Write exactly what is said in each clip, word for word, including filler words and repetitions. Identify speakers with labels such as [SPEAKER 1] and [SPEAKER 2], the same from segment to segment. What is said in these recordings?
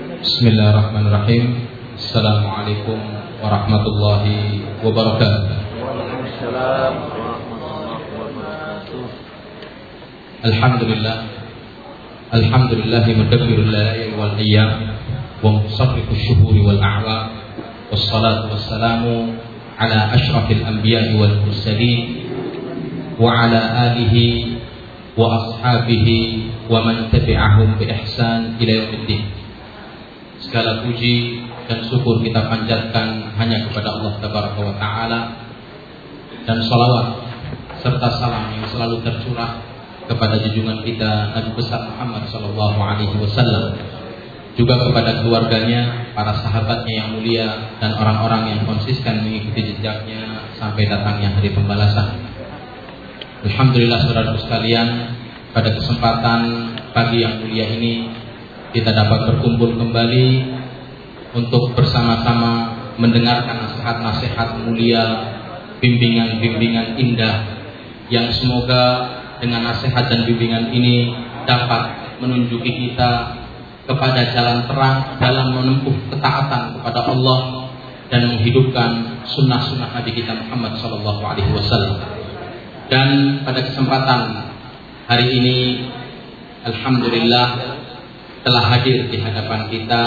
[SPEAKER 1] Bismillahirrahmanirrahim. Assalamualaikum warahmatullahi wabarakatuh.
[SPEAKER 2] Waalaikumsalam warahmatullahi wabarakatuh.
[SPEAKER 1] Alhamdulillah. Alhamdulillah mudabbirul layali wal ayyam wa musarrifus syuhuri wal a'wam. Wassalatu wassalamu ala asyrafil anbiya'i wal mursalin wa ala alihi wa ashabihi wa man tabi'ahum bi ihsan ila yaumiddin. Segala puji dan syukur kita panjatkan hanya kepada Allah Tabaraka wa Ta'ala, dan salawat serta salam yang selalu tercurah kepada junjungan kita Nabi besar Muhammad sallallahu alaihi wasallam, juga kepada keluarganya, para sahabatnya yang mulia, dan orang-orang yang konsisten mengikuti jejaknya sampai datangnya hari pembalasan. Alhamdulillah saudara sekalian, pada kesempatan pagi yang mulia ini kita dapat berkumpul kembali untuk bersama-sama mendengarkan nasihat-nasihat mulia, bimbingan-bimbingan indah yang semoga dengan nasihat dan bimbingan ini dapat menunjuki kita kepada jalan terang dalam menempuh ketaatan kepada Allah dan menghidupkan sunnah-sunnah Nabi kita Muhammad sallallahu alaihi wasallam. Dan pada kesempatan hari ini alhamdulillah telah hadir di hadapan kita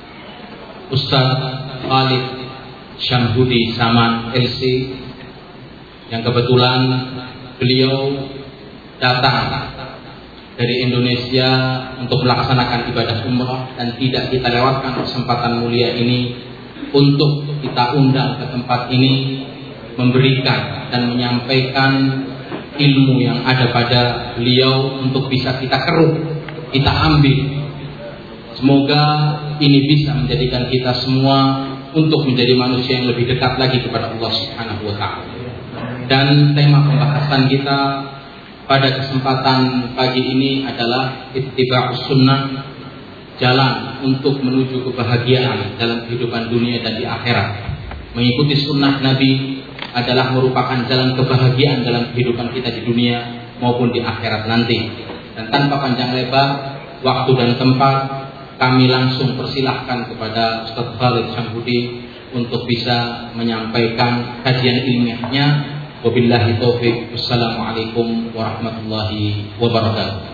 [SPEAKER 1] Ustaz Khalid Syamhudi Saman L C, yang kebetulan beliau datang dari Indonesia untuk melaksanakan ibadah umrah, dan tidak kita lewatkan kesempatan mulia ini untuk kita undang ke tempat ini memberikan dan menyampaikan ilmu yang ada pada beliau untuk bisa kita keruk, kita ambil. Semoga ini bisa menjadikan kita semua untuk menjadi manusia yang lebih dekat lagi kepada Allah Subhanahu wa Ta'ala. Dan tema pembahasan kita pada kesempatan pagi ini adalah ittiba'us sunnah, jalan untuk menuju kebahagiaan dalam kehidupan dunia dan di akhirat. Mengikuti sunnah Nabi adalah merupakan jalan kebahagiaan dalam kehidupan kita di dunia maupun di akhirat nanti. Dan tanpa panjang lebar, waktu dan tempat, kami langsung persilahkan kepada Ustaz Khalid Syamhudi untuk bisa menyampaikan kajian ilmiahnya. Wabillahi taufiq. Wassalamualaikum warahmatullahi wabarakatuh.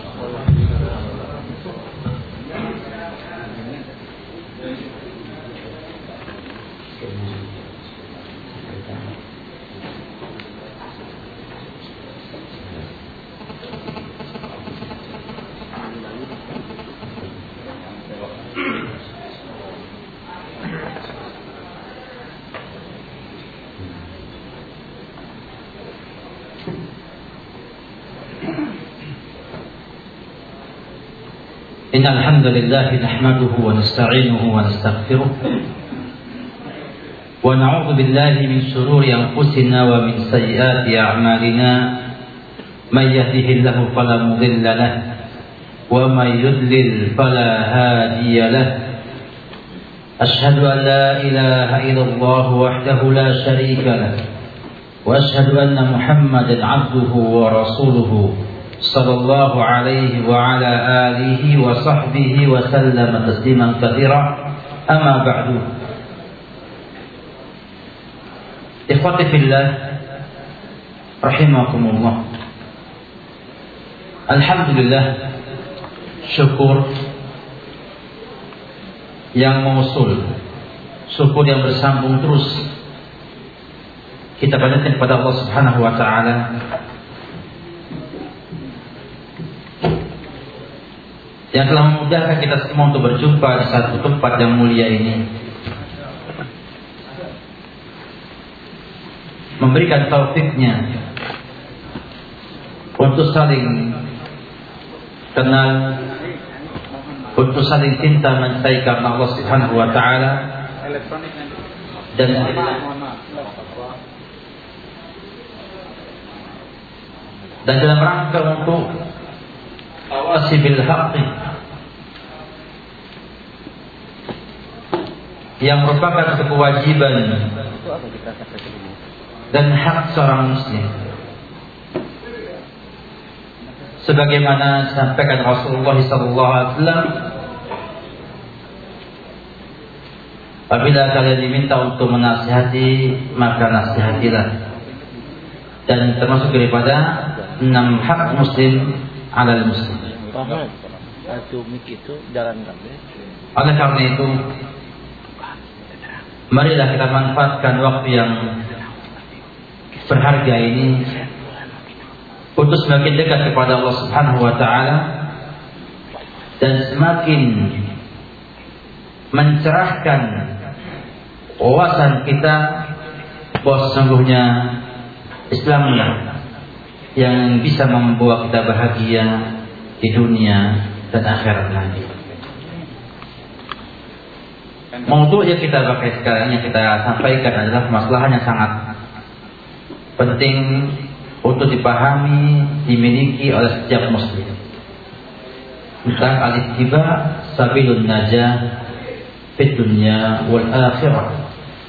[SPEAKER 2] إن الحمد لله نحمده ونستعينه ونستغفره ونعوذ بالله من شرور أنفسنا ومن سيئات أعمالنا من يهده الله فلا مضل له ومن يضلل فلا هادي له أشهد أن لا إله إلا الله وحده لا شريك له وأشهد أن محمدا عبده ورسوله صلى الله عليه وعلى آله وصحبه وسلم تسليما كثيرا. أما بعد، إخوتي في الله رحمكم الله. Alhamdulillah, syukur yang mausul, syukur yang bersambung terus kita panjatkan kepada Allah Subhanahu wa Ta'ala yang telah memudahkan kita semua untuk berjumpa di satu tempat yang mulia ini, memberikan taufiknya untuk saling kenal, untuk saling cinta mencintai karena Allah Subhanahu wa Ta'ala, dan dan dalam rangka untuk awasi bil haqqi, yang merupakan kewajiban dan hak seorang muslim, sebagaimana disampaikan Rasulullah sallallahu alaihi wasallam Apabila kalian diminta untuk menasihati, maka nasihatilah. Dan termasuk daripada enam hak muslim ala muslim. Oleh karena itu, marilah kita manfaatkan waktu yang berharga ini untuk semakin dekat kepada Allah Subhanahu wa taala dan semakin mencerahkan wawasan kita bahwa sesungguhnya Islamlah yang bisa membawa kita bahagia di dunia dan akhirat nanti. Maudu yang kita pakai sekarang, yang kita sampaikan adalah masalah yang sangat penting untuk dipahami, dimiliki oleh setiap muslim. Tentang al-ittiba sabilun najah fid dunya wal akhirah.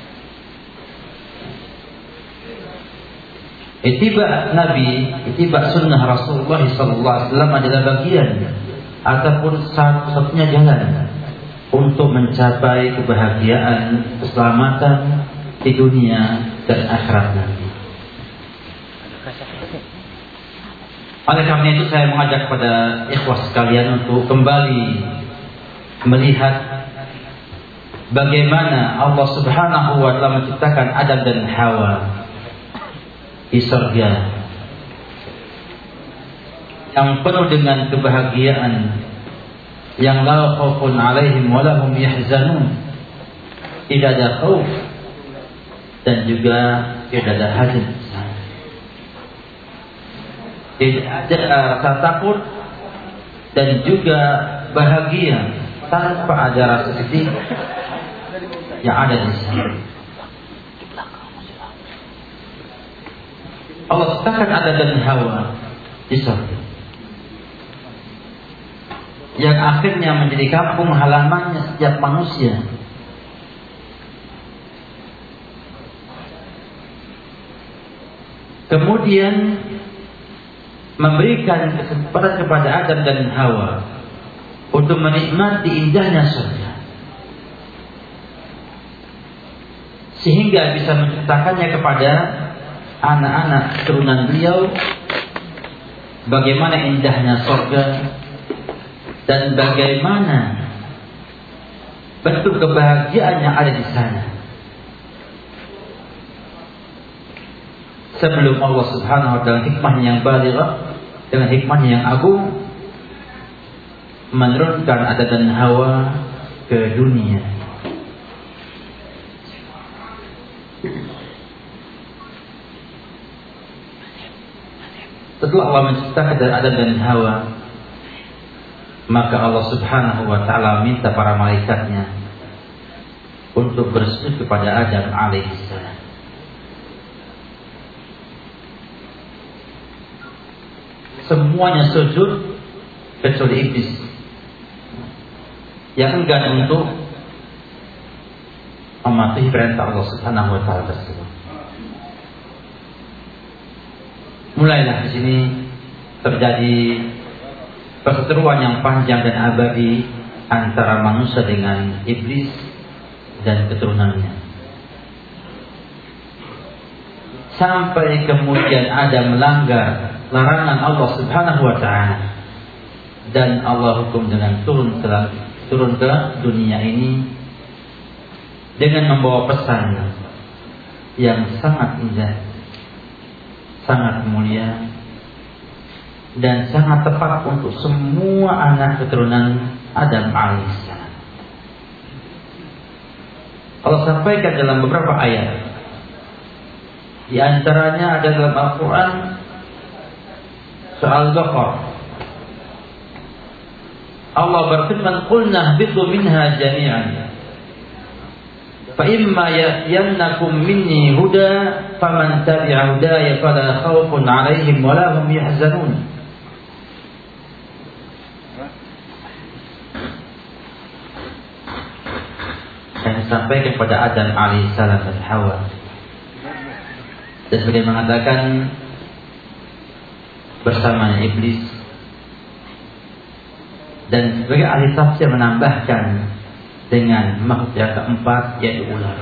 [SPEAKER 2] Ittiba Nabi, ittiba sunnah Rasulullah sallallahu alaihi wasallam adalah bagian ataupun satu-satunya jalan untuk mencapai kebahagiaan, keselamatan di dunia dan akhirat nanti. Oleh karena itu saya mengajak kepada ikhwah sekalian untuk kembali melihat bagaimana Allah Subhanahu wa taala menciptakan Adam dan Hawa di surga yang penuh dengan kebahagiaan, yang la khaufun 'alaihim wa lahum yahzanun. Tidak ada khauf dan juga tidak ada hazan. Tidak ada rasa takut dan juga bahagia tanpa ada rasa sedih yang ada di sana. Allah ciptakan Adam dan Hawa di surga yang akhirnya menjadi kampung halamannya setiap manusia. Kemudian memberikan kesempatan kepada Adam dan Hawa untuk menikmati indahnya surga, sehingga bisa menciptakannya kepada anak-anak keturunan beliau. Bagaimana indahnya surga dan bagaimana bentuk kebahagiaan yang ada di sana. Sebelum Allah Subhanahu wa taala hikmahnya yang balighah, dengan hikmahnya yang agung, menurunkan Adam dan Hawa ke dunia. Setelah Allah menciptakan Adam dan Hawa, maka Allah Subhanahu wa taala minta para malaikatnya untuk bersujud kepada Adam alaihissalam. Semuanya sujud kecuali iblis yang enggan untuk mematuhi perintah Allah Subhanahu wa taala tersebut. Mulailah di sini terjadi perseteruan yang panjang dan abadi antara manusia dengan iblis dan keturunannya, sampai kemudian Adam melanggar larangan Allah Subhanahu wa taala dan Allah hukum dengan turun ke turun ke dunia ini dengan membawa pesan yang sangat indah, sangat mulia dan sangat tepat untuk semua anak keturunan Adam alaihissalam. Allah sampaikan dalam beberapa ayat, di antaranya ada dalam Al-Quran soal Baqarah. Allah berfirman, "Qulna ihbitu minha jami'an, fa imma ya'tiyannakum minni huda, faman tabi'a hudaya fala khaufun 'alaihim wa la hum yahzanun." Yang disampaikan kepada Adam alaihissalam dan Hawa. Dan sebagian mengatakan bersamanya iblis, dan sebagai ahli tafsir menambahkan dengan makhluk yang keempat, yaitu ular.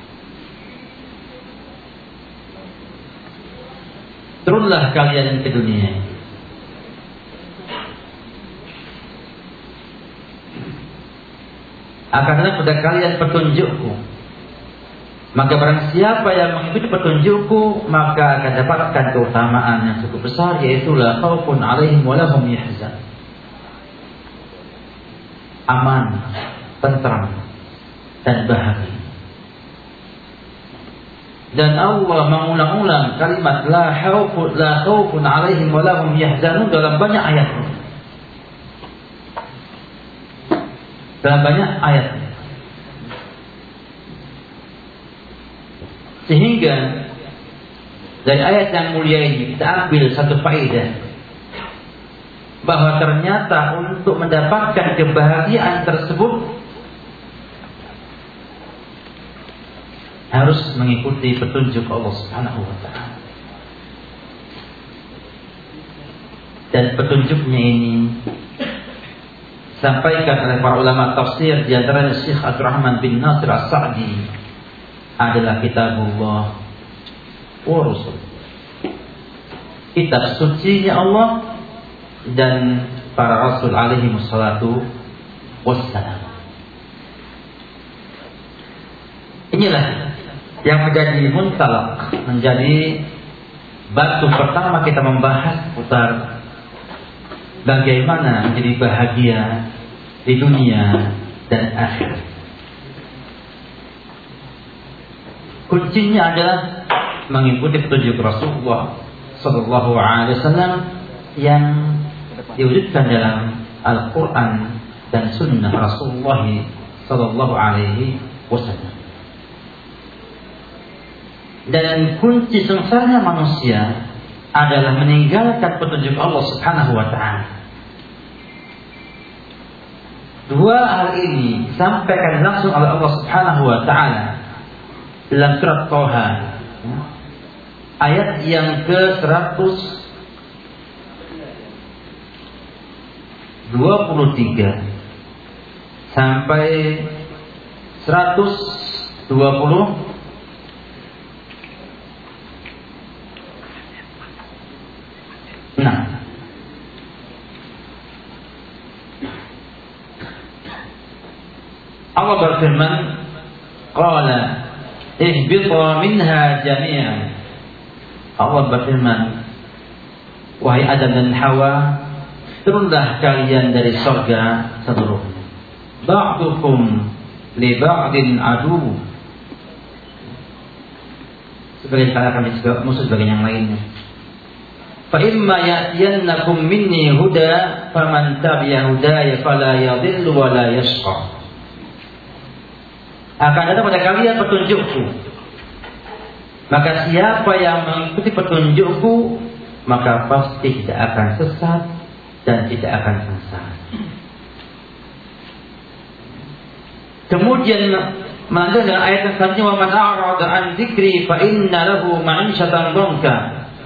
[SPEAKER 2] Turunlah kalian ke dunia. Akan ada pada kalian petunjukku. Maka barang siapa yang mengikuti petunjukku, maka akan dapatkan keutamaan yang cukup besar, yaitu la khaufun 'alaihim wa lahum yahzan. Aman, tentram, dan bahagia. Dan Allah mengulang-ulang kalimat la khaufun la khaufun 'alaihim wa lahum yahzanun dalam banyak ayat. Dalam banyak ayat. Sehingga dari ayat yang mulia ini kita ambil satu faedah, bahwa ternyata untuk mendapatkan kebahagiaan tersebut harus mengikuti petunjuk Allah Subhanahu wa taala. Dan petunjuknya ini sampaikan oleh para ulama tafsir, di antaranya Syekh Abdurrahman bin Nasir As-Sa'di, adalah kitabullah wa rusul. Kitab sucinya Allah dan para rasul alaihi wassalatu wassalam. Inilah yang menjadi muntalaq, menjadi batu pertama kita membahas putar bagaimana menjadi bahagia di dunia dan akhirat. Kuncinya adalah mengikuti petunjuk Rasulullah Sallallahu Alaihi Wasallam yang diwujudkan dalam Al-Quran dan Sunnah Rasulullah Sallallahu Alaihi Wasallam. Dan kunci sengsaranya manusia adalah meninggalkan petunjuk Allah Subhanahu Wa Taala. Dua hal ini disampaikan langsung oleh Allah Subhanahu Wa Taala dalam surat Toha, ayat yang ke seratus dua puluh tiga sampai seratus dua puluh enam. Allah berfirman, qala ihbita minha jami'an. Allah berfirman, wahai Adam dan Hawa, turunlah kalian dari surga seluruhnya. Ba'dukum li ba'din adu. Sebagian kalian akan disebut musuh sebagian yang lainnya. Fa imma ya'tiyannakum minni huda faman tabi'a hudaya fala yadhillu wa la yashqa. Akan datang pada kalian petunjukku, maka siapa yang mengikuti petunjukku, maka pasti tidak akan sesat dan tidak akan sengsara. Kemudian melanjutkan dengan ayat yang selanjutnya, wa man a'rada an dzikri fa inna lahu ma'ishatan dhanka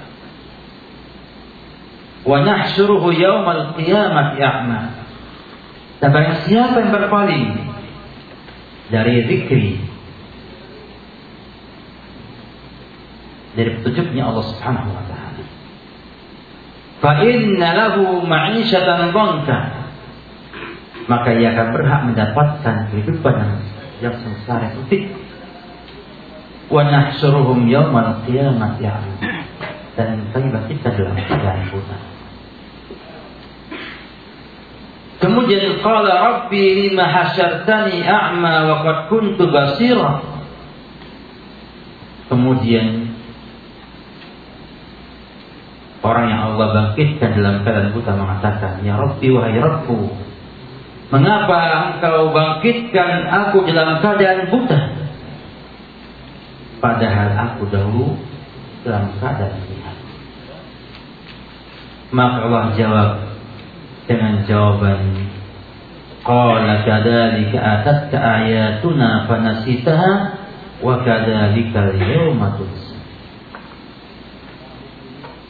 [SPEAKER 2] wa nahsyuruhu yaumal qiyamati a'ma. Dan barang siapa yang berpaling dari zikri, dari petunjuknya Allah Subhanahu wa taala, fa inna lahu ma'ishatan dhanka, maka ia akan berhak mendapatkan kehidupan yang sengsara itu. Wa nahsyuruhum yaumal qiyamati a'ma, dan kami bangkitkan dalam keadaan buta. Kemudian qala rabbi lima hasyartani a'ma wa qad kuntu basira. Kemudian orang yang Allah bangkitkan dalam keadaan buta mengatakan, ya Rabbi, wahai Rabbku, mengapa engkau bangkitkan aku dalam keadaan buta, padahal aku dahulu dalam keadaan lihat. Maka Allah jawab dengan jawaban, qala kadzalika atatka ayatuna fanasitaha wa kadzalika al-yawma tunsa.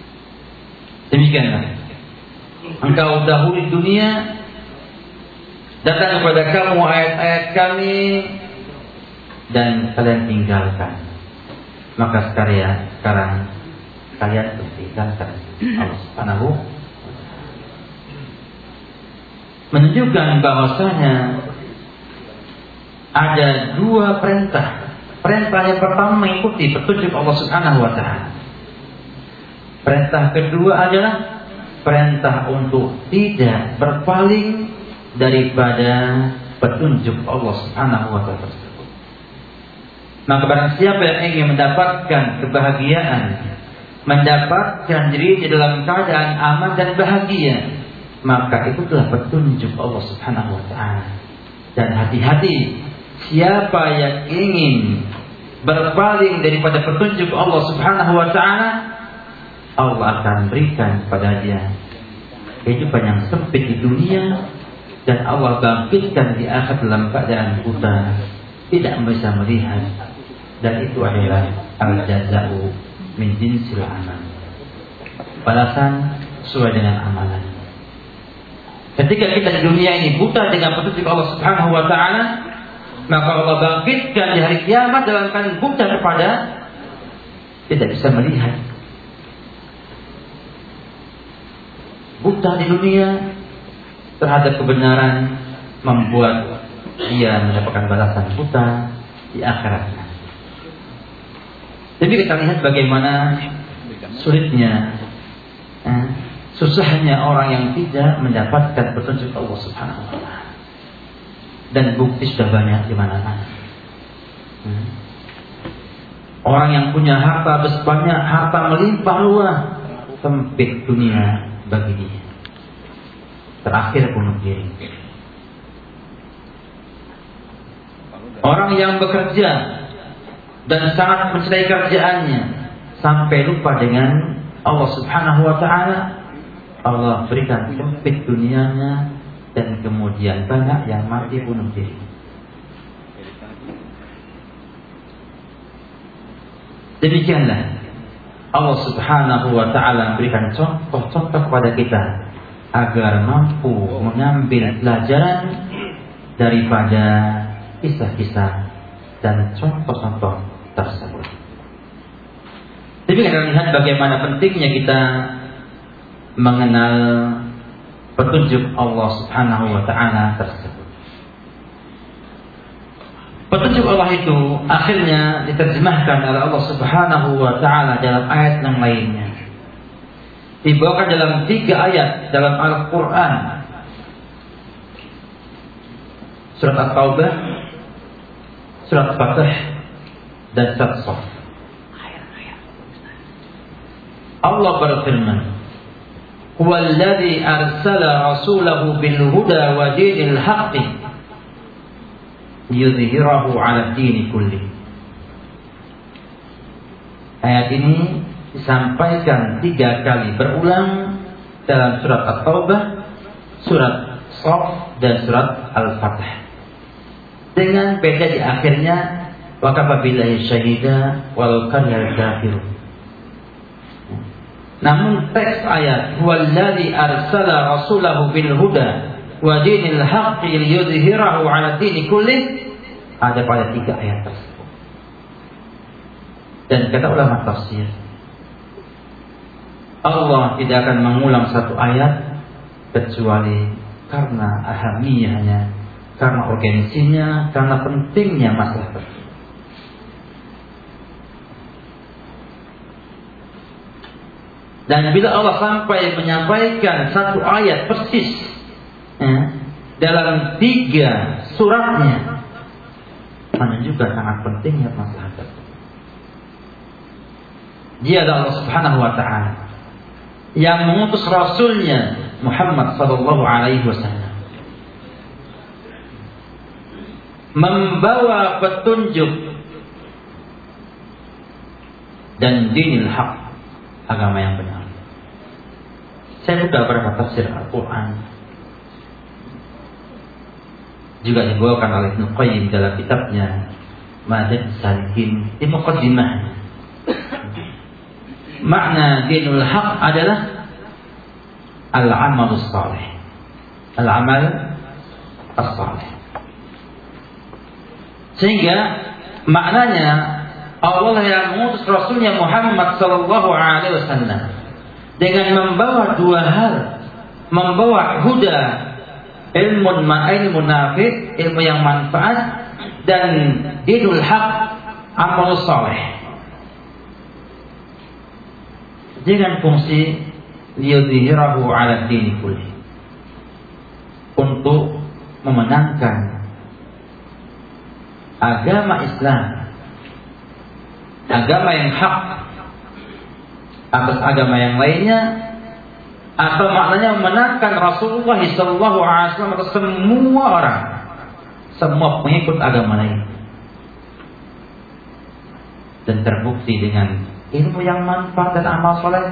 [SPEAKER 2] Demikianlah engkau dahulu di dunia datang kepada kamu ayat-ayat kami dan kalian tinggalkan. Maka sekarang, sekarang kalian tinggalkan Allah Subhanahu wa taala. Menunjukkan bahwasanya ada dua perintah. Perintah yang pertama mengikuti petunjuk Allah Subhanahu wa taala. Perintah kedua adalah perintah untuk tidak berpaling daripada petunjuk Allah Subhanahu wa taala tersebut. Maka barang siapa yang ingin mendapatkan kebahagiaan, mendapatkan diri di dalam keadaan aman dan bahagia, maka itu adalah petunjuk Allah Subhanahu wa taala. Dan hati-hati siapa yang ingin berpaling daripada petunjuk Allah Subhanahu wa taala, Allah akan berikan kepada dia kehidupan yang sempit di dunia, dan Allah bangkitkan di akhirat dalam keadaan buta, tidak bisa melihat. Dan itu adalah al-jaza'u min jinsil amal, balasan sesuai dengan amalan. Ketika kita di dunia ini buta dengan petunjuk Allah Subhanahu wa taala, maka Allah bangkitkan di hari kiamat dalam keadaan buta kepada tidak bisa melihat. Buta di dunia terhadap kebenaran membuat dia mendapatkan balasan buta di akhirat. Jadi kita lihat bagaimana sulitnya, eh, susahnya orang yang tidak mendapatkan petunjuk Allah Subhanahu wa taala. Dan bukti sudah banyak di mana-mana. Hmm. Orang yang punya harta banyak, harta melimpah ruah, sempit dunia bagi dia. Terakhir bunuh diri. Orang yang bekerja dan sangat mencintai kerjaannya sampai lupa dengan Allah Subhanahu wa taala, Allah berikan sempit dunianya, dan kemudian banyak yang mati bunuh diri. Demikianlah Allah Subhanahu wa taala memberikan contoh-contoh kepada kita agar mampu mengambil pelajaran daripada kisah-kisah dan contoh-contoh tersebut. Jadi kita lihat bagaimana pentingnya kita mengenal petunjuk Allah Subhanahu wa taala tersebut. Petunjuk Allah itu akhirnya diterjemahkan oleh Allah Subhanahu wa taala dalam ayat yang lainnya. Dibawakan dalam tiga ayat dalam Al-Quran. Surat At-Taubah, Surat Fatih, dan Surat Shaf. Allah berfirman, "Huwallazi arsala rasulahu bil huda wa dinil haqqi liyudhhirahu 'ala ad-dini kulli." Ayat ini disampaikan tiga kali berulang dalam surat At-Taubah, surat Shaf, dan surat Al-Fatih. Dengan beda di akhirnya, wa kafa billahi syahida walau karihal kafirun. Namun teks ayat huwallazi arsala rasulahu bil huda wa dinil haqqi liyudhhirahu 'ala ad-dini kulli ada pada tiga ayat tersebut. Dan kata ulama tafsir, Allah tidak akan mengulang satu ayat kecuali karena ahamiyahnya, karena urgensinya, karena pentingnya masalah tersebut. Dan bila Allah sampai menyampaikan satu ayat persis eh, dalam tiga suratnya, menunjukkan sangat pentingnya masalah tersebut. Dia adalah Allah Subhanahu wa taala yang mengutus Rasulnya Muhammad sallallahu alaihi wasallam membawa petunjuk dan dinil haq, agama yang benar. Saya sudah beberapa tafsir Al-Quran juga dibawakan oleh Ibnu Qayyim dalam kitabnya Madarijus Salikin di muqaddimahnya. Makna dinul haq adalah al-amalus salih, al-amal as-salih. Sehingga maknanya Allah yang mengutus Rasulnya Muhammad sallallahu alaihi wasallam dengan membawa dua hal, membawa huda, ilmu ilmu nafi', ilmu yang manfaat, dan dinul haq, amal saleh. Dengan fungsi liyudhhirahu 'ala dini kulli, untuk memenangkan agama Islam, agama yang hak atas agama yang lainnya, atau maknanya memenangkan Rasulullah sallallahu alaihi wasallam atas semua orang, semua pengikut agama lain. Dan terbukti dengan ilmu yang manfaat dan amal soleh,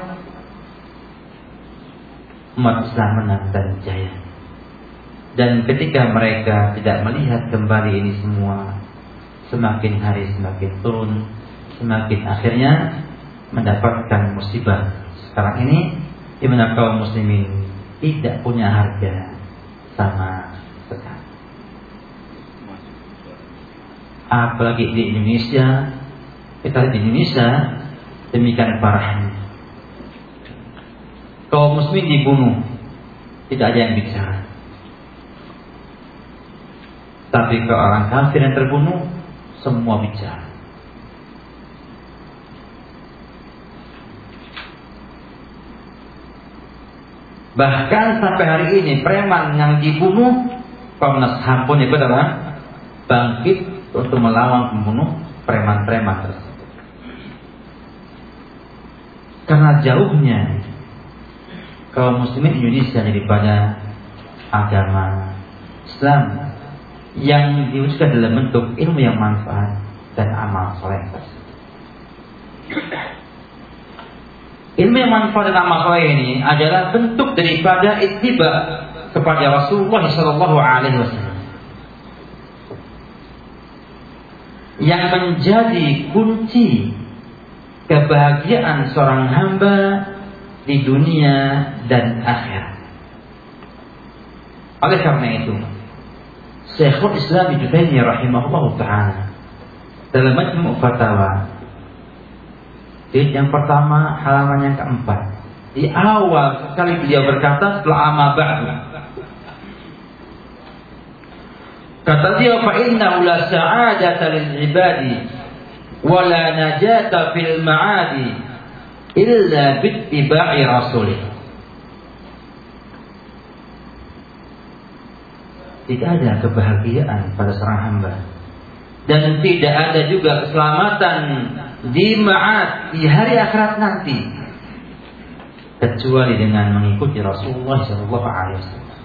[SPEAKER 2] umat Islam menang dan jaya. Dan ketika mereka tidak melihat kembali ini semua, semakin hari semakin turun, semakin akhirnya mendapatkan musibah sekarang ini, di mana kaum muslimin tidak punya harga sama sekali. Apalagi di Indonesia, kita di Indonesia demikian parahnya. Kaum muslimin dibunuh, tidak ada yang bicara. Tapi kalau orang kafir yang terbunuh, semua bicara. Bahkan sampai hari ini preman yang dibunuh, Komnas H A M pun itu adalah bangkit untuk melawan pembunuh preman-preman tersebut. Karena jauhnya kaum muslimin Indonesia daripada agama Islam yang diwujudkan dalam bentuk ilmu yang manfaat dan amal soleh tersebut. Ilmu yang manfaat dan amal soleh ini adalah bentuk daripada ittiba kepada Rasulullah sallallahu alaihi wasallam, yang menjadi kunci kebahagiaan seorang hamba di dunia dan akhirat. Oleh karena itu, Syekhul Islam Ibnu Taimiyah rahimahullah taala dalam Majmu' Fatawa, jilid yang pertama halaman yang keempat, di awal sekali beliau berkata setelah amma ba'du, kata dia, fa innahu la sa'adata lil ibadi wa la najata fil ma'adi illa bittiba'i rasulih. Tidak ada kebahagiaan pada seorang hamba, dan tidak ada juga keselamatan di ma'ad, di hari akhirat nanti, kecuali dengan mengikuti Rasulullah sallallahu alaihi wasallam.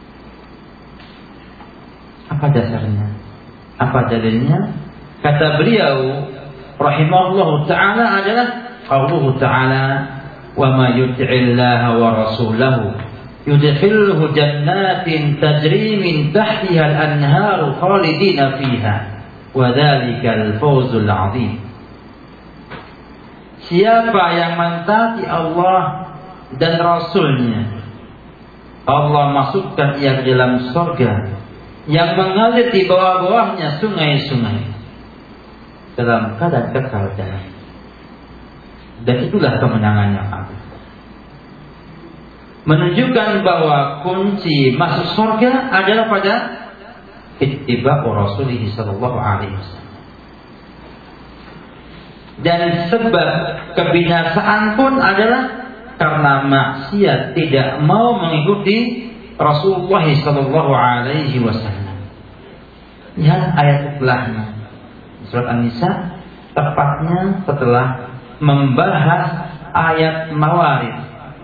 [SPEAKER 2] Apa dasarnya? Apa dalilnya? Kata beliau rahimahullahu ta'ala adalah qauluhu ta'ala, wa ma yuti'illaha wa rasulahu yudkhilhu jannatin tajri min tahtiha al-anharu khalidina fiha wa dzalikal fawzul 'adzim. Siapa yang mentaati Allah dan Rasulnya, Allah masukkan ia ke dalam surga yang mengalir di bawah-bawahnya sungai-sungai dalam keadaan kekal dalam. Dan itulah kemenangan yang agung, menunjukkan bahwa kunci masuk surga adalah pada ittiba'u Rasulih sallallahu alaihi wasallam. Dan sebab kebinasaan pun adalah karena maksiat tidak mau mengikuti Rasulullah sallallahu alaihi wasallam. Lihat ayat sebelahnya, surat An-Nisa, tepatnya setelah membahas ayat mawarid.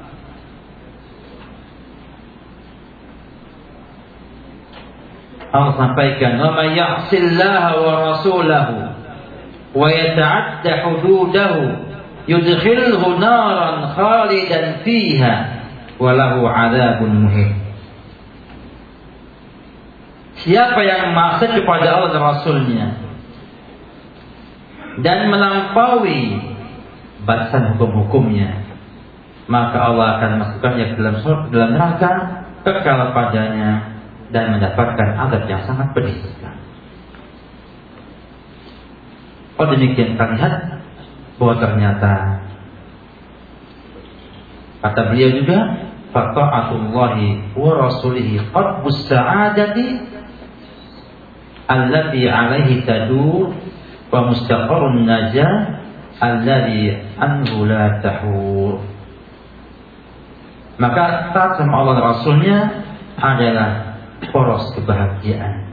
[SPEAKER 2] Allah sampaikan, wa may ya'sillaha wa rasulahu wa yata'adda hududahu yudkhilhu naran khalidan fiha wa lahu 'adzabun muhin. Siapa yang maksiat kepada Allah dan Rasulnya dan melampaui batasan hukum-hukumnya, maka Allah akan masukkannya ke dalam surga, dalam neraka, kekal padanya, dan mendapatkan azab yang sangat pedih sekali. Oh demikian kita lihat bahwa ternyata kata beliau juga fata'atullahi wa rasulihi qadbus sa'adati allati alaihi tadur wa mustaqarrun najah alladhi anhu la tahur. Maka taat sama Allah dan Rasulnya adalah poros kebahagiaan,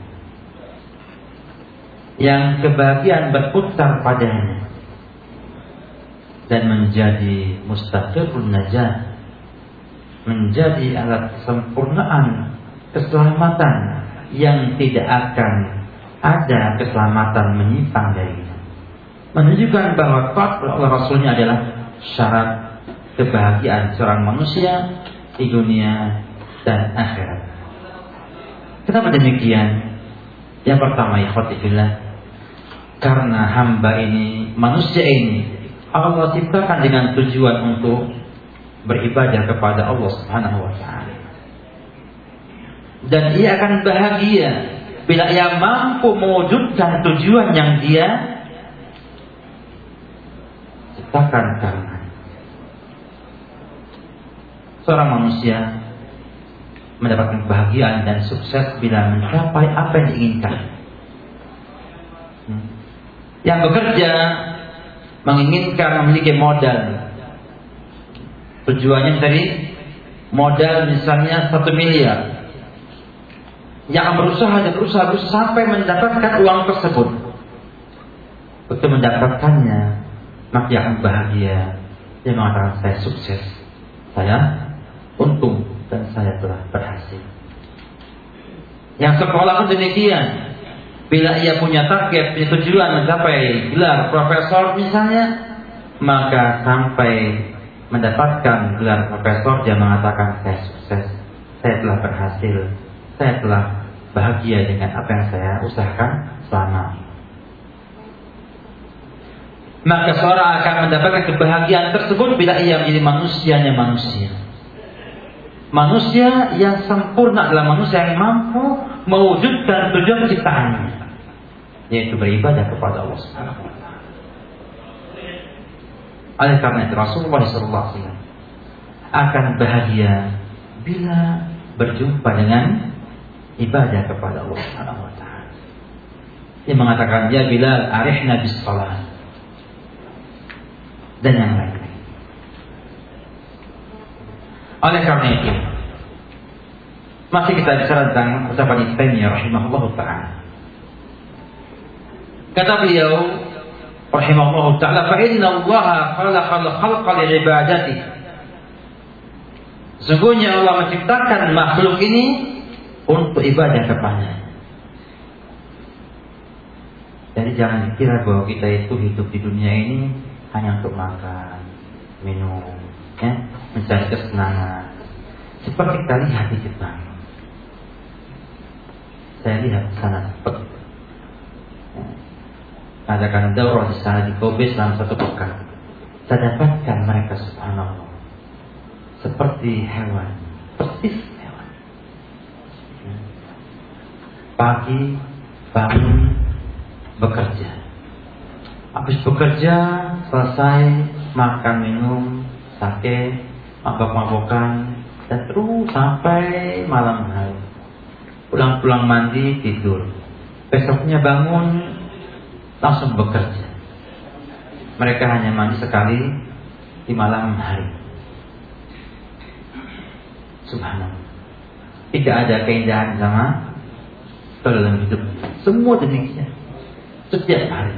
[SPEAKER 2] yang kebahagiaan berputar padanya dan menjadi mustaqirun najah, menjadi alat kesempurnaan keselamatan yang tidak akan ada keselamatan menyimpang darinya. Menunjukkan bahwa taat oleh Rasulnya adalah syarat kebahagiaan seorang manusia di dunia dan akhirat. Kenapa demikian? Yang pertama, ikhwati fillah, karena hamba ini, manusia ini Allah ciptakan dengan tujuan untuk beribadah kepada Allah Subhanahu wa taala. Dan ia akan bahagia bila ia mampu mewujudkan tujuan yang dia ciptakan karena seorang manusia mendapatkan kebahagiaan dan sukses bila mencapai apa yang diinginkan. Yang bekerja menginginkan memiliki modal. Tujuannya tadi modal misalnya satu miliar. Yang berusaha dan berusaha, berusaha sampai mendapatkan uang tersebut. Untuk mendapatkannya, maka dia akan bahagia. Dia mengatakan saya sukses, saya untung, dan saya telah berhasil. Yang sekolah pun demikian. Bila ia punya target, punya tujuan mencapai gelar profesor misalnya, maka sampai mendapatkan gelar profesor dia mengatakan saya sukses, saya telah berhasil, saya telah bahagia dengan apa yang saya usahakan selama. Maka seorang akan mendapatkan kebahagiaan tersebut bila ia menjadi manusianya manusia. Manusia yang sempurna adalah manusia yang mampu mewujudkan tujuan ciptaannya, yaitu beribadah kepada Allah Subhanahu wa taala. Oleh karena itu Rasulullah shallallahu alaihi wasallam akan bahagia bila berjumpa dengan ibadah kepada Allah Subhanahu wa taala. Dia mengatakan, ya Bilal, arihna bis shalah, dan yang lain. Oleh karena itu, masih kita bicara tentang ucapan Ibnu Taimiyah rahimahullahu taala. Kata beliau rahimahullahu taala, fa inna Allah khalaqal khalqa li ibadati. Sesungguhnya Allah menciptakan makhluk ini untuk ibadah kepadanya. Jadi jangan dikira bahwa kita itu hidup di dunia ini hanya untuk makan, minum, ya, mencari kesenangan. Seperti kita lihat di Jepang. Saya lihat di sana seperti ya, adakan daurah di sana di Kobe selama satu pekan. Saya dapatkan mereka subhanallah seperti hewan, persis hewan. Pagi bangun bekerja, habis bekerja selesai makan minum, sake, mabok-mabokan, dan terus sampai malam hari. Pulang-pulang mandi, tidur. Besoknya bangun, langsung bekerja. Mereka hanya mandi sekali di malam hari. Subhanallah. Tidak ada keindahan sama dalam hidup. Semua demikian. Setiap hari.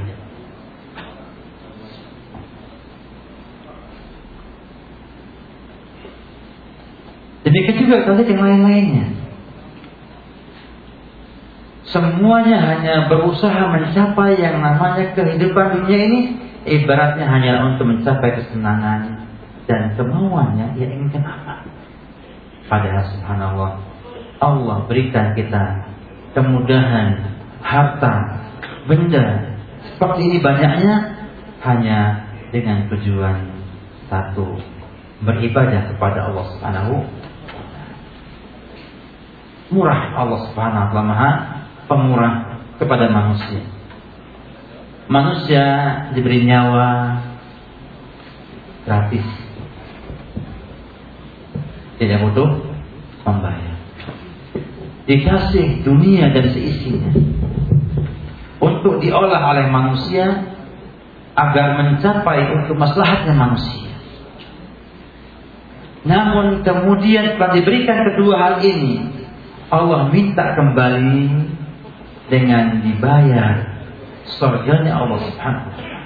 [SPEAKER 2] Demikian juga kalau yang lain-lainnya. Semuanya hanya berusaha mencapai yang namanya kehidupan dunia ini, ibaratnya hanya untuk mencapai kesenangan dan kemauannya ia inginkan apa. Padahal subhanallah, Allah berikan kita kemudahan, harta, benda seperti ini banyaknya hanya dengan tujuan satu, beribadah kepada Allah Subhanahu. Murah Allah Subhanahu wa taala, Maha Pemurah kepada manusia. Manusia diberi nyawa gratis, tidak butuh membayar. Dikasih dunia dan seisinya untuk diolah oleh manusia agar mencapai untuk maslahatnya manusia. Namun kemudian setelah diberikan kedua hal ini, Allah minta kembali dengan dibayar surganya Allah Subhanahu wa taala.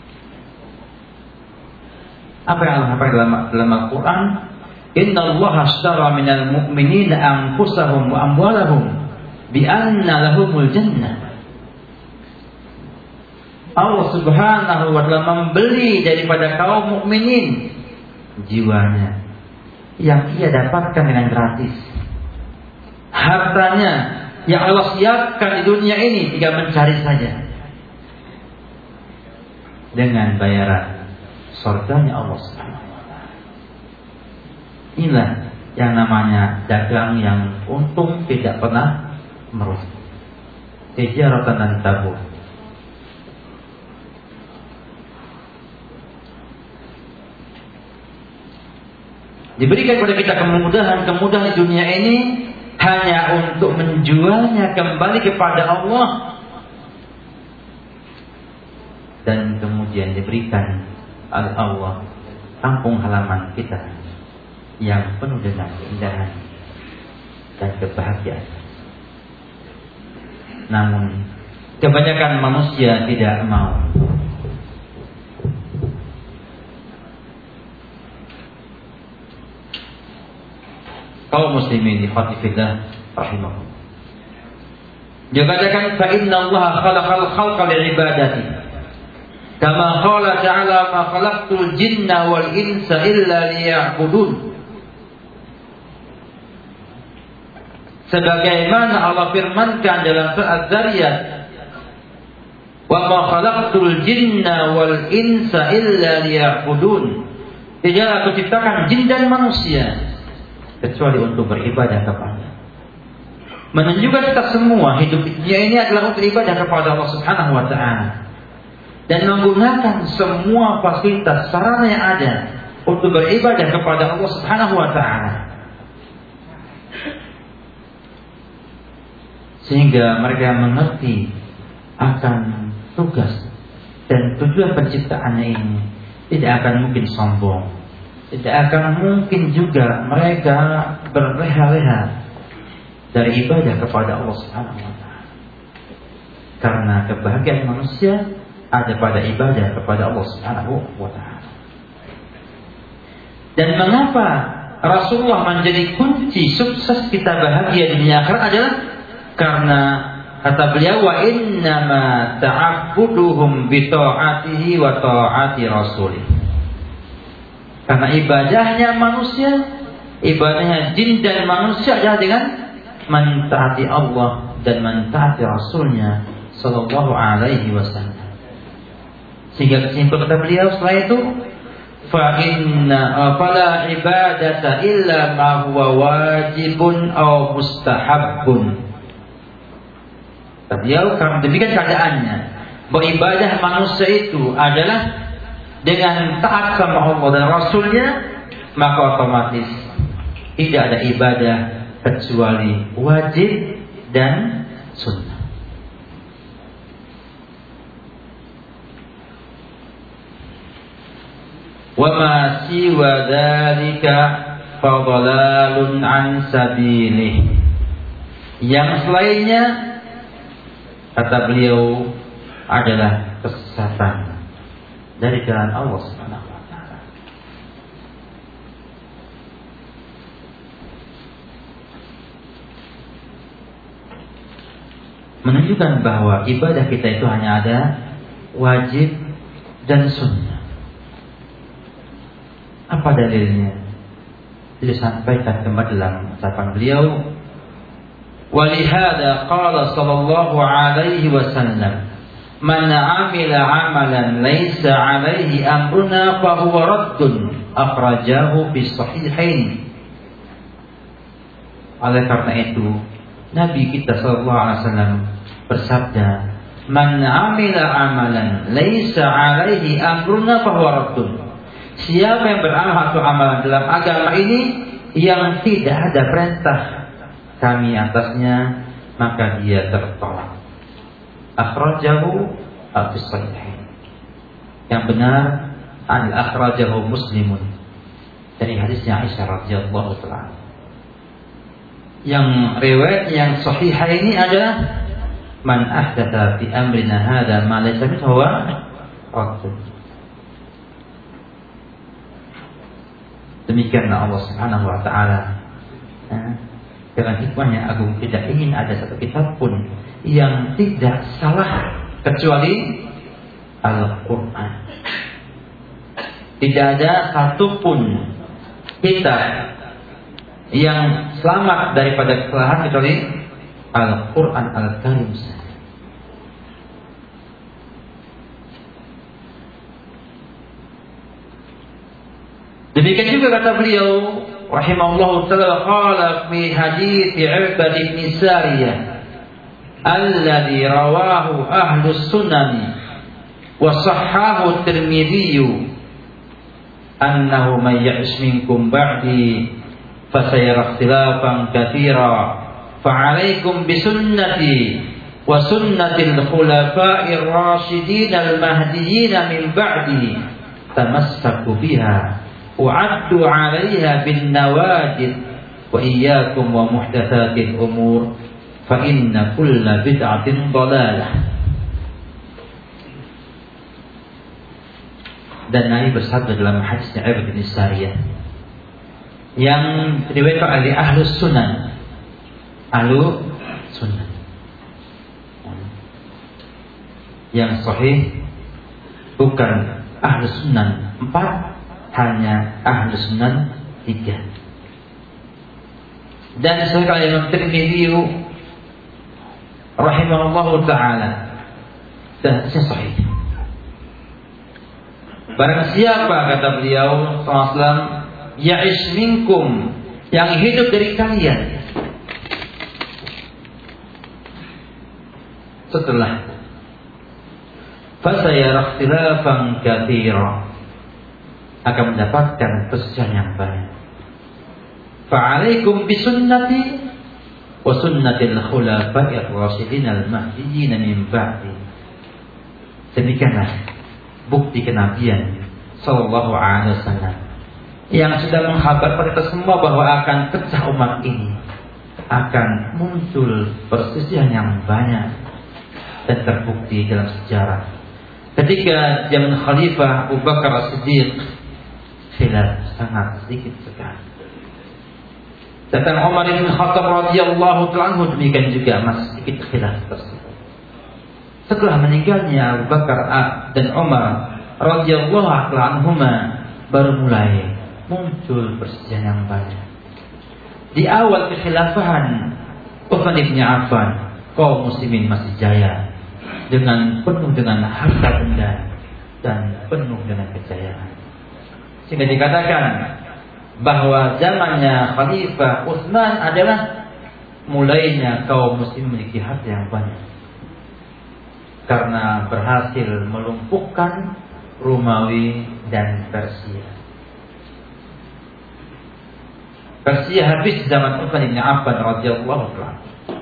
[SPEAKER 2] Apa yang Allah sampaikan dalam, dalam Al-Quran? Inna Allah ashtara minal mu'minina anfusahum wa amwalahum bi anna lahumul jannah. Allah Subhanahu wa taala membeli daripada kaum mukminin jiwanya yang ia dapatkan dengan gratis. Hartanya yang Allah siapkan di dunia ini tinggal mencari saja dengan bayaran surganya Allah Subhanahu wa taala. Inilah yang namanya dagang yang untung tidak pernah merugi. Tijaratan dan tabur. Diberikan kepada kita kemudahan-kemudahan di dunia ini hanya untuk menjualnya kembali kepada Allah, dan kemudian diberikan oleh Allah kampung halaman kita yang penuh dengan keindahan dan kebahagiaan. Namun kebanyakan manusia tidak mau. Kaum muslimin di khatifillah rahimahullah. Dia katakan fa inna Allah khalaqal khalqa li'ibadati. Kama qala ta'ala ma khalaqtul jinna wal insa illa liya'budun. Sebagaimana Allah firmankan dalam surat Az-Zariyat, wa ma khalaqtul jinna wal insa illa liya'budun. Tidaklah aku ciptakan jin dan manusia kecuali untuk beribadah kepada. Menunjukkan kita semua hidup dunia ini adalah untuk ibadah kepada Allah Subhanahu wa taala, dan menggunakan semua fasilitas sarana yang ada untuk beribadah kepada Allah Subhanahu wa taala, sehingga mereka mengerti akan tugas dan tujuan penciptaannya ini. Tidak akan mungkin sombong. Tidak akan mungkin juga mereka berleha-leha dari ibadah kepada Allah Subhanahu wa taala. Karena kebahagiaan manusia ada pada ibadah kepada Allah Subhanahu wa taala. Dan mengapa Rasulullah menjadi kunci sukses kita bahagia di dunia akhirat adalah karena kata beliau, wa innama ta'abbuduhum bi ta'atihi wa ta'ati rasulih. Karena ibadahnya manusia, ibadahnya jin dan manusia adalah dengan mentaati Allah dan mentaati Rasulnya Sallallahu Alaihi Wasallam. Sehingga kesimpulan kata beliau setelah itu, fa inna fala ibadata illa ma huwa wajibun aw mustahabbun. Kata beliau, karena demikian keadaannya, beribadah manusia itu adalah dengan taat sama Allah dan Rasulnya, maka otomatis tidak ada ibadah kecuali wajib dan sunnah. Wa ma siwa dzalika fa dhalalun an sabilih. Yang selainnya, kata beliau, adalah kesesatan dari jalan Allah Subhanahu wa taala. Menunjukkan bahwa ibadah kita itu hanya ada wajib dan sunnah. Apa dalilnya? Disampaikan kembali dalam ucapan beliau, walihada qala sallallahu alaihi wasallam, man amila amalan laisa alaihi amruna fahuwa raddun, akhrajahu fi sahihain. Oleh karena itu Nabi kita sallallahu alaihi wasallam bersabda, "Man 'amila 'amalan laisa 'alaihi amruna fahuwa raddun." Siapa yang beramal atau amalan dalam agama ini yang tidak ada perintah kami atasnya, maka dia tertolak. Akhrajahu al-Sahih. Yang benar al-akhrajahu Muslimun. Dari hadisnya Aisyah radhiyallahu taala. Yang riwayat yang sahih ini adalah man ahdatha fi amrina hadza ma laysa minhu huwa raddun. Demikianlah Allah Subhanahu wa taala nah, dengan hikmahnya agung tidak ingin ada satu kitab pun yang tidak salah kecuali Al-Quran. Tidak ada satupun kitab yang selamat daripada kesalahan kecuali Al-Quran Al-Karim. Demikian juga kata beliau rahimahullahu ta'ala, qala fi hadits Ibad bin Sariyah alladhi rawahu ahlus sunan wa sahhahu at-Tirmidzi annahu may ya'ish minkum ba'di fasayara ikhtilafan katsira fa'alaikum bisunnati wa sunnatil khulafa'ir rasyidin al-mahdiyyin min ba'di tamassaku biha wa'addu 'alaiha bin nawajid wa iyyakum wa muhdatsatil umur fa inna kulla bid'atin dhalalah. Dan Nabi bersabda dalam hadisnya Ibad bin Sariyah yang diriwayatkan oleh Ahlus Sunan. Ahlu Sunan. Yang sahih bukan Ahlus Sunan empat, hanya Ahlus Sunan tiga. Dan disahihkan Imam Tirmidzi rahimahullahu taala dan sahih. Barang siapa, kata beliau sallallahu alaihi wasallam, ya'ish minkum, yang hidup dari kalian setelah fasayara ikhtilafan katsira, akan mendapatkan perselisihan yang banyak. Fa'alaikum bisunnati wa sunnatil khulafa'ir rasyidin al-mahdiyyin min ba'di. Demikianlah bukti kenabian sallallahu alaihi wasallam yang sudah menghabar pada kita semua bahwa akan pecah umat ini, akan muncul perselisihan yang banyak dan terbukti dalam sejarah. Ketika zaman Khalifah Abu Bakar As-Siddiq, khilaf sangat sedikit sekali. Datang Umar bin Khattab radhiyallahu ta'ala anhu, demikian juga masih sedikit khilaf tersebut. Setelah meninggalnya Abu Bakar dan Umar radhiyallahu ta'ala anhuma, baru mulai muncul perselisihan yang banyak. Di awal kekhilafahan Utsman bin Affan, kaum muslimin masih jaya dengan penuh dengan harta benda dan penuh dengan kejayaan. Sehingga dikatakan bahwa zamannya Khalifah Utsman adalah mulainya kaum muslim memiliki harta yang banyak, karena berhasil melumpuhkan Romawi dan Persia. Persia habis zaman Utsman bin Affan radhiyallahu anhu.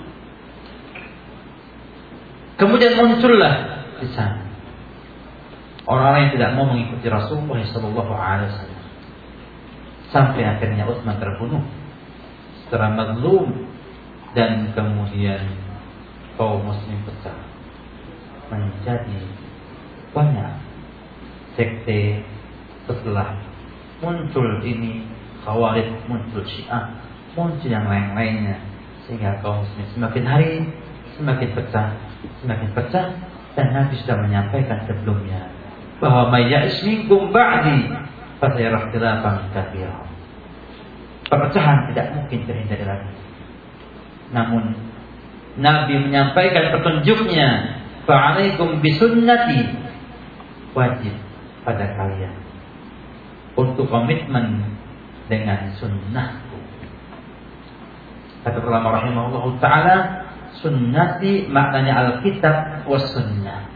[SPEAKER 2] Kemudian muncullah di sana orang-orang yang tidak mau mengikuti Rasulullah sallallahu alaihi wasallam, sampai akhirnya Utsman terbunuh secara mazlum, dan kemudian kaum muslim pecah menjadi banyak sekte. Setelah muncul ini Khawarij, muncul Syiah, muncul yang lain-lainnya, sehingga kaum muslim semakin hari semakin pecah, semakin pecah. Dan Nabi sudah menyampaikan sebelumnya bahwa may ya'ish minkum ba'di fasayara ikhtilafan katsira. Perpecahan tidak mungkin terhindari lagi. Namun Nabi menyampaikan petunjuknya, fa'alaikum bisunnati, wajib pada kalian untuk komitmen dengan sunnahku. Kata ulama rahimahullah taala, sunnati maknanya Alkitab was sunnah.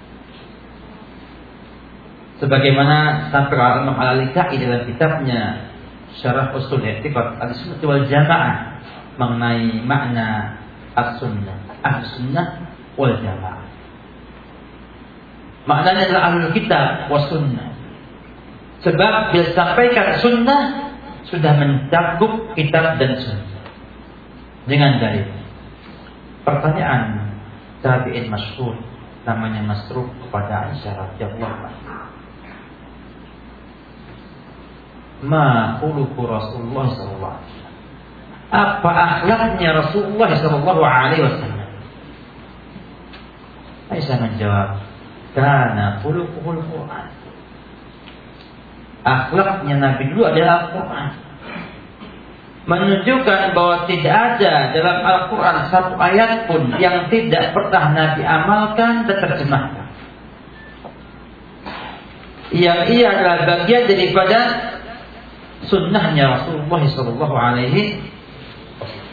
[SPEAKER 2] Sebagaimana sampai Imam Al-Lika'i dalam kitabnya Syarah Ushul I'tiqad Ahlussunnah wal Jamaah mengenai makna as-sunnah, Ahlussunnah wal Jamaah. Maknanya adalah Ahlul Kitab was sunnah. Sebab bila sampaikan sunnah sudah mencakup kitab dan sunnah dengan dalil. Pertanyaan tabi'in masyhur namanya Masruq kepada Aisyah radhiyallahu anha. Ma khuluqu Rasulullah sallallahu alaihi wasallam. Apa akhlaknya Rasulullah sallallahu alaihi wasallam? Aisyah menjawab, kana khuluquhul Quran. Akhlaknya Nabi dulu adalah Al-Quran. Menunjukkan bahwa tidak ada dalam Al-Quran satu ayat pun yang tidak pernah Nabi amalkan dan terjemahkan. Yang ia adalah bagian daripada sunnahnya Rasulullah sallallahu alaihi wasallam.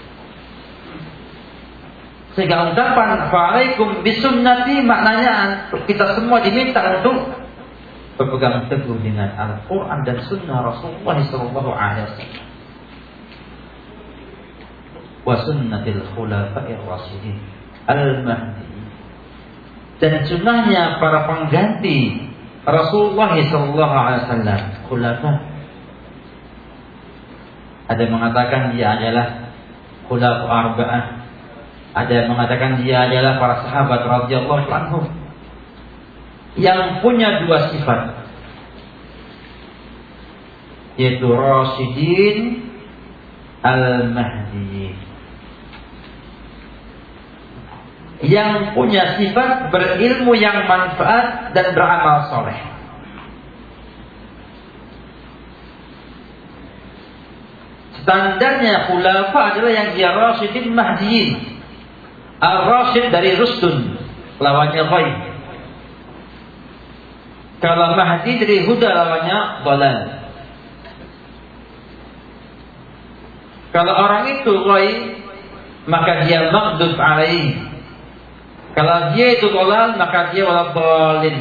[SPEAKER 2] Sehingga ungkapan fa'alaikum bisunnati maknanya kita semua diminta untuk berpegang teguh dengan Al-Quran dan sunnah Rasulullah sallallahu alaihi wasallam. Wa sunnatil khulafa'ir rasyidin al-mahdi, dan sunnahnya para pengganti Rasulullah sallallahu alaihi wasallam, khulafa. Ada yang mengatakan dia adalah khulafa arba'ah, ada yang mengatakan dia adalah para sahabat radhiyallahu anhum yang punya dua sifat, yaitu rasyidin al-mahdi, yang punya sifat berilmu yang manfaat dan beramal soleh. Standarnya khulafa adalah yang dia rasyidin mahdiin. Al-rasyid dari rusdun, lawannya ghaib. Kalau mahdi dari huda, lawannya dhalal. Kalau orang itu ghaib, maka dia maghdub alaih. Kalau dia itu dhalal, maka dia waladhdallin.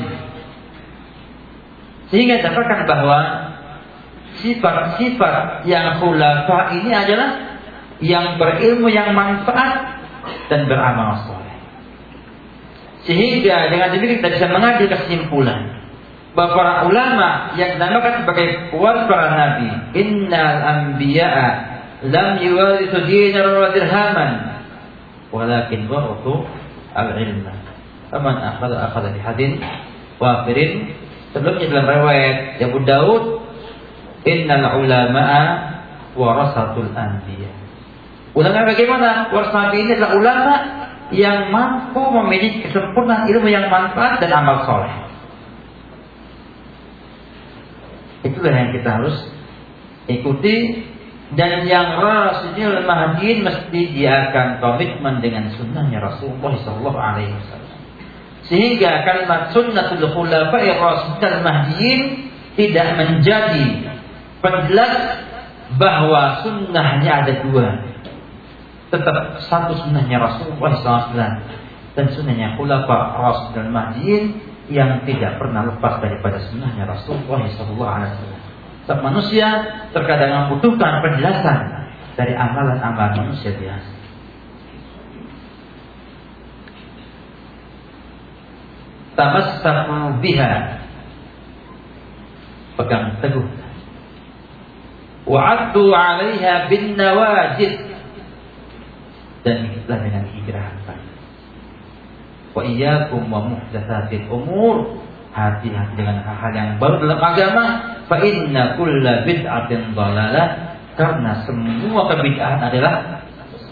[SPEAKER 2] Sehingga dikatakan bahwa sifat-sifat yang khulafa ini adalah yang berilmu yang manfaat dan beramal saleh. Sehingga dengan demikian kita bisa mengambil kesimpulan bahwa para ulama yang dinamakan sebagai para nabi, innal anbiya'a lam yuwarithu dinar wa dirhaman walakin warathu al-ilma. Faman akhadha akhadha bi hadin wafirin. Sebelumnya dalam riwayat Abu Daud, innal ulama'a warasatul anbiya. Ulama bagaimana? Warasatul ini adalah ulama yang mampu memiliki kesempurnaan ilmu yang manfaat dan amal soleh. Itulah yang kita harus ikuti. Dan yang rasyidul mahdiin mesti dia akan komitmen dengan sunnahnya Rasulullah sallallahu alaihi wasallam. Sehingga kalimat sunnatul khulafa'ir rasyidul mahdiin tidak menjadi penjelas bahwa sunnahnya ada dua. Tetap satu sunnahnya Rasulullah sallallahu alaihi wasallam dan sunnahnya khulafa rasyidul mahdiin yang tidak pernah lepas daripada sunnahnya Rasulullah sallallahu alaihi wasallam. Sebab manusia terkadang membutuhkan penjelasan dari amalan-amalan manusia biasa. Tamassaku biha, pegang teguh. Wa'addu 'alaiha bin nawajid, dan ikutlah dengan gigirahan. Wa iyyakum wa muhdatsatil umur, hati-hati dengan hal-hal yang baru dalam agama. Fa inna kulla bid'atin dhalalah, karena semua kebid'ahan adalah.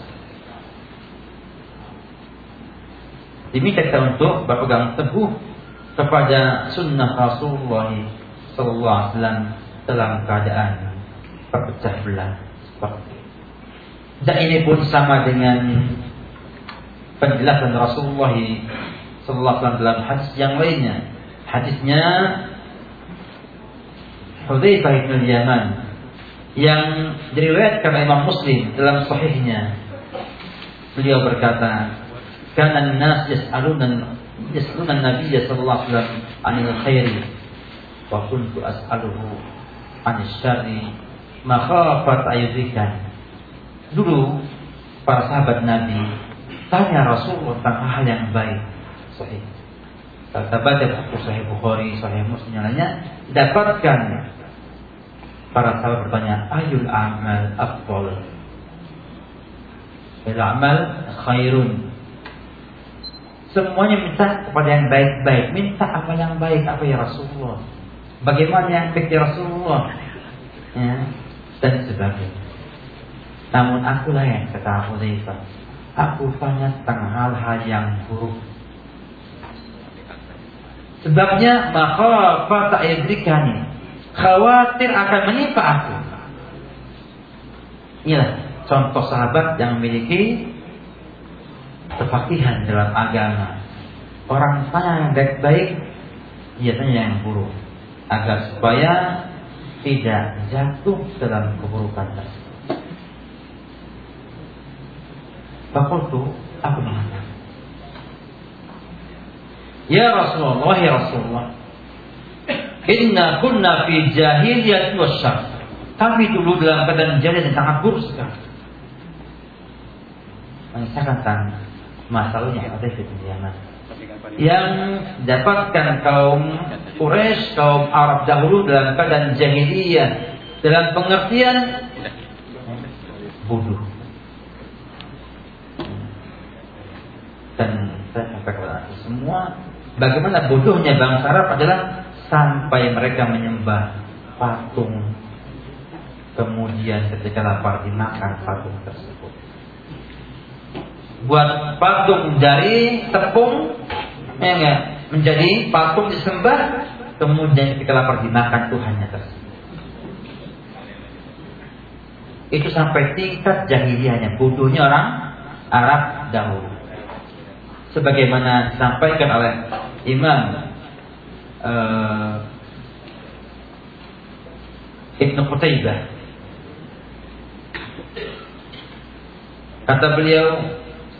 [SPEAKER 2] Demikian kita untuk berpegang teguh kepada sunnah Rasulullah sallallahu alaihi wasallam dalam keadaan terpecah belah seperti. Dan ini pun sama dengan penjelasan Rasulullah sallallahu alaihi wasallam dalam hadis yang lainnya. Hadisnya Hudzaifah bin Yaman yang diriwayatkan oleh Imam Muslim dalam sahihnya Beliau berkata, "Kana an-nas yas'aluna yas'aluna an-nabiy sallallahu alaihi wasallam 'anil khairi wa kuntu as'aluhu 'anil syarri makhafat ayyukan." Dulu para sahabat Nabi tanya Rasulullah tentang hal yang baik. Sahih. Kata baca buku Sahih Bukhari, Sahih Muslim yang lainnya, dapatkan para sahabat bertanya, "Ayul a'mal afdal?" "Al-a'mal khairun." Semuanya minta kepada yang baik-baik. Minta apa yang baik, apa ya Rasulullah? Bagaimana yang baik ya Rasulullah? Ya, dan sebagainya. Namun akulah yang kata Hudzaifah, aku tanya tentang hal-hal yang buruk. Sebabnya makhafat ta'idrikani, khawatir akan menimpa aku. Inilah contoh sahabat yang memiliki kefakihan dalam agama. Orang tanya yang baik-baik, dia tanya yang buruk, agar supaya tidak jatuh dalam keburukan tersebut. Fakultu, aku mengatakan, "Ya Rasulullah, ya Rasulullah, inna kunna fi jahiliyah wa syarr." Kami dulu dalam keadaan jahiliyah dan sangat buruk sekali. Mengisahkan tentang masalahnya yang ada di Yaman, yang dapatkan kaum Quraisy, kaum Arab dahulu dalam keadaan jahiliyah, dalam pengertian bodoh. Dan saya sampaikan kepada anda semua, bagaimana bodohnya bangsa Arab adalah sampai mereka menyembah patung, kemudian ketika lapar dimakan patung tersebut. Buat patung dari tepung, ya enggak, menjadi patung disembah, kemudian ketika lapar dimakan Tuhannya tersebut. Itu sampai tingkat jahiliyahnya, bodohnya orang Arab dahulu. Sebagaimana disampaikan oleh Imam uh, Ibnu Qutaibah, kata beliau,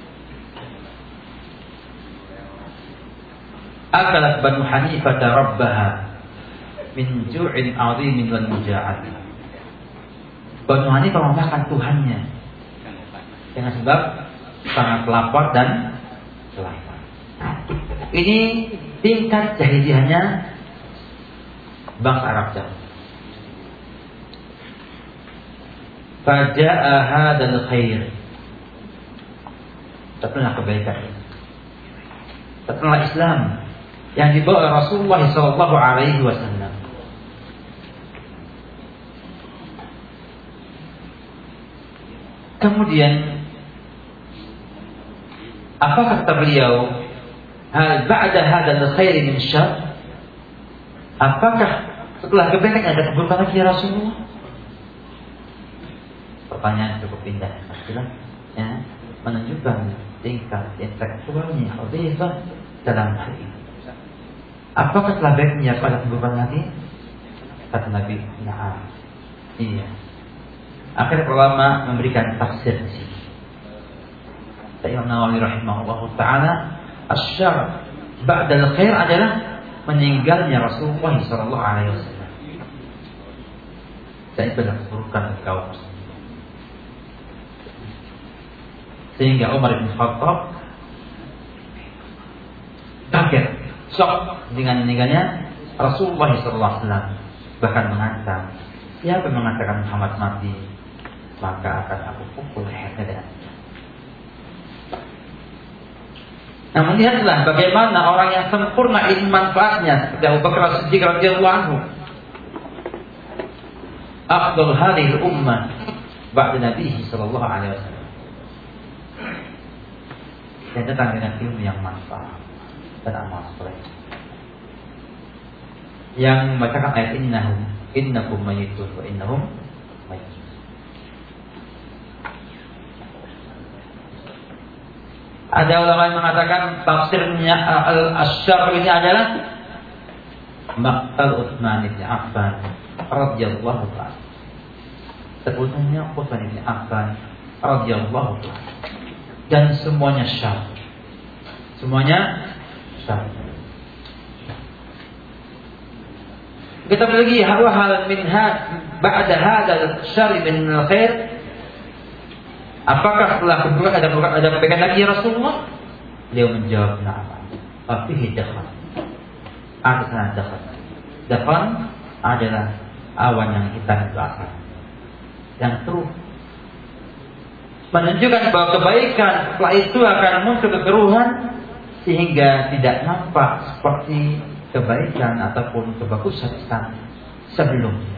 [SPEAKER 2] "Akalat Banu Hanifah rabbaha min ju'in 'azimin wal muja'at." Banu Hanifah memakan Tuhannya dengan sebab sangat lapar dan lapar. Ini tingkat jahiliyahnya bangsa Arab dahulu. Faja'a hadzal khair, datanglah kebaikan, datanglah Islam yang dibawa Rasulullah sallallahu alaihi wasallam. Kemudian apa kata beliau? Hal ba'da hadzal khair min syarr? Apakah setelah kebaikan ada keburukan lagi ya Rasulullah? Pertanyaan cukup indah, ya, menunjukkan tingkat intelektualnya Hudzaifah dalam hal ini. Apakah setelah baiknya ada keburukan lagi? Kata Nabi, "Na'am." Iya. Akhirnya ulama memberikan tafsir di sini. Imam Nawawi rahimahullah taala, asyar ba'dal khair adalah meninggalnya Rasulullah sallallahu alaihi wasallam. Dan itu adalah keburukan kaum muslimin. Sehingga Umar bin Khattab kaget, shock dengan meninggalnya Rasulullah sallallahu alaihi wasallam, bahkan mengancam, siapa yang mengatakan Muhammad mati, maka akan aku pukul lehernya dengan. Namun lihatlah bagaimana orang yang sempurna ilmu manfaatnya seperti Abu Bakar As-Siddiq radhiyallahu anhu, afdal hadhihi al-ummah ba'da Nabi sallallahu alaihi wasallam. Dia datang dengan ilmu yang manfaat dan amal soleh, yang membacakan ayat innahum innakum mayyitun wa innahum mayyitun. Ada ulama yang mengatakan tafsirnya al-asyar ini adalah maqtal Utsman bin Affan radhiyallahu ta'ala. Sebutannya Utsman bin Affan radhiyallahu ta'ala. dan semuanya syarr. Semuanya syarr. Kita lagi hal min had ba'da hadzal syarr min al-khair. Apakah setelah kedua ada ada kebaikan lagi ya Rasulullah? Beliau menjawab, "Na'am." Tapi hidakhan. Ada sana dakhan. Dakhan adalah awan yang hitam itu asal. Yang terus menunjukkan bahwa kebaikan setelah itu akan muncul kekeruhan sehingga tidak nampak seperti kebaikan ataupun kebagusan sebelumnya.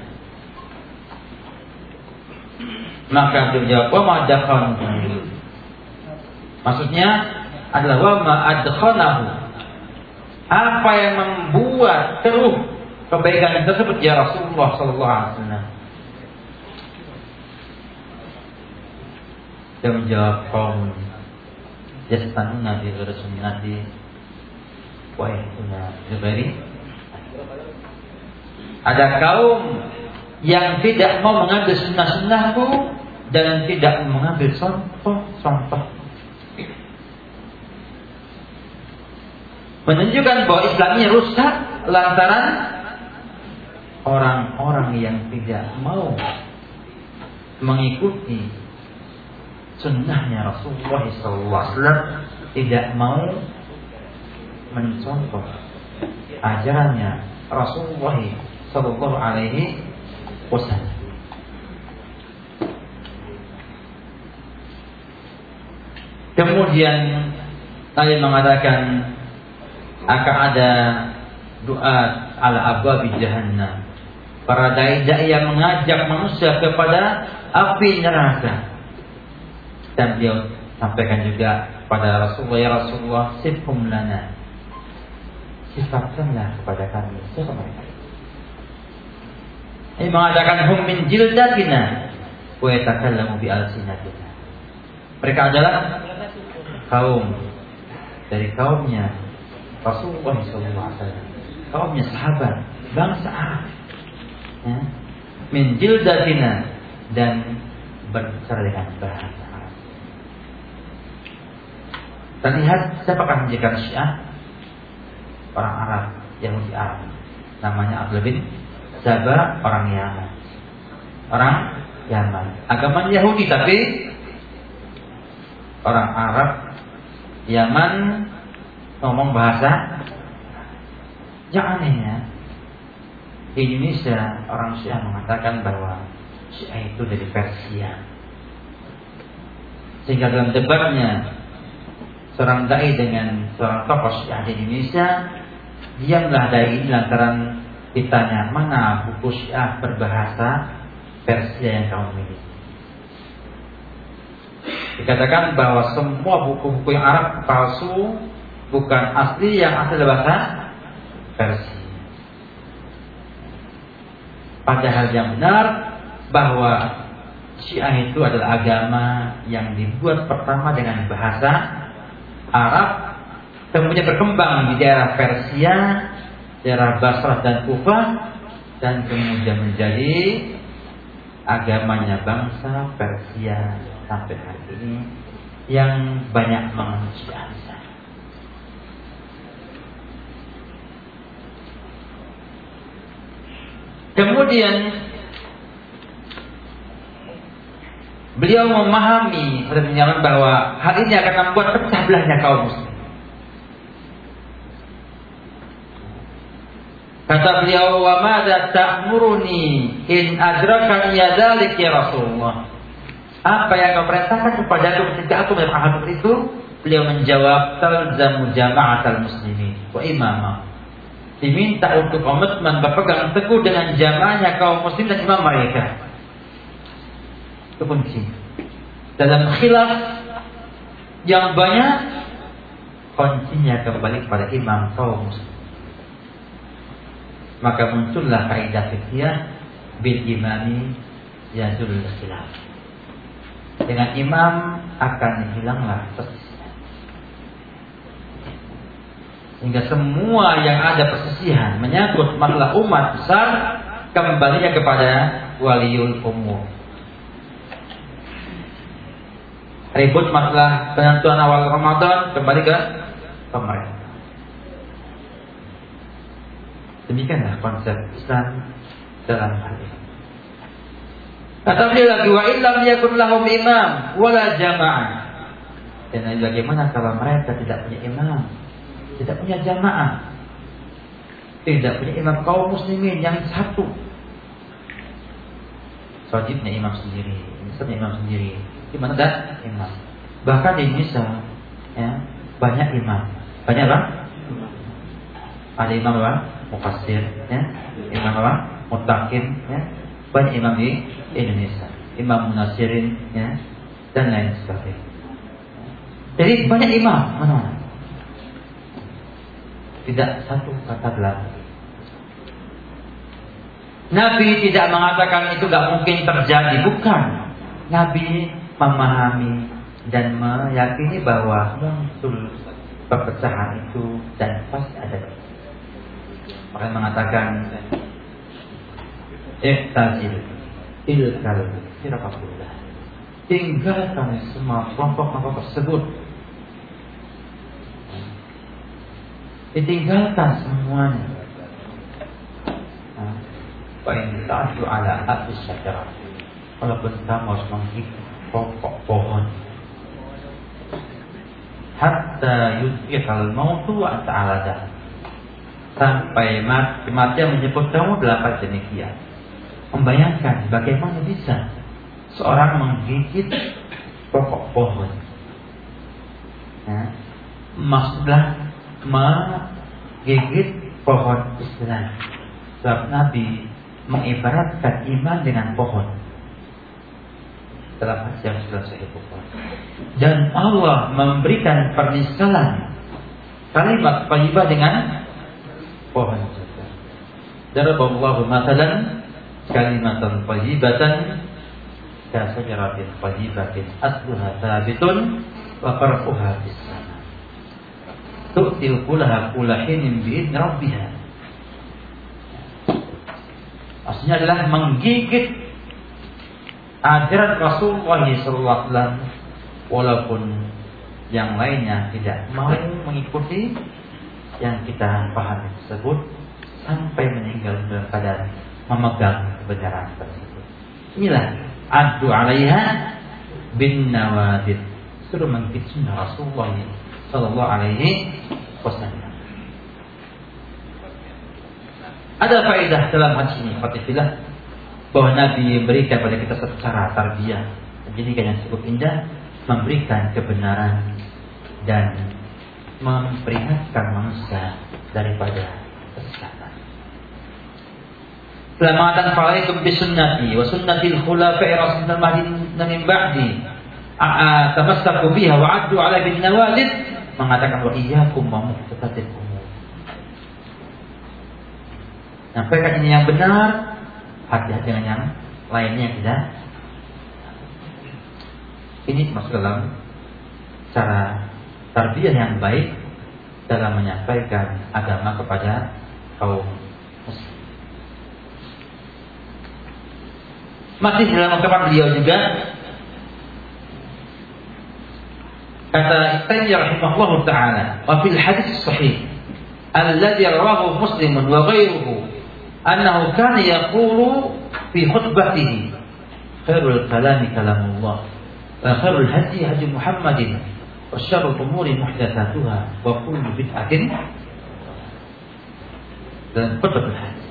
[SPEAKER 2] Maka dia jawab, "Wa ma adkhalahu." Maksudnya adalah wa ma adkhalahu. Apa yang membuat keruh kebaikan tersebut ya Rasulullah sallallahu alaihi wasallam? Dia menjawab, "Qaum yastanuna bi ghairi sunnati wa yahtuna bi ghairi." Ada kaum yang tidak mau mengambil sunnah-sunnahku dan tidak mengambil contoh-contoh. Menunjukkan bahwa Islamnya rusak lantaran orang-orang yang tidak mau mengikuti sunnahnya Rasulullah shallallahu alaihi wasallam, tidak mau mencontoh ajarannya Rasulullah shallallahu alaihi wasallam. Kemudian Nabi mengatakan akan ada doa ala abwabi jahannam. Para dai-dai yang mengajak manusia kepada api neraka. Dan beliau sampaikan juga pada Rasulullah, ya Rasulullah, sifhum lana. Sifatkanlah kepada kami. Siapa mereka? Ini mengatakan hum min jildatina wa yatakallamu bi alsinatina. Mereka adalah kaum dari kaumnya Rasulullah shallallahu alaihi wasallam, kaumnya sahabat bangsa Arab, ya, min jildatina, dan berbicara dengan bahasa Arab. Dan lihat siapakah menjadikan Syiah? Orang Arab, Yahudi Arab, namanya Abdullah bin Sabah, orang Yaman, orang Yaman, agama Yahudi tapi orang Arab Yaman, ngomong bahasa. Yang anehnya di Indonesia orang Syiah mengatakan bahwa Syiah itu dari Persia, sehingga dalam debatnya seorang dai dengan seorang tokoh Syiah di Indonesia, diamlah dai ini lantaran ditanya, mana buku Syiah berbahasa Persia yang kamu miliki? Dikatakan bahwa semua buku-buku yang Arab palsu, bukan asli, yang asli bahasa Persia. Padahal yang benar bahwa Syiah itu adalah agama yang dibuat pertama dengan bahasa Arab, kemudian berkembang di daerah Persia, daerah Basrah dan Kufah, dan kemudian menjadi agamanya bangsa Persia sampai hari ini yang banyak menganut Syiah. Kemudian beliau memahami dan menyatakan bahwa hal ini akan membuat pecah belahnya kaum muslim. Kata beliau, "Wa madza ta'muruni in adrakani dzalik ya Rasulullah?" Apa yang kau perintahkan kepadaku ketika aku melihat hal itu? Beliau menjawab, "Talzamu jama'atal muslimin wa imamah." Diminta untuk komitmen berpegang teguh dengan jamaahnya kaum muslim dan imam mereka. Itu kunci. Dalam khilaf yang banyak, kuncinya kembali kepada imam kaum muslim. Maka muncullah kaidah fikih bil imami yazul khilaf. Dengan imam akan hilanglah perselisihan. Sehingga semua yang ada perselisihan menyangkut masalah umat besar, kembalinya kepada waliul umur. Ribut masalah penentuan awal Ramadan, kembali ke pemerintah. Demikianlah konsep Islam dalam hal ini. Kata beliau lagi, wa illam yakun lahum imam wala jamaah. Dan bagaimana kalau mereka tidak punya imam, tidak punya jamaah, tidak punya imam kaum muslimin yang satu? Wajibnya imam sendiri, misalnya imam sendiri. Di mana ada imam? Bahkan di Indonesia, ya, banyak imam. Banyak apa? Ada imam apa? Mufassir, ya. Imam apa? Mutakin, ya. Banyak imam di Indonesia. Imam munasirin, ya, dan lain sebagainya. Jadi banyak imam, mana? Tidak satu kata belakang. Nabi tidak mengatakan itu gak mungkin terjadi, bukan. Nabi memahami dan meyakini bahwa muncul perpecahan itu dan pasti ada. Maka mengatakan iktazil ilkal firqatullah, tinggalkan semua kelompok-kelompok tersebut, ditinggalkan semuanya. Fa'in ta'adu ala atis syajarah, walaupun kamu harus menggigit pokok pohon, hatta yudhikal mautu wa ta'aladah, sampai kematian menyebut kamu dalam demikian. Membayangkan bagaimana bisa seorang menggigit pokok pohon, ya, maksudnya menggigit pohon Islam. Sebab Nabi mengibaratkan iman dengan pohon dalam hadis yang sudah saya buat. Dan Allah memberikan permisalan kalimat thayyibah dengan pohon juga. Daraballahu mathalan kalimatan thayyibatan ka syajaratin thayyibatin asluha thabitun wa farquha fis sama. Tu'til kulaha kulahinin bi'idni rabbiha. Maksudnya adalah menggigit ajaran Rasulullah shallallahu alaihi wasallam, walaupun yang lainnya tidak mau mengikuti yang kita pahami tersebut, sampai meninggal dalam keadaan memegang kebenaran tersebut. Inilah addu alaiha bin nawadid, suruh mengikuti sunnah Rasulullah shallallahu alaihi wasallam. Ada faedah dalam hadis ini, Fatihillah, bahwa Nabi memberikan pada kita secara tarbiyah, pendidikan yang cukup indah, memberikan kebenaran dan memperingatkan manusia daripada kesesatan. Telah mengatakan fa'alaikum bisunnati wa sunnatil khulafa'i rasyidin mahdiyyin min ba'di tamassaku biha wa 'addu 'ala bin nawajid, mengatakan wa iyyakum wa muhdatsatil umur. Sampaikan ini yang benar, hati-hati dengan yang lainnya tidak. Ini masuk dalam cara tarbiyah yang baik dalam menyampaikan agama kepada kaum muslim. Masih dalam ungkapan beliau juga, kata Taimiyah rahimahullah taala, wa fil hadis sahih alladhi rawahu Muslim wa ghairuhu annahu kana yaqulu fi khutbatihi khairul kalami kalamullah wa khairul hadi hadi Muhammadin wa syarrul umuri muhdatsatuha wa kullu bid'atin. Dan khutbatul hadis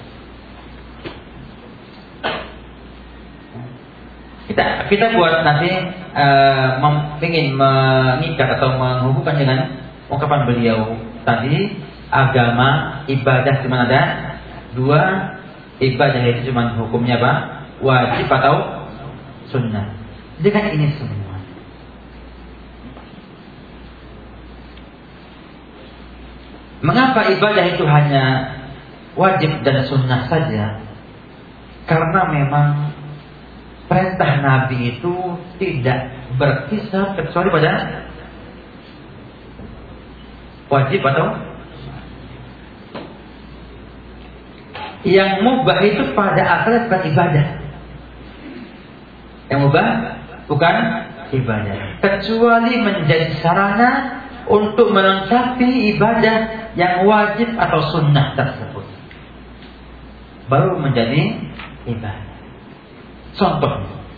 [SPEAKER 2] kita kita buat nanti uh, mem, ingin mengikat atau menghubungkan dengan ungkapan beliau tadi, agama ibadah cuma ada dua, ibadah itu cuma hukumnya apa? Wajib atau sunnah. Dengan ini semua, mengapa ibadah itu hanya wajib dan sunnah saja? Karena memang perintah Nabi itu tidak berkisar kecuali pada wajib atau yang mubah. Itu pada asalnya bukan ibadah. Yang mubah bukan ibadah, kecuali menjadi sarana untuk melengkapi ibadah yang wajib atau sunnah tersebut, baru menjadi ibadah. Contoh,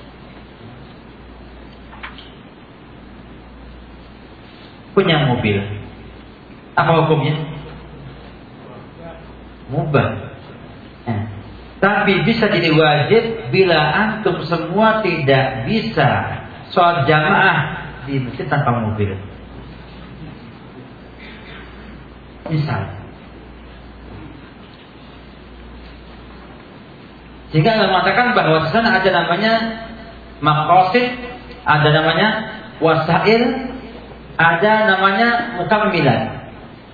[SPEAKER 2] punya mobil, apa hukumnya? Mubah. Nah, tapi bisa jadi wajib bila antum semua tidak bisa sholat jamaah di masjid tanpa mobil. Misal, jika Anda mengatakan bahwa di sana ada namanya maqasid, ada namanya wasail, ada namanya mukammilat.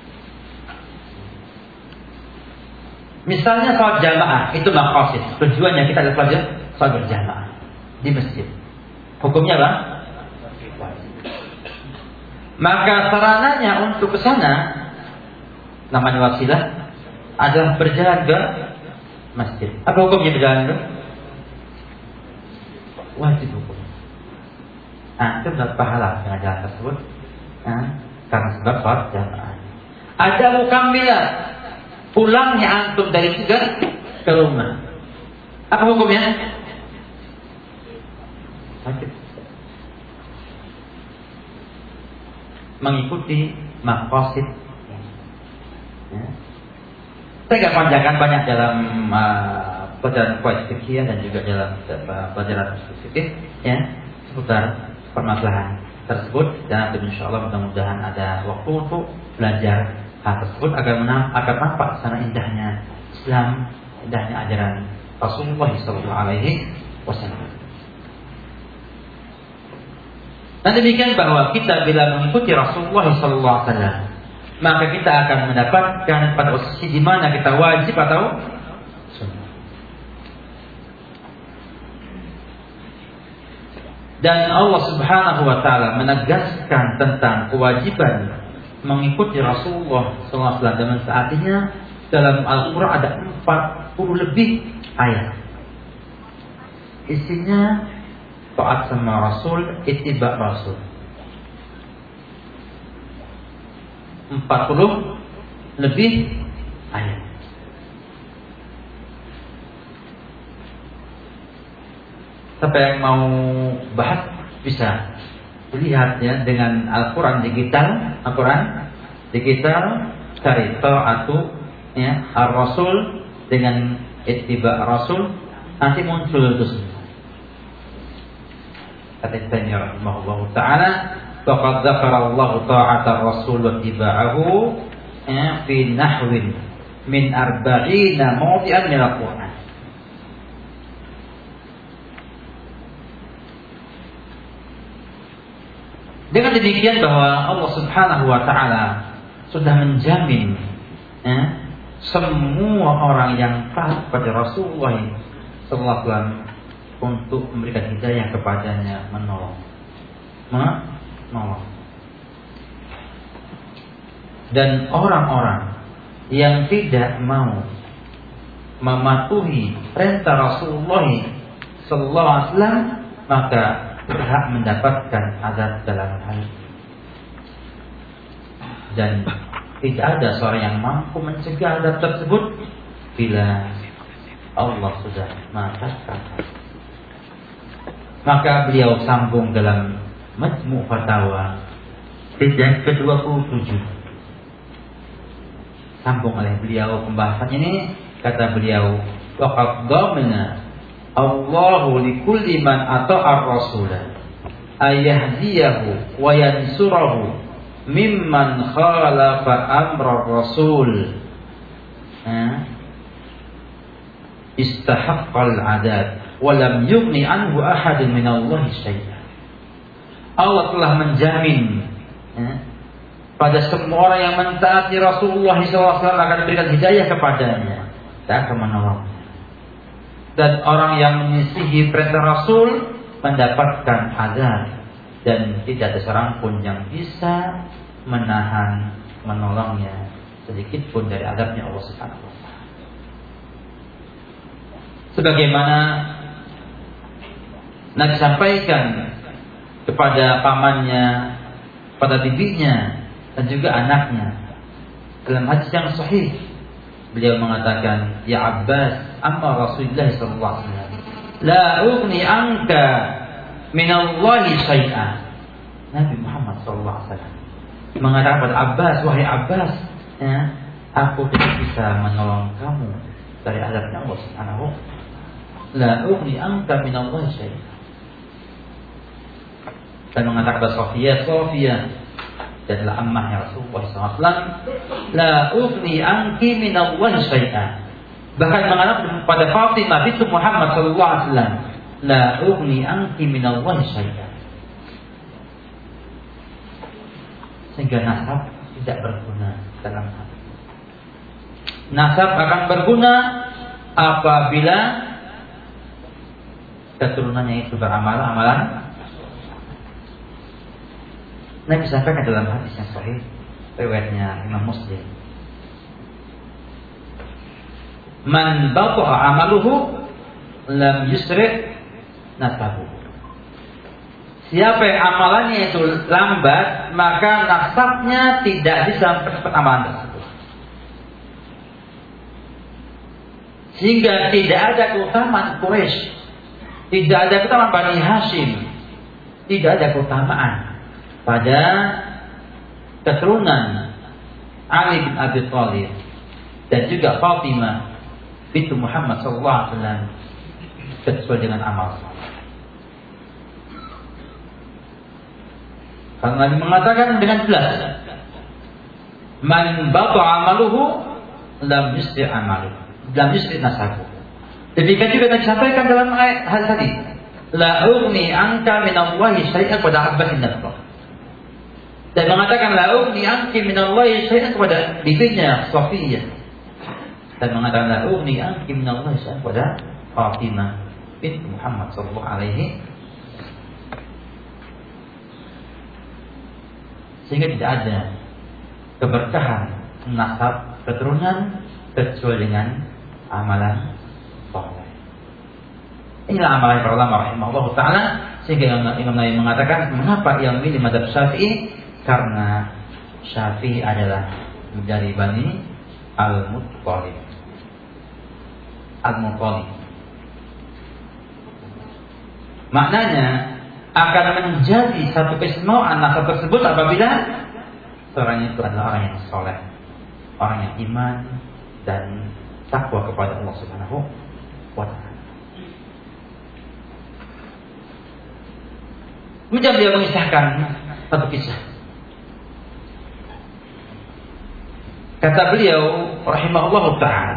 [SPEAKER 2] Misalnya sholat jamaah itu maqasid, tujuannya kita ada sholat sholat berjamaah di masjid. Hukumnya apa? Maka sarananya untuk ke sana, namanya wasilah, adalah berjalan ke masjid. Apa hukumnya berjalan ke? Wajib hukumnya. Nah, itu mendapat pahala dengan jalan tersebut, nah, karena sebab sholat jamaah. Ada mukammilat, pulangnya antum dari masjid ke rumah. Apa hukumnya? Wajib. Mengikuti maqasid. Ya. Saya nggak panjangkan banyak dalam uh, pelajaran kualifikasi dan juga dalam uh, pelajaran spesifik ya seputar permasalahan tersebut, dan insya Allah mudah-mudahan ada waktu untuk belajar hal tersebut agar menam, agar nampak sana indahnya Islam, indahnya ajaran Rasulullah shallallahu alaihi wasallam. Dan demikian bahwa kita bila mengikuti Rasulullah shallallahu alaihi wasallam, maka kita akan mendapatkan pada posisi di mana kita wajib atau sunnah. Dan Allah Subhanahu wa taala menegaskan tentang kewajiban mengikuti Rasulullah shallallahu alaihi wasallam, dan saatnya dalam Al-Qur'an ada empat puluh lebih ayat. Isinya taat sama Rasul, ittiba Rasul. empat puluh lebih ayat. Siapa yang mau bahas bisa lihat ya dengan Al-Quran digital, Al-Quran digital, cari ta'atu ya Ar-Rasul dengan ittiba Rasul, nanti muncul itu semua. Kata Ibnu rahimahullah taala, faqad dzakara Allah ta'ata Rasul wa tiba'ahu ya, fi nahwin min arba'ina mawdi'an min al-Qur'an. Dengan demikian bahwa Allah Subhanahu wa taala sudah menjamin ya, semua orang yang taat pada Rasulullah sallallahu alaihi wasallam untuk memberikan hidayah kepadanya, menolong menolong. Dan orang-orang yang tidak mau mematuhi perintah Rasulullah sallallahu alaihi wasallam, maka berhak mendapatkan azab dalam hal ini. Dan tidak ada seorang yang mampu mencegah azab tersebut bila Allah sudah mengatakan. Maka beliau sambung dalam Majmu' Fatawa yang ke dua puluh tujuh. Sambung oleh beliau pembahasan ini, kata beliau, waqad dhamana Allahu likulli man ata'a ar-rasula ayahdiyahu wa yansurahu mimman khalafa amra ar-rasul istahaqqal adab wa lam yughni anhu ahadun min Allah syai'an. Allah telah menjamin ya, pada semua orang yang mentaati Rasulullah shallallahu alaihi wasallam akan diberikan hidayah kepadanya, tak akan menolongnya. Dan orang yang menyisihi perintah Rasul mendapatkan azab, dan tidak ada seorang pun yang bisa menahan, menolongnya sedikit pun dari azabnya Allah Subhanahu wa taala. Sebagaimana Nabi sampaikan kepada pamannya, pada bibinya, dan juga anaknya. Dalam hadis yang sahih, beliau mengatakan, "Ya Abbas, amma Rasulullah sallallahu alaihi wasallam, la ughni anka min Allahi syai'an." Nabi Muhammad sallallahu alaihi wasallam mengatakan kepada Abbas, "Wahai Abbas, ya, aku tidak bisa menolong kamu dari azabnya Allah Subhanahu wa ta'ala. La ughni anka min Allahi syai'an." Dan mengatakan kepada Sofia, Sofia adalah ammahnya Rasulullah sallallahu alaihi wasallam, la ughni anki min Allahi syai'an. Bahkan mengatakan kepada Fatimah binti Muhammad sallallahu alaihi wasallam, la ughni anki min Allahi syai'an. Sehingga nasab tidak berguna dalam hati. Nasab akan berguna apabila keturunannya itu beramal amalan. Nabi sampaikan dalam hadis yang sahih, riwayatnya Imam Muslim, "Man bata'a amaluhu lam yusri' nasabuhu." Siapa yang amalannya itu lambat, maka nasabnya tidak bisa mempercepat amalan tersebut. Sehingga tidak ada keutamaan Quraisy, tidak ada keutamaan Bani Hashim, tidak ada keutamaan pada keturunan Ali bin Abi Thalib dan juga Fatimah binti Muhammad sallallahu alaihi wasallam sesuai dengan amal. Karena Nabi mengatakan dengan jelas, "Man bata'a amaluhu lam yusri' amaluhu, lam yusri' nasabuhu." Demikian juga Nabi sampaikan dalam ayat hal tadi, "La ughni anka min Allahi syai'an" pada Abbas bin Nasr. Dan mengatakan la ughni anki min Allahi syai'an kepada bibinya Safiyah. Dan mengatakan la ughni anki min Allahi syai'an kepada Fatimah binti Muhammad sallallahu alaihi. Sehingga tidak ada keberkahan nasab keturunan kecuali dengan amalan saleh. Inilah amalan para ulama rahimahullah taala. Sehingga Imam Nawawi mengatakan, mengapa yang memilih mazhab Syafi'i? Karena Syafi'i adalah dari Bani Al-Muttalib. Al-Muttalib. Maknanya akan menjadi satu keistimewaan nasab tersebut apabila seorang itu adalah orang yang soleh, orang yang iman dan takwa kepada Allah Subhanahu wa ta'ala. Kemudian beliau mengisahkan satu kisah. Kata beliau rahimahullah ta'ala,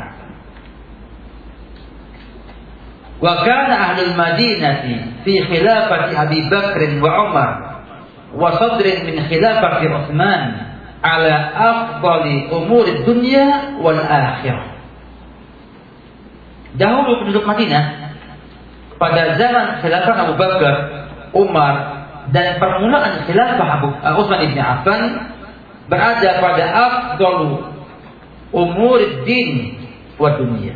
[SPEAKER 2] "Wa kana ahlul Madinati fi khilafati Abi Bakr wa Umar wa sadrin min khilafati Utsman ala afdali umuri dunya wal akhirah." Dahulu penduduk Madinah pada zaman khilafah Abu Bakar, Umar dan permulaan khilafah Abu Utsman bin Affan berada pada afdalu umuri din wa dunya.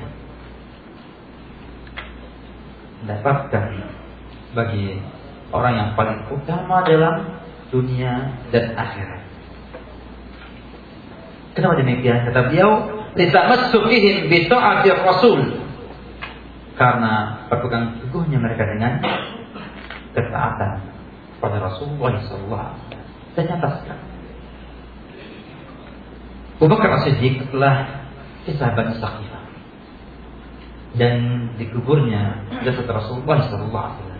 [SPEAKER 2] Dapatkan bagi orang yang paling utama dalam dunia dan akhirat. Kenapa demikian? Kata beliau, "Litamassukihim bi ta'ati Rasul." Karena berpegang teguhnya mereka dengan ketaatan pada Rasulullah sallallahu alaihi wasallam. Dan nyata sekali. Abu Bakar As-Siddiq telah kisah Bani Saqifah dan dikuburnya jasad Rasulullah sallallahu alaihi wasallam.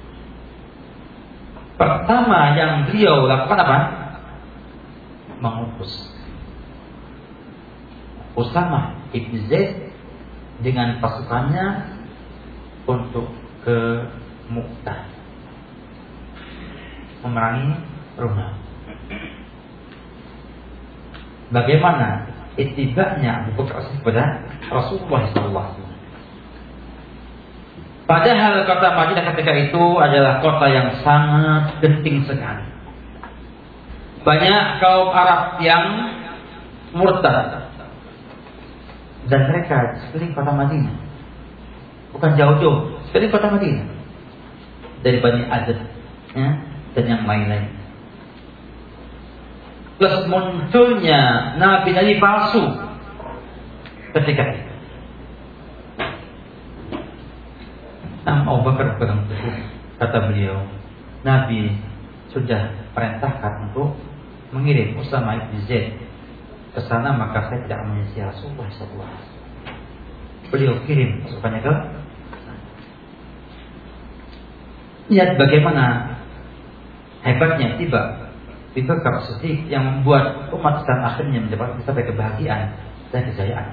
[SPEAKER 2] Pertama yang beliau lakukan apa? Mengutus Usamah ibn Zaid dengan pasukannya untuk ke Mu'tah, memerangi Roma. Bagaimana ittiba'nya Abu Bakar kepada Rasulullah sallallahu alaihi wasallam? Padahal kota Madinah ketika itu adalah kota yang sangat genting sekali. Banyak kaum Arab yang murtad dan mereka sekeliling kota Madinah. Bukan jauh-jauh, sekeliling kota Madinah. Dari Bani Azad, ya, dan yang lain-lain. Plus munculnya nabi-nabi palsu ketika itu. Namun Abu Bakar berpegang teguh, kata beliau, Nabi sudah perintahkan untuk mengirim Usama bin Zaid ke sana, maka saya tidak menyisia Rasulullah sallallahu alaihi wasallam. Beliau kirim pasukannya ke. Lihat bagaimana hebatnya tiba Abu Bakar Siddiq yang membuat umat Islam akhirnya mendapat sampai kebahagiaan dan kejayaan.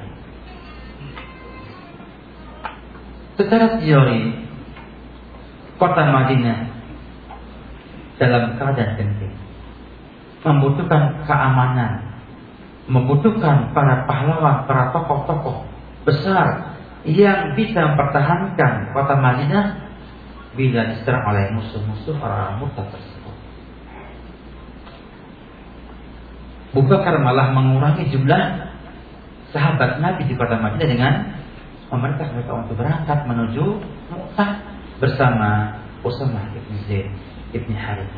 [SPEAKER 2] Secara teori, kota Madinah dalam keadaan genting, membutuhkan keamanan, membutuhkan para pahlawan, para tokoh-tokoh besar yang bisa mempertahankan kota Madinah bila diserang oleh musuh-musuh orang murtad tersebut. Abu Bakar malah mengurangi jumlah sahabat Nabi di kota Madinah dengan memerintah mereka untuk berangkat menuju Mu'tah bersama Usamah bin Zaid bin Harithah.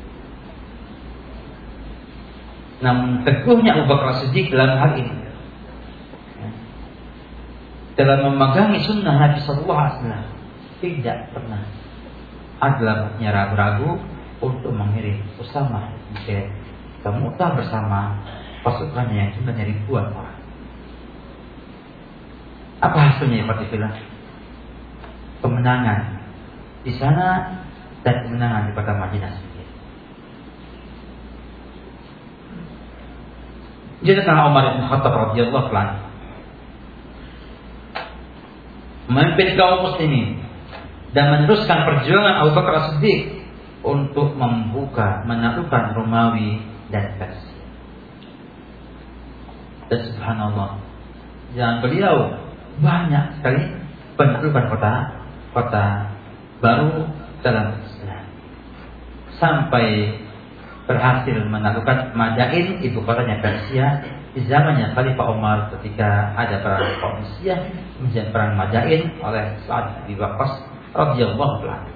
[SPEAKER 2] Namun teguhnya Abu Bakar Siddiq dalam hal ini, dalam memegangi sunnah Nabi sallallahu alaihi wasallam, tidak pernah adalah ragu-ragu untuk mengirim Usamah bin Zaid ke Mu'tah bersama pasukannya yang jumlahnya ribuan orang. Apa hasilnya ya Fatihillah? Kemenangan di sana dan kemenangan di kota Madinah sendiri. Jadi karena Umar bin Khattab radhiyallahu anhu memimpin kaum muslimin dan meneruskan perjuangan Abu Bakar As-Siddiq untuk membuka, menaklukkan Romawi dan Persia. Dan subhanallah, jangan beliau banyak sekali penaklukan kota kota baru dalam Islam, sampai berhasil menaklukkan Madain, ibu kotanya Persia, di zamannya Khalifah Umar ketika ada perang Qadisiyah, menjadi perang Madain oleh Sa'ad bin Waqqas radhiyallahu anhu.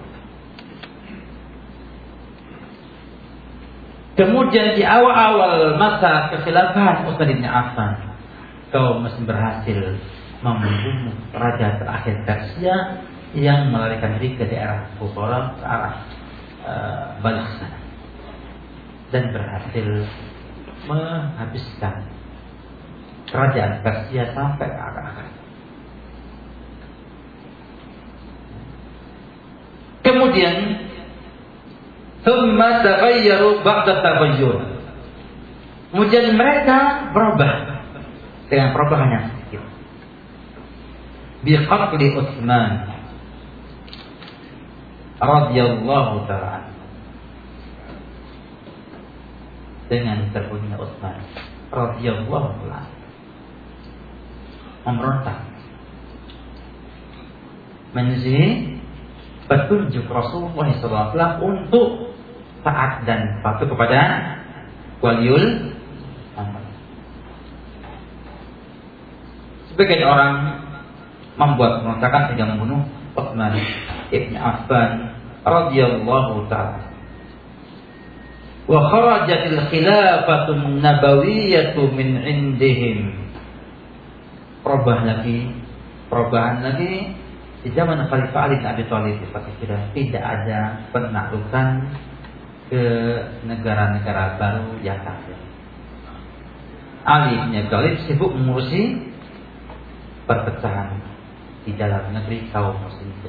[SPEAKER 2] Kemudian di awal-awal masa kekhilafahan Utsman bin Affan, kaum muslim berhasil membunuh raja terakhir Persia yang melarikan diri ke daerah Bukhara, ke arah uh, Balkh sana, dan berhasil menghabiskan kerajaan Persia sampai ke akar-akar. Kemudian thumma taghayyaru ba'da taghayyur. Kemudian mereka berubah dengan perubahan yang sedikit. Bi qatli Utsman radhiyallahu ta'ala, dengan terbunuhnya Utsman radhiyallahu ta'ala, memberontak menjadi petunjuk Rasulullah shallallahu alaihi wasallam untuk taat dan patuh kepada waliul amr. Sebagian orang membuat pemberontakan sehingga membunuh Utsman ibn Affan radhiyallahu ta'ala. Wa kharajatil khilafatun nabawiyyatu min indihim. Perubahan lagi, perubahan lagi di zaman Khalifah Ali bin Abi Thalib, tidak ada penaklukan ke negara-negara baru yang kafir. Ali bin Abi Thalib sibuk mengurusi perpecahan di dalam negeri kaum muslimin.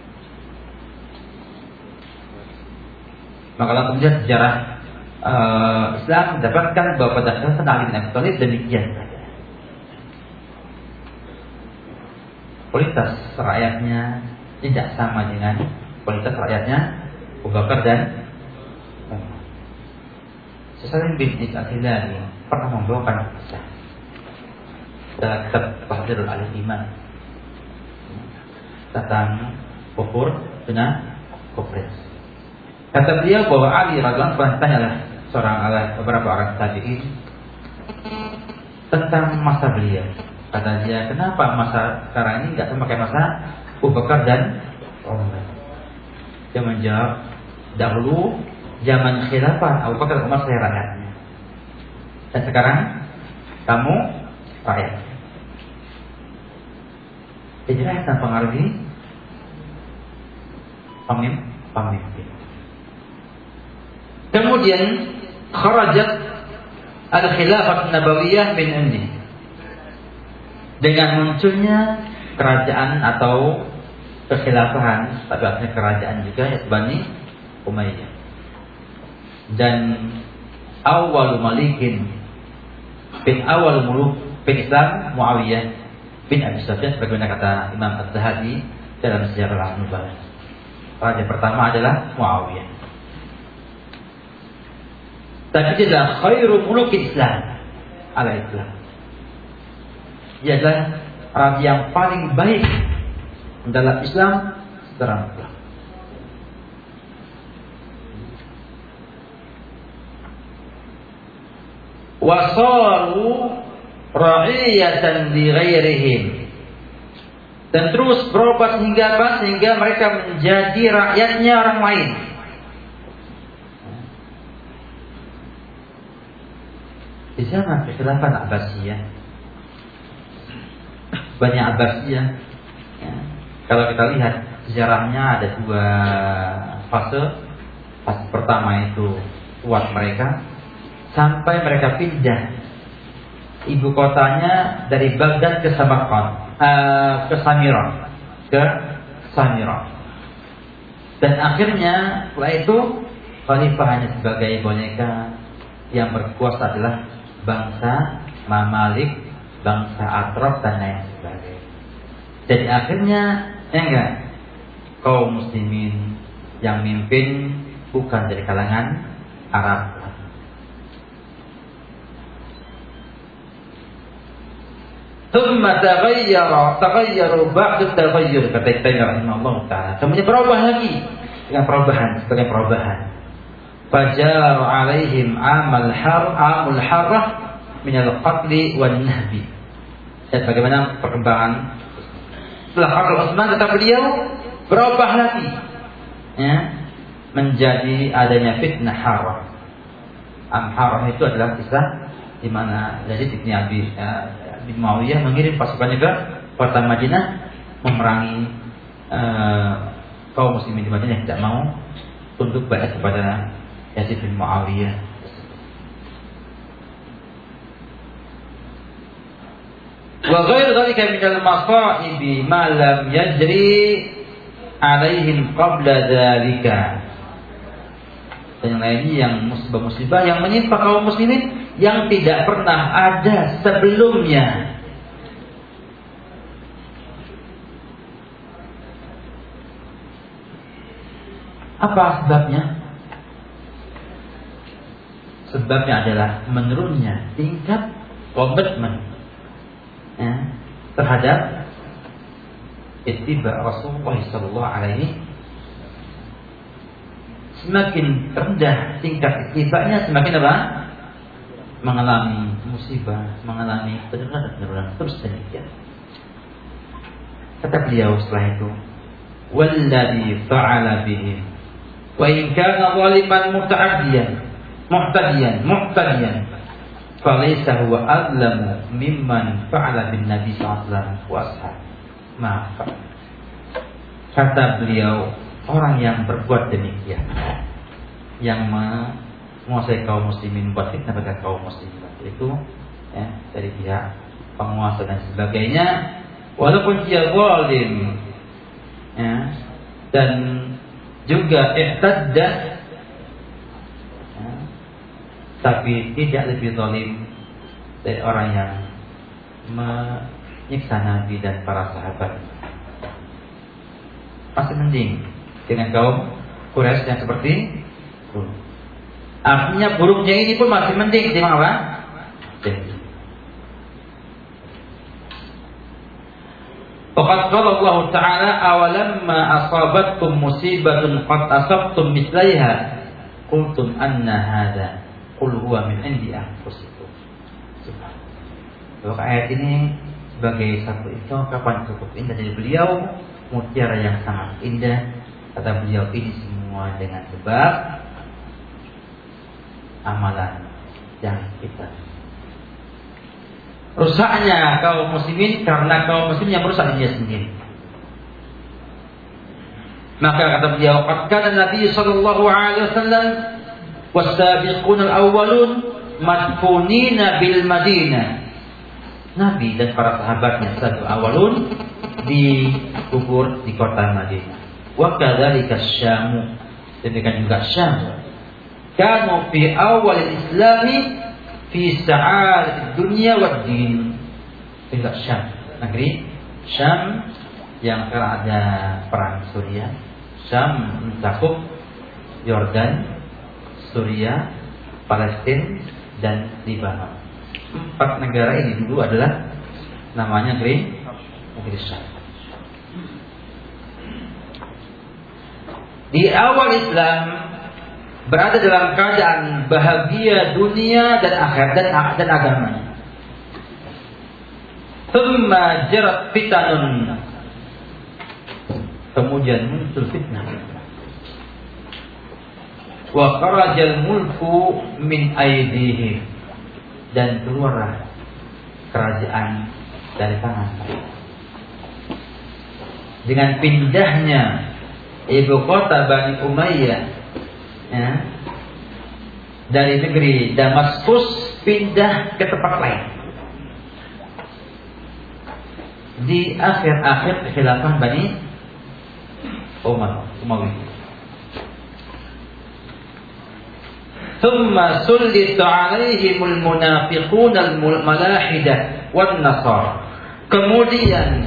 [SPEAKER 2] Maka kemudian sejarah uh, Islam mendapatkan bahwa pada saat Ali bin Abi Thalib demikian saja. Kualitas rakyatnya tidak sama dengan kualitas rakyatnya Abu Bakar dan Umar. Salim bin Al-Hilali pernah membawakan kisah dalam kitab Tahdhirul Al-Iman tentang kufur dengan kufur. Kata beliau bahwa Ali radhiyallahu anhu pernah tanyalah seorang oleh beberapa orang tabi'in tentang masa beliau. Kata dia, kenapa masa sekarang ini tidak memakai masa Abu Bakar dan Umar? Dia menjawab, dahulu zaman khilafah Abu Bakar Umar saya rakyatnya. Dan sekarang kamu rakyat. Jelas dan pengaruhi pemimpin. Kemudian kharajat al-khilafah nabawiyah min indi. Dengan munculnya kerajaan atau kekhilafahan, tapi artinya kerajaan juga ya Bani Umayyah. Dan awal malikin bin awal muluk bin Islam Muawiyah bin Abi Sufyan, sebagaimana kata Imam Az-Zahabi dalam Sejarah Al-Nubalah. Raja pertama adalah Muawiyah. Tapi dia adalah khairu muluk Islam ala Islam. Dia adalah raja yang paling baik dalam Islam secara mutlak. Wasaru ra'iyatan li ghairihim, dan terus berubah sehingga apa? Sehingga mereka menjadi rakyatnya orang lain. Di zaman kekhilafan Abbasiyah, banyak Abbasiyah ya. Kalau kita lihat sejarahnya ada dua fase. Fase pertama itu kuat mereka sampai mereka pindah ibu kotanya dari Baghdad ke Samarkand, uh, ke Samirah, ke Samirah. Dan akhirnya setelah itu khalifah hanya sebagai boneka, yang berkuasa adalah bangsa Mamalik, bangsa Atraf dan lain sebagainya. Jadi akhirnya ya enggak, kaum muslimin yang mimpin bukan dari kalangan Arab. Thumma taghayyara taghayyaru ba'da taghayyur, kata Ibnu rahimahullah taala. Kemudian berubah lagi dengan perubahan sebagai perubahan. Fajar alaihim amal har amul harrah min al-qatl wan nahbi. Dan bagaimana perkembangan setelah Khalifah Utsman, kata beliau, berubah lagi ya, menjadi adanya fitnah harrah. Am harrah itu adalah kisah di mana jadi Ibnu Abi bin Muawiyah mengirim pasukannya ke kota Madinah memerangi uh, kaum muslimin di Madinah yang tidak mau tunduk baiat kepada Yazid bin Muawiyah. Wa ghair dzalika min al-masa'ib ma lam yajri alaihim qabla dzalika. Dan yang lainnya yang musibah-musibah yang menimpa kaum muslimin yang tidak pernah ada sebelumnya. Apa sebabnya? Sebabnya adalah menurunnya tingkat komitmen ya, terhadap ittiba Rasulullah sallallahu alaihi. Semakin rendah tingkat ittibanya, semakin apa? Mengalami musibah, mengalami penurunan-penurunan terus demikian. Kata beliau setelah itu, "Walladzi fa'ala bihim wa in kana zaliman muta'addiyan muhtadiyan muhtadiyan falaysa huwa azlamu mimman fa'ala bin nabi sallallahu alaihi wasallam wa ashab." Maka kata beliau, orang yang berbuat demikian, yang menguasai kaum muslimin, buat fitnah pada kaum muslimin itu ya, dari pihak penguasa dan sebagainya, walaupun dia zalim ya, dan juga ihtadda ya, tapi tidak lebih zalim dari orang yang menyiksa Nabi dan para sahabat. Masih mending dengan kaum Quraisy yang seperti itu. Artinya buruknya ini pun masih mending di mana? Faqad qala Allah Ta'ala, awalamma asabatkum musibatun qad asabtum mislaiha qultum anna hadza qul huwa min indi anfusikum. Subhanallah. Ayat ini sebagai satu itu kapan cukup indah dari beliau, mutiara yang sangat indah. Kata beliau, ini semua dengan sebab amalan yang kita. Rusaknya kaum muslimin karena kaum muslimin yang merusak dirinya sendiri. Maka kata beliau, "Qad kana Nabi sallallahu alaihi wasallam was-sabiqun al-awwalun madfunina bil Madinah." Nabi dan para sahabatnya sabiqun awwalun dikubur di kota Madinah. Wa kadzalika Syam, demikian juga Syam. Kanu fi awal Islami fi sa'ad dunia wa din. Juga Syam, negeri Syam yang sekarang ada perang Suriah. Syam mencakup Yordan, Suriah, Palestina, dan Lebanon. Empat negara ini dulu adalah namanya negeri negeri Syam. Di awal Islam berada dalam keadaan bahagia dunia dan akhirat dan, dan agamanya. Thumma jarat fitanun, kemudian muncul fitnah. Wa kharajal mulku min aydihim, dan keluarlah kerajaan dari tangan mereka. Dengan pindahnya ibu kota Bani Umayyah, ya, dari negeri Damaskus pindah ke tempat lain. Di akhir-akhir kekhilafan Bani Umar Umayyah. Thumma sullita alaihimul munafiqun al-malahidah wan nasara. Kemudian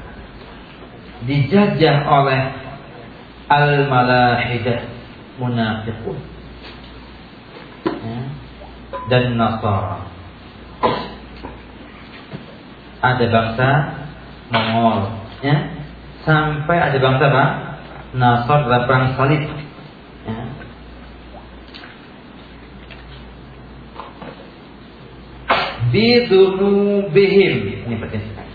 [SPEAKER 2] dijajah oleh al-malahidah, munafiqun, ya, dan nasara. Ada bangsa Mongol, ya, sampai ada bangsa apa? Nasar dalam perang salib, ya. Bidunubihim, ini penting sekali.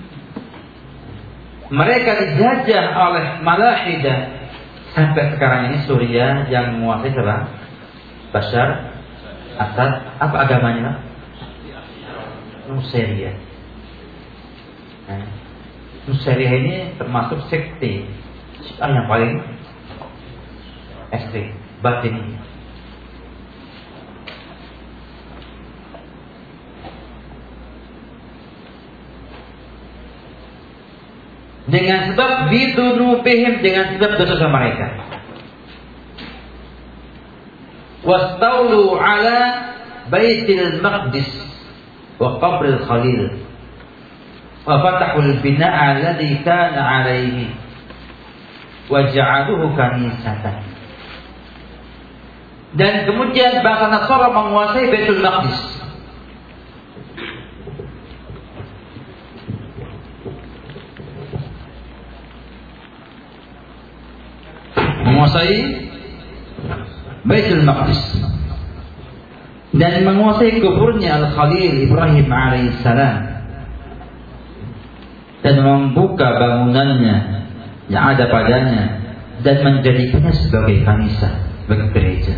[SPEAKER 2] Mereka dijajah oleh Malahidah. Sampai sekarang ini Suriah yang menguasai siapa? Bashar Assad. Apa agamanya? Nusairiyah. Nah, Nusairiyah ini termasuk sekte Syiah yang paling ekstrim, batin. Dengan sebab bidunubihim, dengan sebab dosa mereka. Wastaulu ala Baitil Maqdis wa Qabril Khalil wa fatahul bina'a alladhi kana alaihi wa ja'aluhu kanisatan. Dan kemudian bangsa Nasara menguasai Baitul Maqdis. Menguasai Baitul Maqdis dan menguasai kuburnya Al-Khalil Ibrahim alaihissalam dan membuka bangunannya yang ada padanya dan menjadikannya sebagai kanisa, sebagai gereja.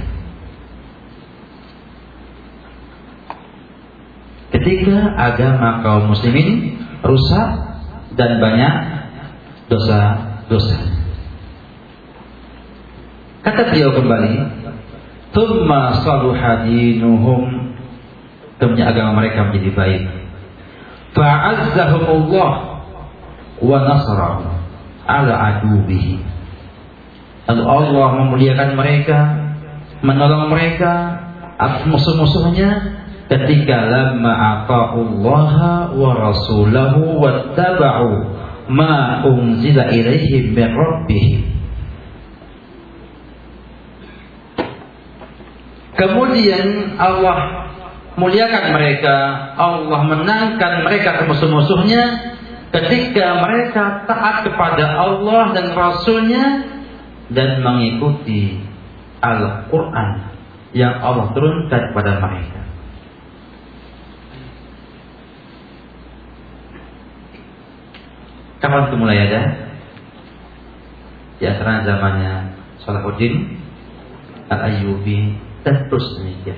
[SPEAKER 2] Ketika agama kaum muslimin rusak dan banyak dosa-dosa. Kata beliau kembali, "Tsumma saluha dinuhum", kemudian agama mereka menjadi baik. Fa'azzahumullah wa nasrahum ala adubihi. Lalu Allah memuliakan mereka, menolong mereka atas musuh-musuhnya ketika lamma ata'ullaha wa rasulahu wattaba'u ma unzila ilaihim min rabbihim. Kemudian Allah muliakan mereka, Allah menangkan mereka ke musuh-musuhnya ketika mereka taat kepada Allah dan Rasulnya dan mengikuti Al-Quran yang Allah turunkan kepada mereka. Kapan itu mulai ada? Di antara zamannya Salahuddin Al-Ayyubi dan terus demikian.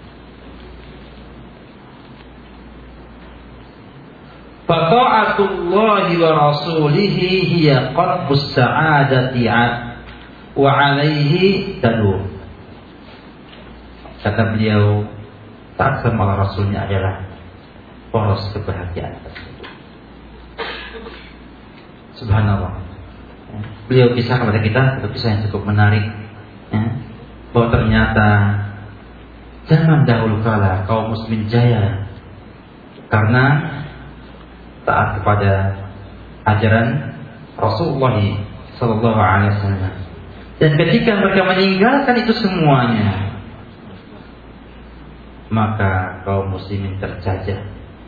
[SPEAKER 2] Fata'atullahi wa rasulihi hiya qalbus sa'adati wa 'alaihi tadur. Kata beliau, taat sama Rasulnya adalah poros kebahagiaan tersebut. Subhanallah. Beliau kisah kepada kita, satu kisah yang cukup menarik, ya, bahwa ternyata zaman dahulu kala kaum muslimin jaya karena taat kepada ajaran Rasulullah Sallallahu Alaihi Wasallam. Dan ketika mereka meninggalkan itu semuanya, maka kaum muslimin terjajah.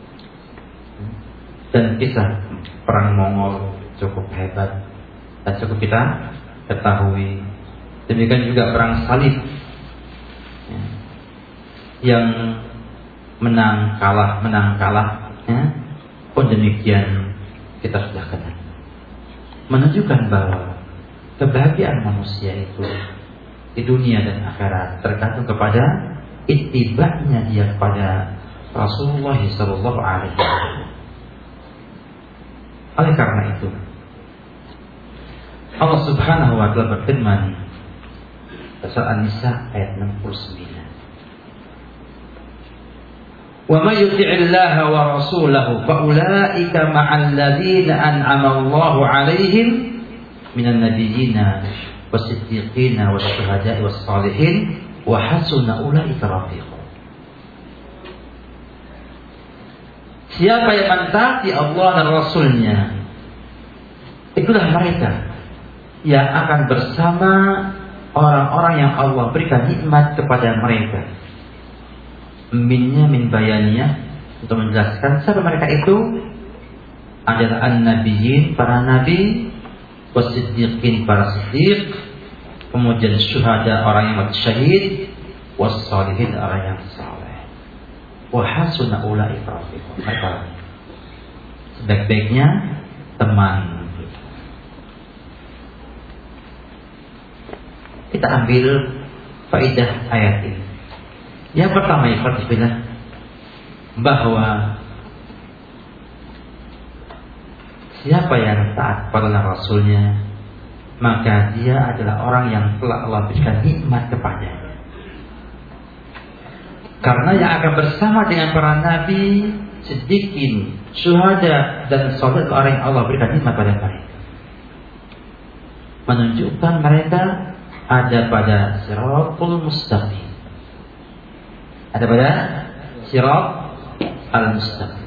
[SPEAKER 2] Dan kisah perang Mongol cukup hebat dan cukup kita ketahui. Demikian juga perang salib, ya, yang menang kalah menang kalah, ya, pun demikian kita sudah kenal. Menunjukkan bahwa kebahagiaan manusia itu di dunia dan akhirat tergantung kepada ittiba'nya dia kepada Rasulullah sallallahu alaihi wasallam. Oleh karena itu Allah Subhanahu wa taala berfirman Surah An-Nisa ayat enam puluh sembilan. Wa may yuti'illaha wa rasulahu fa ulaika ma'al ladzina an'ama Allahu 'alaihim minan nabiyyina was-siddiqina wasyuhada'i was-shalihin wa hasuna ulaika rafiqa. Siapa yang mentaati Allah dan Rasulnya, itulah mereka yang akan bersama orang-orang yang Allah berikan nikmat kepada mereka. Minnya min bayaniyah, untuk menjelaskan siapa mereka itu adalah an-nabiyyin, para nabi, was-siddiqin, para siddiq, kemudian syuhada, orang yang mati syahid, was-shalihin, orang yang saleh. Wa hasuna ulaika rafiqa. Mereka sebaik-baiknya teman. Kita ambil faidah ayat ini. Yang pertama, ikhwan, bahwa siapa yang taat pada Rasulnya, maka dia adalah orang yang telah Allah berikan nikmat kepadanya. Karena yang akan bersama dengan para nabi, siddiqin, syuhada dan salih, orang yang Allah berikan nikmat pada mereka, menunjukkan mereka ada pada siratul mustaqim, ada pada sirat al-mustaqim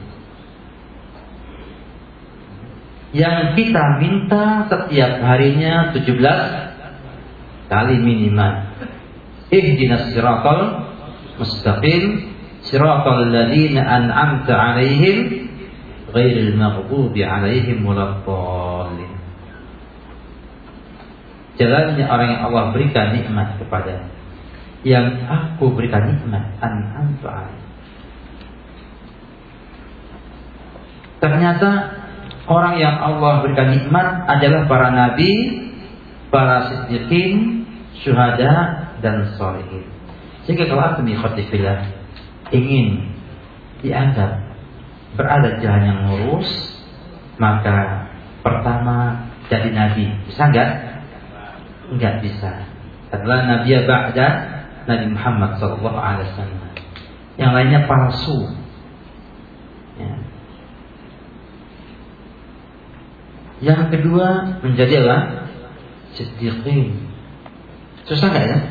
[SPEAKER 2] yang kita minta setiap harinya tujuh belas kali minimal. Ihdinas siratal mustaqim siratal ladzina an'amta 'alaihim ghairil maghdubi 'alaihim waladdallin. Jalannya orang yang Allah berikan nikmat kepada, yang aku berikan nikmat, an'amtu 'alaihim. Ternyata orang yang Allah berikan nikmat adalah para nabi, para siddiqin, syuhada dan sholihin. Sehingga kalau antum ikhwatifillah ingin dianggap berada di jalan yang lurus, maka pertama jadi nabi. Bisa enggak? Enggak bisa. Adalah nabi ba'da Nabi Muhammad sallallahu alaihi wasallam. Yang lainnya palsu. Ya. Yang kedua menjadi apa? Siddiqin. Susah enggak ya?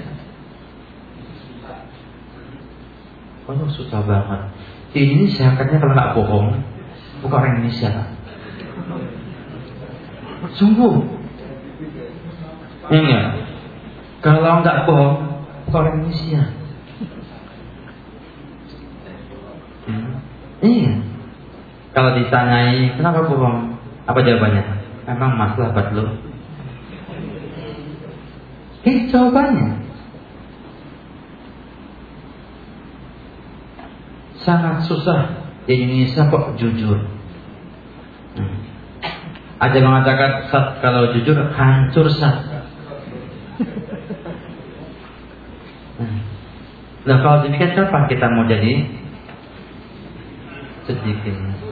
[SPEAKER 2] Oh, susah banget. Di Indonesia katanya kalau nggak bohong, bukan orang Indonesia. Sungguh. Enggak. Kalau nggak bohong, bukan orang Indonesia. Hmm. Iya. Kalau ditanyai kenapa bohong, apa jawabannya? Emang masalah buat lo. Itu jawabannya. Sangat susah di Indonesia kok jujur. Hmm. Ada yang mengatakan Sat, kalau jujur hancur Sat. Hmm. Nah kalau demikian kapan kita mau jadi sedikit?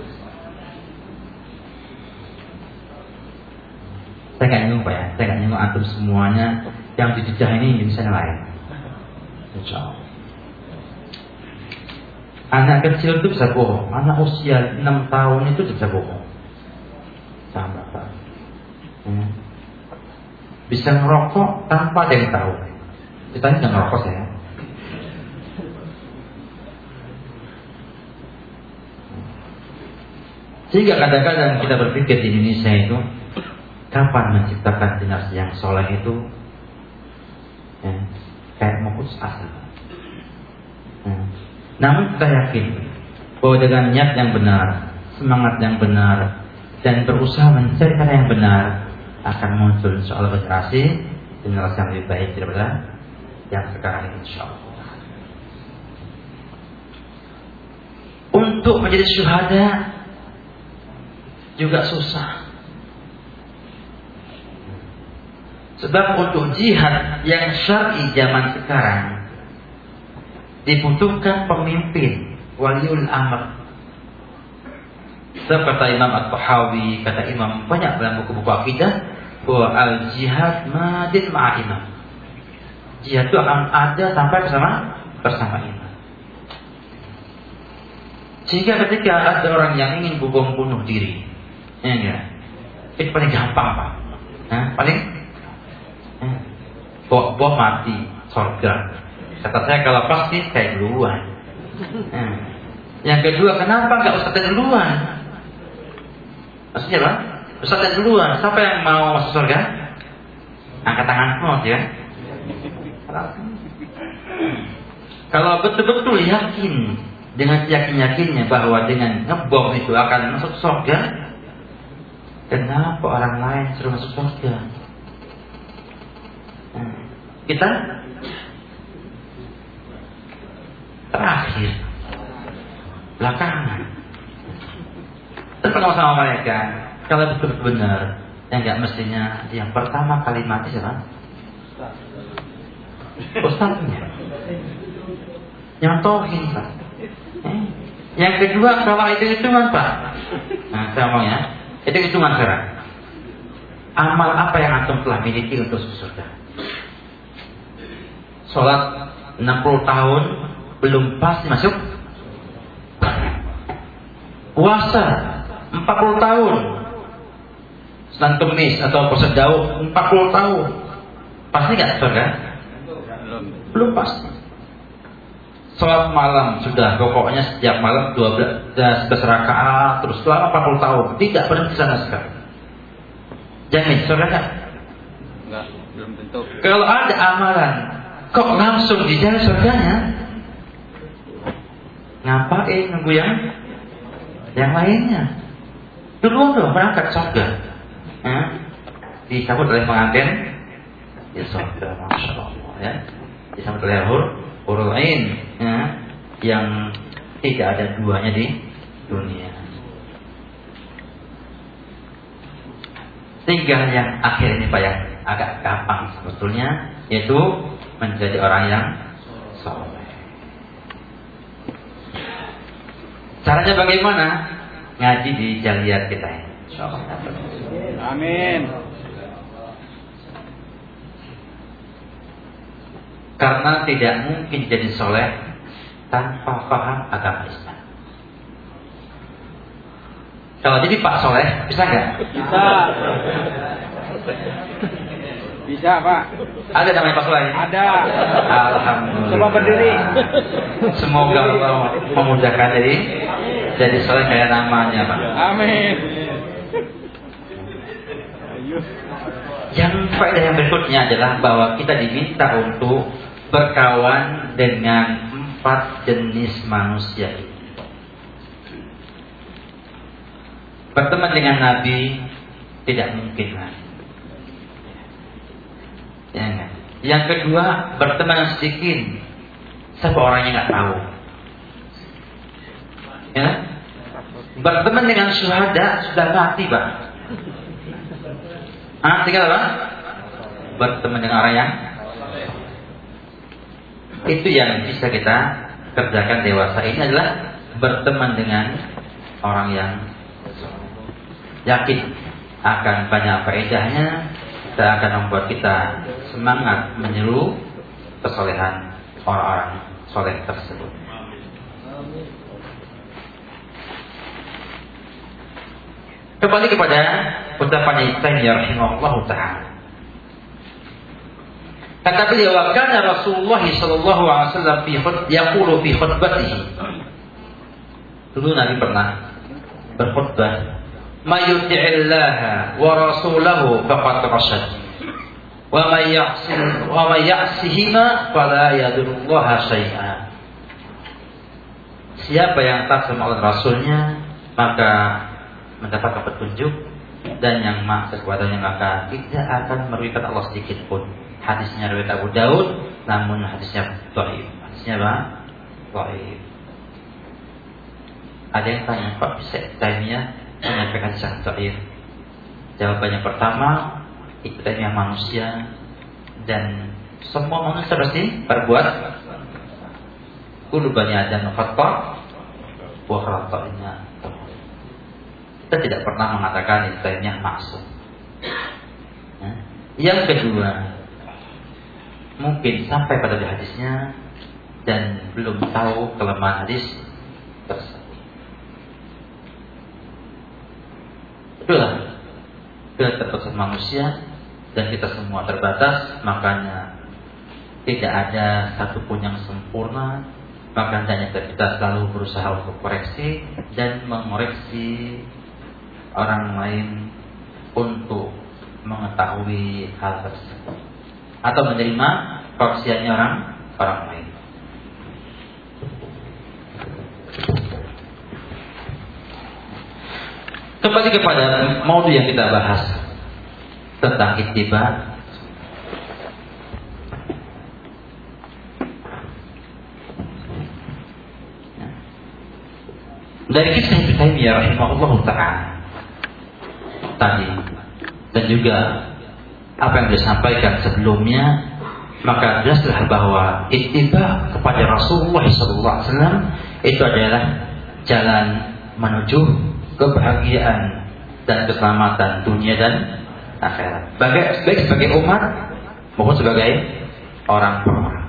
[SPEAKER 2] Saya nggak nyinggung Pak ya, saya nggak nyinggung antum semuanya yang dijejah ini Indonesia lain. Insya Allah. Anak kecil itu bisa bohong, anak usia enam tahun itu bisa bohong. Sama Pak. Hmm. Bisa ngerokok tanpa ada yang tahu. Kita ini nggak ngerokok saya. Sehingga kadang-kadang kita berpikir di Indonesia itu kapan menciptakan generasi yang soleh itu ya, kayak mau putus asa. Ya. Namun kita yakin bahwa dengan niat yang benar, semangat yang benar, dan berusaha mencari cara yang benar, akan muncul insyaallah generasi generasi yang lebih baik daripada yang sekarang ini insyaallah. Untuk menjadi syuhada juga susah. Sebab untuk jihad yang syar'i zaman sekarang dibutuhkan pemimpin, waliul amr. Seperti Imam At-Tahawi, kata Imam banyak dalam buku-buku akidah bahwa al-jihad madin ma'a imam. Jihad itu akan ada sampai bersama bersama imam. Sehingga ketika ada orang yang ingin bom bunuh diri, ya enggak, itu paling gampang Pak. Nah, paling eh, bom bom mati surga. Kata saya kalau pasti saya duluan. Nah, yang kedua kenapa nggak ustaz duluan? Maksudnya apa? Ustaz duluan. Siapa yang mau masuk surga? Angkat tanganmu ya. Kalau betul-betul yakin dengan yakin-yakinnya bahwa dengan ngebom itu akan masuk surga, kenapa orang lain suruh masuk surga? Nah, kita terakhir, belakangan. Terus sama mereka, kalau betul-betul benar, yang nggak mestinya yang pertama kali mati siapa? Ustaznya. Yang tohin Pak. Eh? Yang kedua kalau itu hitungan Pak. Nah saya mau ya, itu hitungan sekarang. Amal apa yang antum telah miliki untuk surga? Sholat enam puluh tahun belum pasti masuk. Puasa empat puluh tahun, Senin Kemis atau puasa Daud empat puluh tahun, pasti nggak surga? Belum pasti. Sholat malam sudah, pokoknya setiap malam dua belas rakaat terus selama empat puluh tahun, tidak berhenti sama sekali. Jamin surga nggak?
[SPEAKER 3] Enggak, belum tentu.
[SPEAKER 2] Kalau ada amalan kok langsung dijamin surganya, ngapain nunggu yang yang lainnya? Duluan dong berangkat surga. Eh? Disambut oleh pengantin di surga, masya Allah ya. Disambut oleh hurul ain ya, yang tidak ada duanya di dunia. Sehingga yang akhir ini Pak yang agak gampang sebetulnya, yaitu menjadi orang yang soleh. Caranya bagaimana? Ngaji di jaliyat kita ini.
[SPEAKER 3] Amin.
[SPEAKER 2] Karena tidak mungkin jadi soleh tanpa paham agama Islam. Kalau jadi Pak Soleh, bisa nggak?
[SPEAKER 3] Bisa. Bisa Pak.
[SPEAKER 2] Ada namanya Pak Soleh?
[SPEAKER 3] Ada.
[SPEAKER 2] Alhamdulillah.
[SPEAKER 3] Coba berdiri.
[SPEAKER 2] Semoga Allah memudahkan jadi jadi soleh kayak namanya Pak.
[SPEAKER 3] Amin.
[SPEAKER 2] Yang faedah yang berikutnya adalah bahwa kita diminta untuk berkawan dengan empat jenis manusia ini. Berteman dengan Nabi tidak mungkin lah. Ya, kan? Yang kedua, berteman dengan sedikit. Siapa orangnya nggak tahu. Ya? Berteman dengan syuhada sudah mati Pak. Ah, tinggal apa? Berteman dengan orang yang Itu yang bisa kita kerjakan dewasa. Ini adalah berteman dengan orang yang yakin akan banyak faedahnya dan akan membuat kita semangat meniru kesolehan orang-orang soleh tersebut. Kembali kepada ucapan Ibnu Taimiyah rahimahullah taala. Kata beliau, "Kana Rasulullah sallallahu alaihi wasallam fi khutbah yaqulu fi khutbatihi." Dulu Nabi pernah berkhutbah, "May yuti'illaha wa rasulahu faqad rasyad. Wa may ya'si wa may ya'sihima fala yadurullaha syai'a." Siapa yang taat sama Allah Rasulnya maka mendapatkan petunjuk, dan yang maksiat kepadanya maka tidak akan merugikan Allah sedikit pun. Hadisnya riwayat Abu Daud, namun hadisnya dhaif. Hadisnya apa? Dhaif. Ada yang tanya, Pak bisa Taimiyah menyampaikan hadis yang dhaif? Jawabannya pertama, itu yang manusia dan semua manusia pasti berbuat. Kullu bani Adam khata' wa khata'ina. Kita tidak pernah mengatakan itu Taimiyah maksum. Ya. Yang kedua, mungkin sampai pada hadisnya dan belum tahu kelemahan hadis tersebut. Itulah keterbatasan manusia dan kita semua terbatas, makanya tidak ada satupun yang sempurna. Maka hendaknya kita selalu berusaha untuk koreksi dan mengoreksi orang lain untuk mengetahui hal tersebut atau menerima koreksiannya orang orang lain. Kembali kepada maudhu yang kita bahas tentang ittiba. Dari kisah Ibnu Taimiyah rahimahullahu taala tadi dan juga apa yang disampaikan sebelumnya, maka jelaslah bahwa ittiba kepada Rasulullah sallallahu alaihi wasallam itu adalah jalan menuju kebahagiaan dan keselamatan dunia dan akhirat. Baik, baik sebagai umat maupun sebagai orang per orang.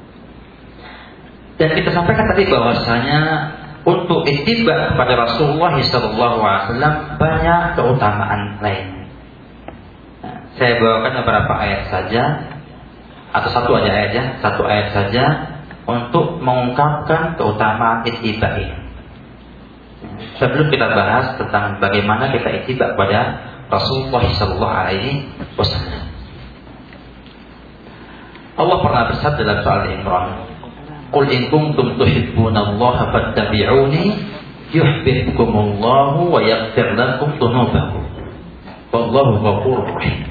[SPEAKER 2] Dan kita sampaikan tadi bahwasanya untuk ittiba kepada Rasulullah sallallahu alaihi wasallam banyak keutamaan lain. Nah, saya bawakan beberapa ayat saja atau satu aja ayatnya, satu ayat saja untuk mengungkapkan keutamaan ittiba ini. Sebelum kita bahas tentang bagaimana kita ittiba kepada Rasulullah sallallahu alaihi wasallam. Allah pernah bersabda dalam surah Al-Imran, "Qul in kuntum tuhibbunallaha fattabi'uni yuhibbukumullahu wa yaghfir lakum dhunubakum. Wallahu ghafurur rahim."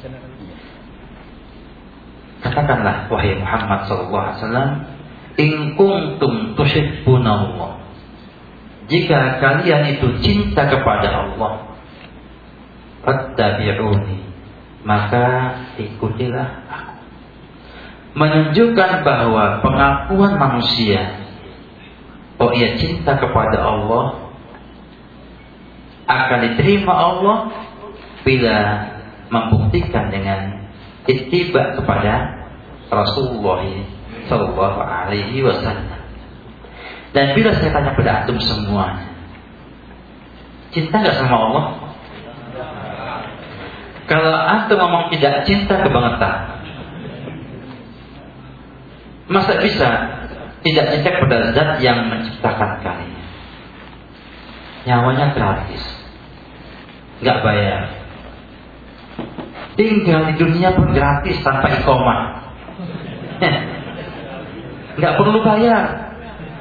[SPEAKER 2] Katakanlah wahai Muhammad sallallahu alaihi wasallam, in kuntum tuhibbunallah, jika kalian itu cinta kepada Allah, fattabi'uni, maka ikutilah aku. Menunjukkan bahwa pengakuan manusia bahwa ia cinta kepada Allah akan diterima Allah bila membuktikan dengan ittiba kepada Rasulullah sallallahu alaihi wasallam. Dan bila saya tanya pada antum semua, cinta enggak sama Allah? Kalau antum ngomong tidak cinta, kebangetan. Masa bisa tidak cinta kepada zat yang menciptakan kalian? Nyawanya gratis, nggak bayar. Tinggal di dunia pun gratis tanpa iqamah, nggak perlu bayar.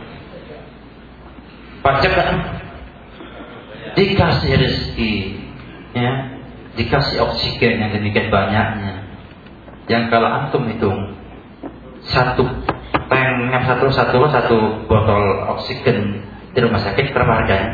[SPEAKER 2] Pajak kan? Dikasih rezeki, ya, dikasih oksigen yang demikian banyaknya. Yang kalau antum hitung satu tank yang satu satu satu botol oksigen di rumah sakit berapa harganya?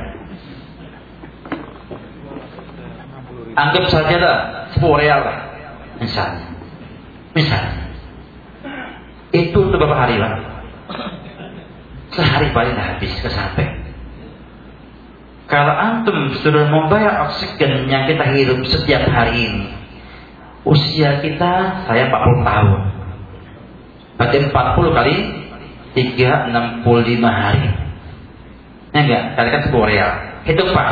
[SPEAKER 2] Anggap saja lah sepuluh real lah, misalnya, misalnya. Itu untuk berapa hari Pak? Sehari paling habis kesampai. Kalau antum sudah membayar oksigen yang kita hirup setiap hari ini, usia kita, saya empat puluh tahun. Berarti empat puluh kali tiga, enam puluh lima hari. Ya enggak? Kalikan sepuluh real. Hitung Pak.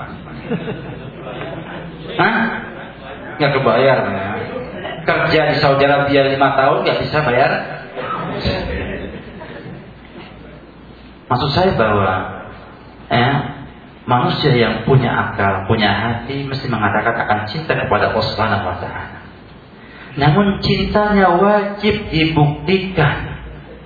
[SPEAKER 2] Hah? Enggak kebayar. Ya. Kerja di Saudi Arabia lima tahun enggak bisa bayar. Maksud saya bahwa ya, manusia yang punya akal, punya hati mesti mengatakan akan cinta kepada Allah Subhanahu wa taala. Namun cintanya wajib dibuktikan.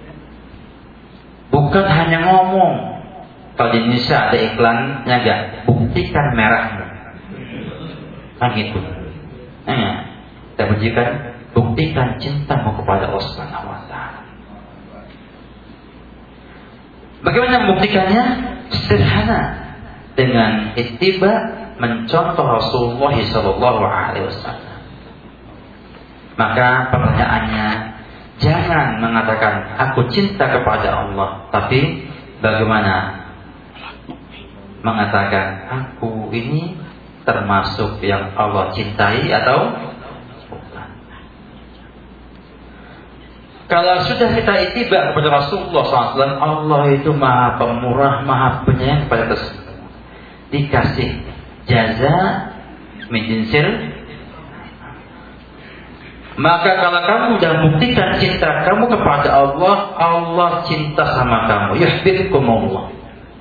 [SPEAKER 2] Bukan hanya ngomong. Kalau di Indonesia ada iklannya enggak, buktikan merahmu. Kan gitu. Ya, kita buktikan, buktikan cintamu kepada Allah Subhanahu wa taala. Bagaimana membuktikannya? Sederhana, dengan ittiba, mencontoh Rasulullah sallallahu alaihi wasallam. Maka pertanyaannya, jangan mengatakan aku cinta kepada Allah, tapi bagaimana mengatakan aku ini termasuk yang Allah cintai atau bukan? Kalau sudah kita ittiba kepada Rasulullah shallallahu alaihi wasallam, Allah itu maha pemurah, maha penyayang kepada kita semua. Dikasih jaza min jinsil. Maka kalau kamu sudah buktikan cinta kamu kepada Allah, Allah cinta sama kamu. Yuhibbukumullah.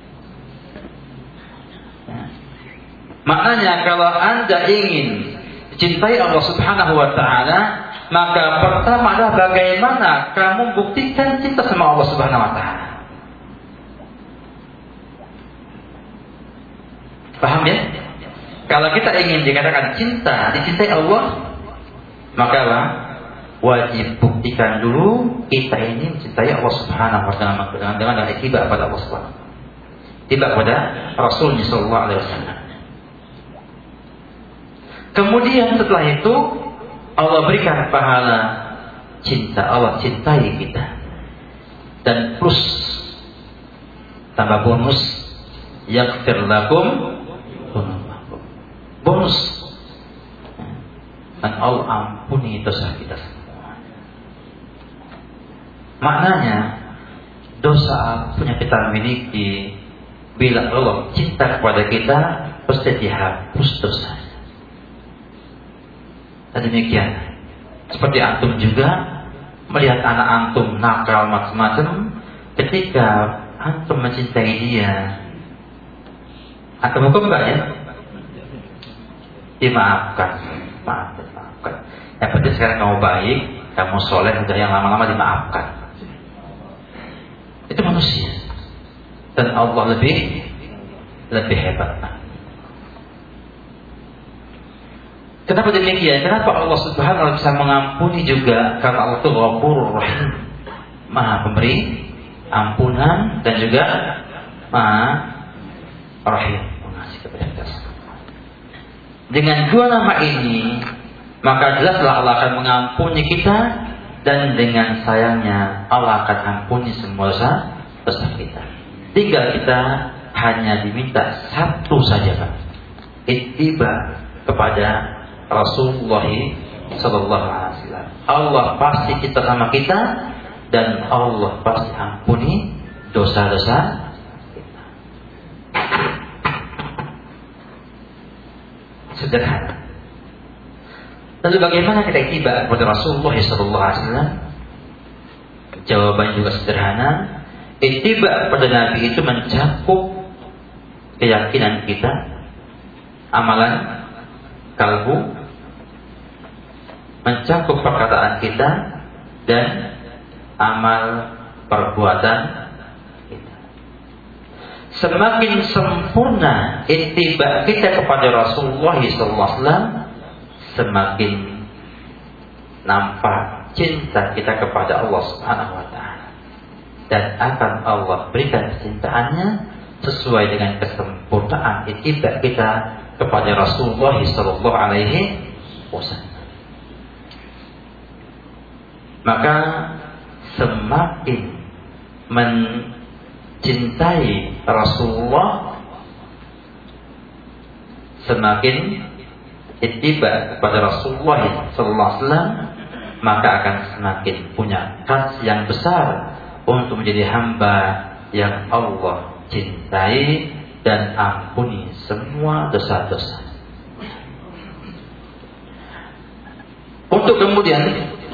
[SPEAKER 2] Maknanya kalau Anda ingin cintai Allah Subhanahu wa taala, maka pertama adalah bagaimana kamu buktikan cinta sama Allah Subhanahu wa taala. Paham ya? Kalau kita ingin dikatakan cinta, dicintai Allah, maka apa? Wajib buktikan dulu kita ini mencintai Allah Subhanahu wa taala dengan dengan ittiba pada Allah Subhanahu wa taala. Ittiba pada Rasulullah sallallahu alaihi wasallam. Kemudian setelah itu Allah berikan pahala cinta, Allah cintai kita. Dan plus tambah bonus, yaghfir lakum, bonus, dan Allah ampuni dosa kita semua. Maknanya dosa pun yang kita miliki, bila Allah cinta kepada kita, pasti dihapus dosanya. Dan demikian, seperti antum juga melihat anak antum nakal macam-macam, ketika antum mencintai dia, antum hukum enggak ya? Dimaafkan, maaf, maafkan. Yang penting sekarang kamu baik, kamu soleh, udah yang lama-lama dimaafkan. Itu manusia, dan Allah lebih lebih hebat. Kenapa demikian? Kenapa Allah Subhanahu wa taala bisa mengampuni juga? Karena Allah itu Ghafurur Rahim, Maha pemberi ampunan dan juga Maha Rahim, mengasih kepada kita semua. Dengan dua nama ini, maka jelaslah Allah akan mengampuni kita, dan dengan sayangnya Allah akan ampuni semua dosa dosa kita. Tinggal kita hanya diminta satu saja, Pak. Ittiba kepada Rasulullah sallallahu alaihi wasallam. Allah pasti cinta sama kita, dan Allah pasti ampuni dosa-dosa kita. Sederhana. Lalu bagaimana kita ittiba kepada Rasulullah sallallahu alaihi wasallam? Jawabannya juga sederhana. Ittiba kepada Nabi itu mencakup keyakinan kita, amalan kalbu, mencakup perkataan kita, dan amal perbuatan kita. Semakin sempurna ittiba kita kepada Rasulullah sallallahu alaihi wasallam, semakin nampak cinta kita kepada Allah Subhanahu wa taala, dan akan Allah berikan kecintaannya sesuai dengan kesempurnaan ittiba kita kepada Rasulullah sallallahu alaihi wasallam. Maka semakin mencintai Rasulullah, semakin ittiba kepada Rasulullah sallallahu alaihi wasallam, maka akan semakin punya kans yang besar untuk menjadi hamba yang Allah cintai dan ampuni semua dosa-dosa. Untuk kemudian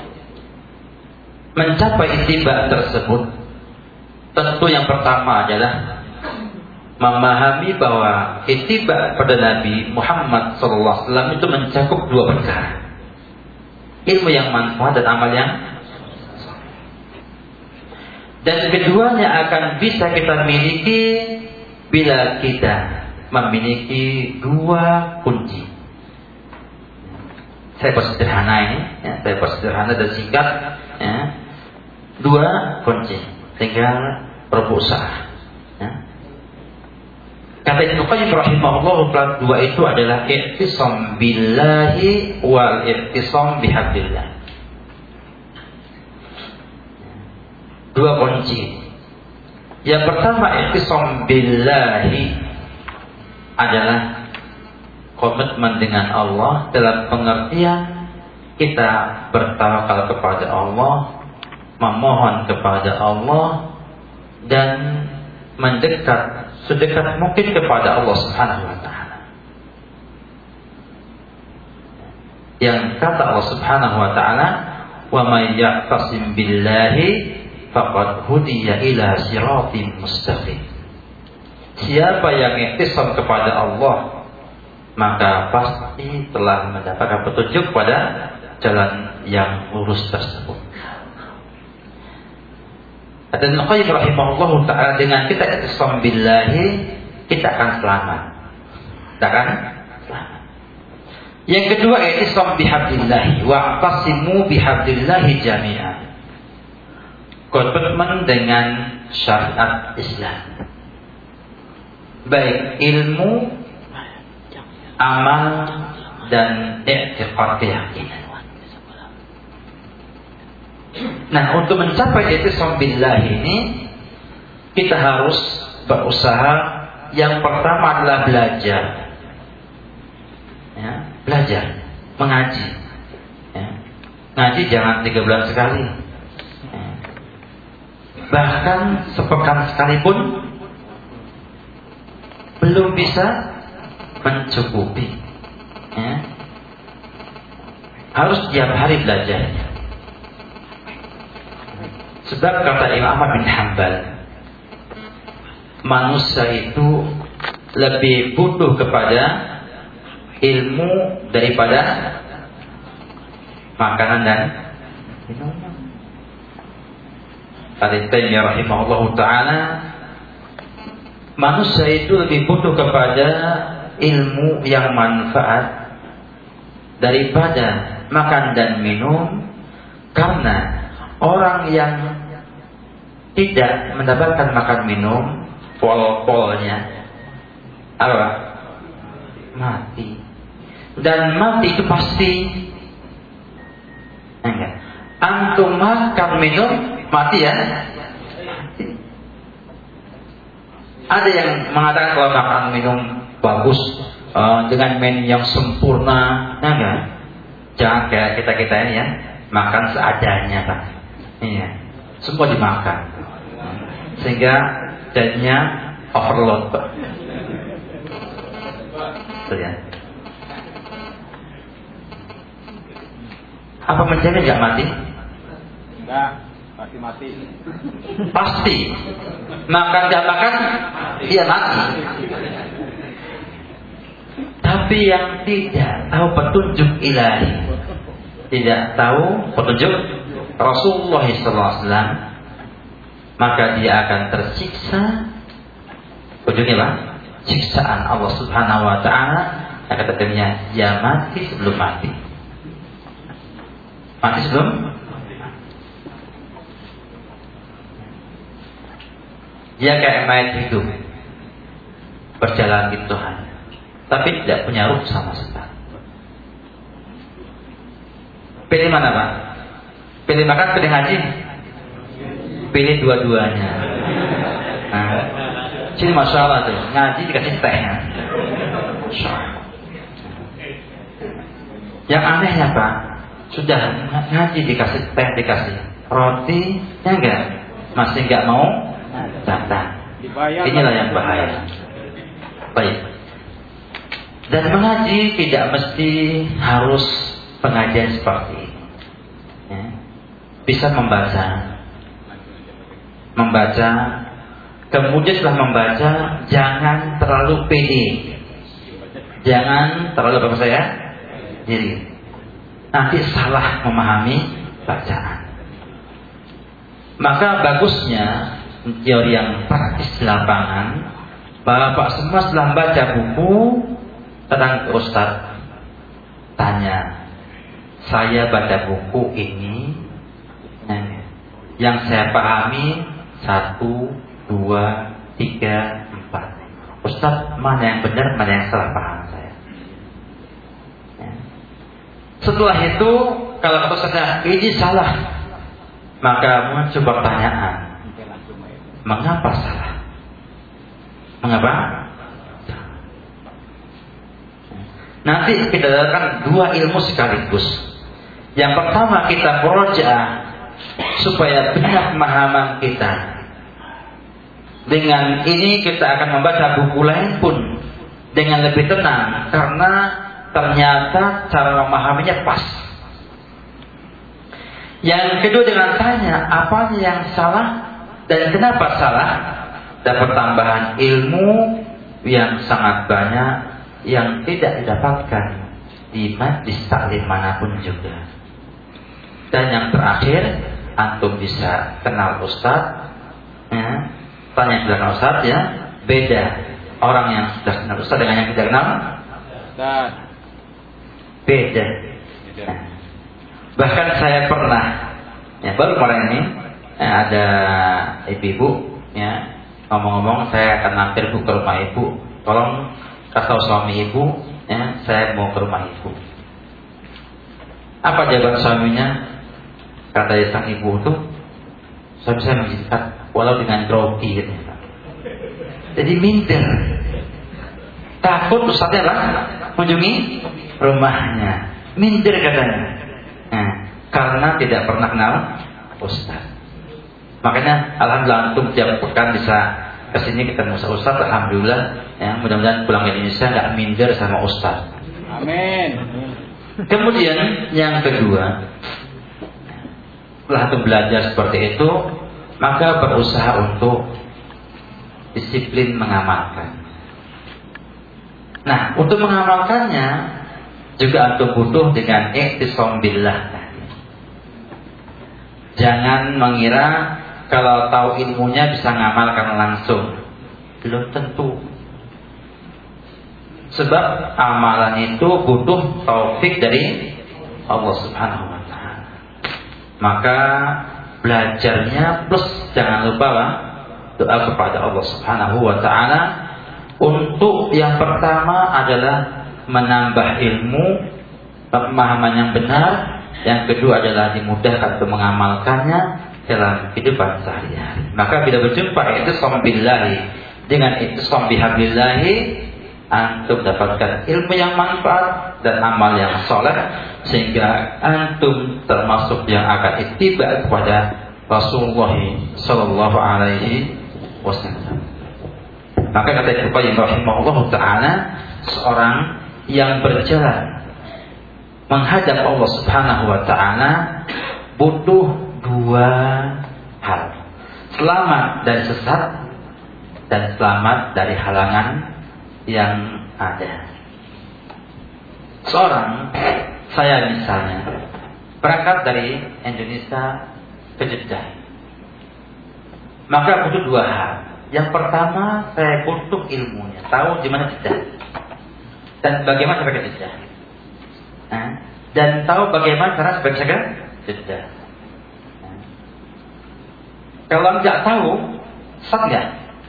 [SPEAKER 2] mencapai ittiba tersebut, tentu yang pertama adalah memahami bahwa ittiba pada Nabi Muhammad sallallahu alaihi wasallam itu mencakup dua perkara. Ilmu yang manfaat dan amal yang, dan keduanya akan bisa kita miliki bila kita memiliki dua kunci. Saya bersederhana ini, ya, saya bersederhana dan singkat, ya. Dua kunci, tinggal berusaha. Ya. Kata Ibnu Qayyim rahimahullah, dua itu adalah i'tisam billahi wal i'tisam bihablillah. Dua kunci. Yang pertama, i'tisam billahi adalah komitmen dengan Allah dalam pengertian kita bertawakal kepada Allah, memohon kepada Allah, dan mendekat sedekat mungkin kepada Allah Subhanahu wa taala. Yang kata Allah Subhanahu wa taala, "Wa may ya'tasim billahi faqad hudiya ila siratim mustaqim." Siapa yang i'tisam kepada Allah, maka pasti telah mendapatkan petunjuk pada jalan yang lurus tersebut. Dan Ibnu Qayyim rahimahullah ta'ala, dengan kita i'tisam billahi, kita akan selamat. Kita akan selamat. Yang kedua, i'tisam bihablillahi wa'tasimu bihablillahi jami'an. Komitmen dengan syariat Islam, baik ilmu, amal, dan i'tiqad keyakinan. Nah, untuk mencapai i'tisam billah ini, kita harus berusaha. Yang pertama adalah belajar, ya, belajar, mengaji. Ya. Ngaji jangan tiga bulan sekali, ya. Bahkan sepekan sekalipun belum bisa mencukupi, ya. Harus tiap hari belajar. Sebab kata Imam Ahmad bin Hanbal, manusia itu lebih butuh kepada ilmu daripada makanan dan minuman. Ibnu Taimiyah rahimahullah ta'ala, manusia itu lebih butuh kepada ilmu yang manfaat daripada makan dan minum, karena orang yang tidak mendapatkan makan minum, pol-polnya apa? Mati. Dan mati itu pasti. Enggak. Antum makan minum, mati ya? Ada yang mengatakan kalau makan minum bagus, uh, dengan menu yang sempurna, enggak? Jangan kayak kita-kita ini ya, makan seadanya, Pak. Iya, semua dimakan, sehingga jadinya overload, Pak. Betul ya? Apa menjamin nggak mati?
[SPEAKER 3] Enggak, pasti mati.
[SPEAKER 2] Pasti. Makan nggak makan, dia mati. Tapi yang tidak tahu petunjuk ilahi, tidak tahu petunjuk Rasulullah shallallahu alaihi wasallam, maka dia akan tersiksa. Ujungnya apa? Siksaan Allah Subhanahu wa ta'ala. Yang katanya, dia mati sebelum mati. Mati sebelum dia kayak mayat hidup, berjalan di Tuhan, tapi tidak punya ruh sama sekali. Pilih mana, Pak? Pilih makan, pilih ngaji? pilih dua-duanya. Nah, sini masya Allah tuh, ngaji dikasih teh. Masya Allah. Yang anehnya Pak, sudah ngaji dikasih teh, dikasih roti, ya enggak, masih enggak mau datang. Inilah yang bahaya. Baik. Dan mengaji tidak mesti harus pengajian seperti ini. Ya. Bisa membaca, membaca, kemudian setelah membaca jangan terlalu pede, jangan terlalu apa saya, jadi nanti salah memahami bacaan. Maka bagusnya teori yang praktis di lapangan, Bapak semua setelah baca buku datang ke Ustaz, tanya, saya baca buku ini, yang saya pahami satu, dua, tiga, empat. Ustaz, mana yang benar, mana yang salah paham saya. Setelah itu, kalau kata Ustaz ini salah, maka muncul pertanyaan, mengapa salah? Mengapa? Nanti kita dapatkan dua ilmu sekaligus. Yang pertama kita murojaah supaya benar pemahaman kita. Dengan ini kita akan membaca buku lain pun dengan lebih tenang, karena ternyata cara memahaminya pas. Yang kedua dengan tanya apa yang salah dan kenapa salah, dapat tambahan ilmu yang sangat banyak yang tidak didapatkan di majlis taklim manapun juga. Dan yang terakhir, antum bisa kenal Ustaz, ya, tanya sudah kenal Ustaz ya, beda orang yang sudah kenal Ustaz dengan yang tidak kenal Ustaz, beda. Nah, bahkan saya pernah, ya, baru kemarin ini ya, ada ibu-ibu, ya, ngomong-ngomong saya akan mampir bu ke rumah ibu, tolong kasih suami ibu, ya, saya mau ke rumah ibu. Apa jawaban suaminya? Kata sang ibu itu, suami saya menjikat walau dengan grogi, gitu. Jadi minder, takut Ustaznya lah mengunjungi rumahnya, minder katanya, nah, karena tidak pernah kenal Ustaz. Makanya alhamdulillah antum tiap pekan bisa kesini ketemu Ustaz, alhamdulillah, ya, mudah-mudahan pulang ke Indonesia nggak minder sama Ustaz. Amin. Kemudian yang kedua, setelah antum belajar seperti itu, maka berusaha untuk disiplin mengamalkan. Nah, untuk mengamalkannya juga antum butuh dengan i'tisam billah. Jangan mengira kalau tahu ilmunya bisa ngamalkan langsung. Belum tentu. Sebab amalan itu butuh taufik dari Allah Subhanahu wa taala. Maka belajarnya plus jangan lupa lah, doa kepada Allah Subhanahu wa taala untuk yang pertama adalah menambah ilmu, pemahaman yang benar, yang kedua adalah dimudahkan untuk mengamalkannya dalam kehidupan sehari-hari. Maka bila berjumpa i'tisam billahi dengan i'tisam bihablillahi, antum dapatkan ilmu yang manfaat dan amal yang soleh, sehingga antum termasuk yang akan ittiba kepada Rasulullah sallallahu alaihi wasallam. Maka kata Ibnu Qayyim rahimahullah taala, seorang yang berjalan menghadap Allah Subhanahu wa taala butuh dua hal: selamat dari sesat dan selamat dari halangan yang ada. Seorang, saya misalnya berangkat dari Indonesia ke Jeddah, maka butuh dua hal. Yang pertama, saya butuh ilmunya, tahu di mana Jeddah dan bagaimana sampai ke Jeddah, nah, dan tahu bagaimana cara sampai ke Jeddah. Kalau nggak tahu, sesat nggak?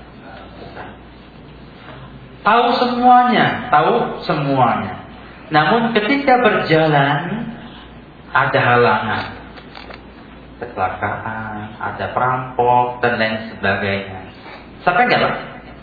[SPEAKER 2] Tahu semuanya, tahu semuanya. Namun ketika berjalan ada halangan. kecelakaan, ada perampok dan lain sebagainya. Sampai enggak Pak?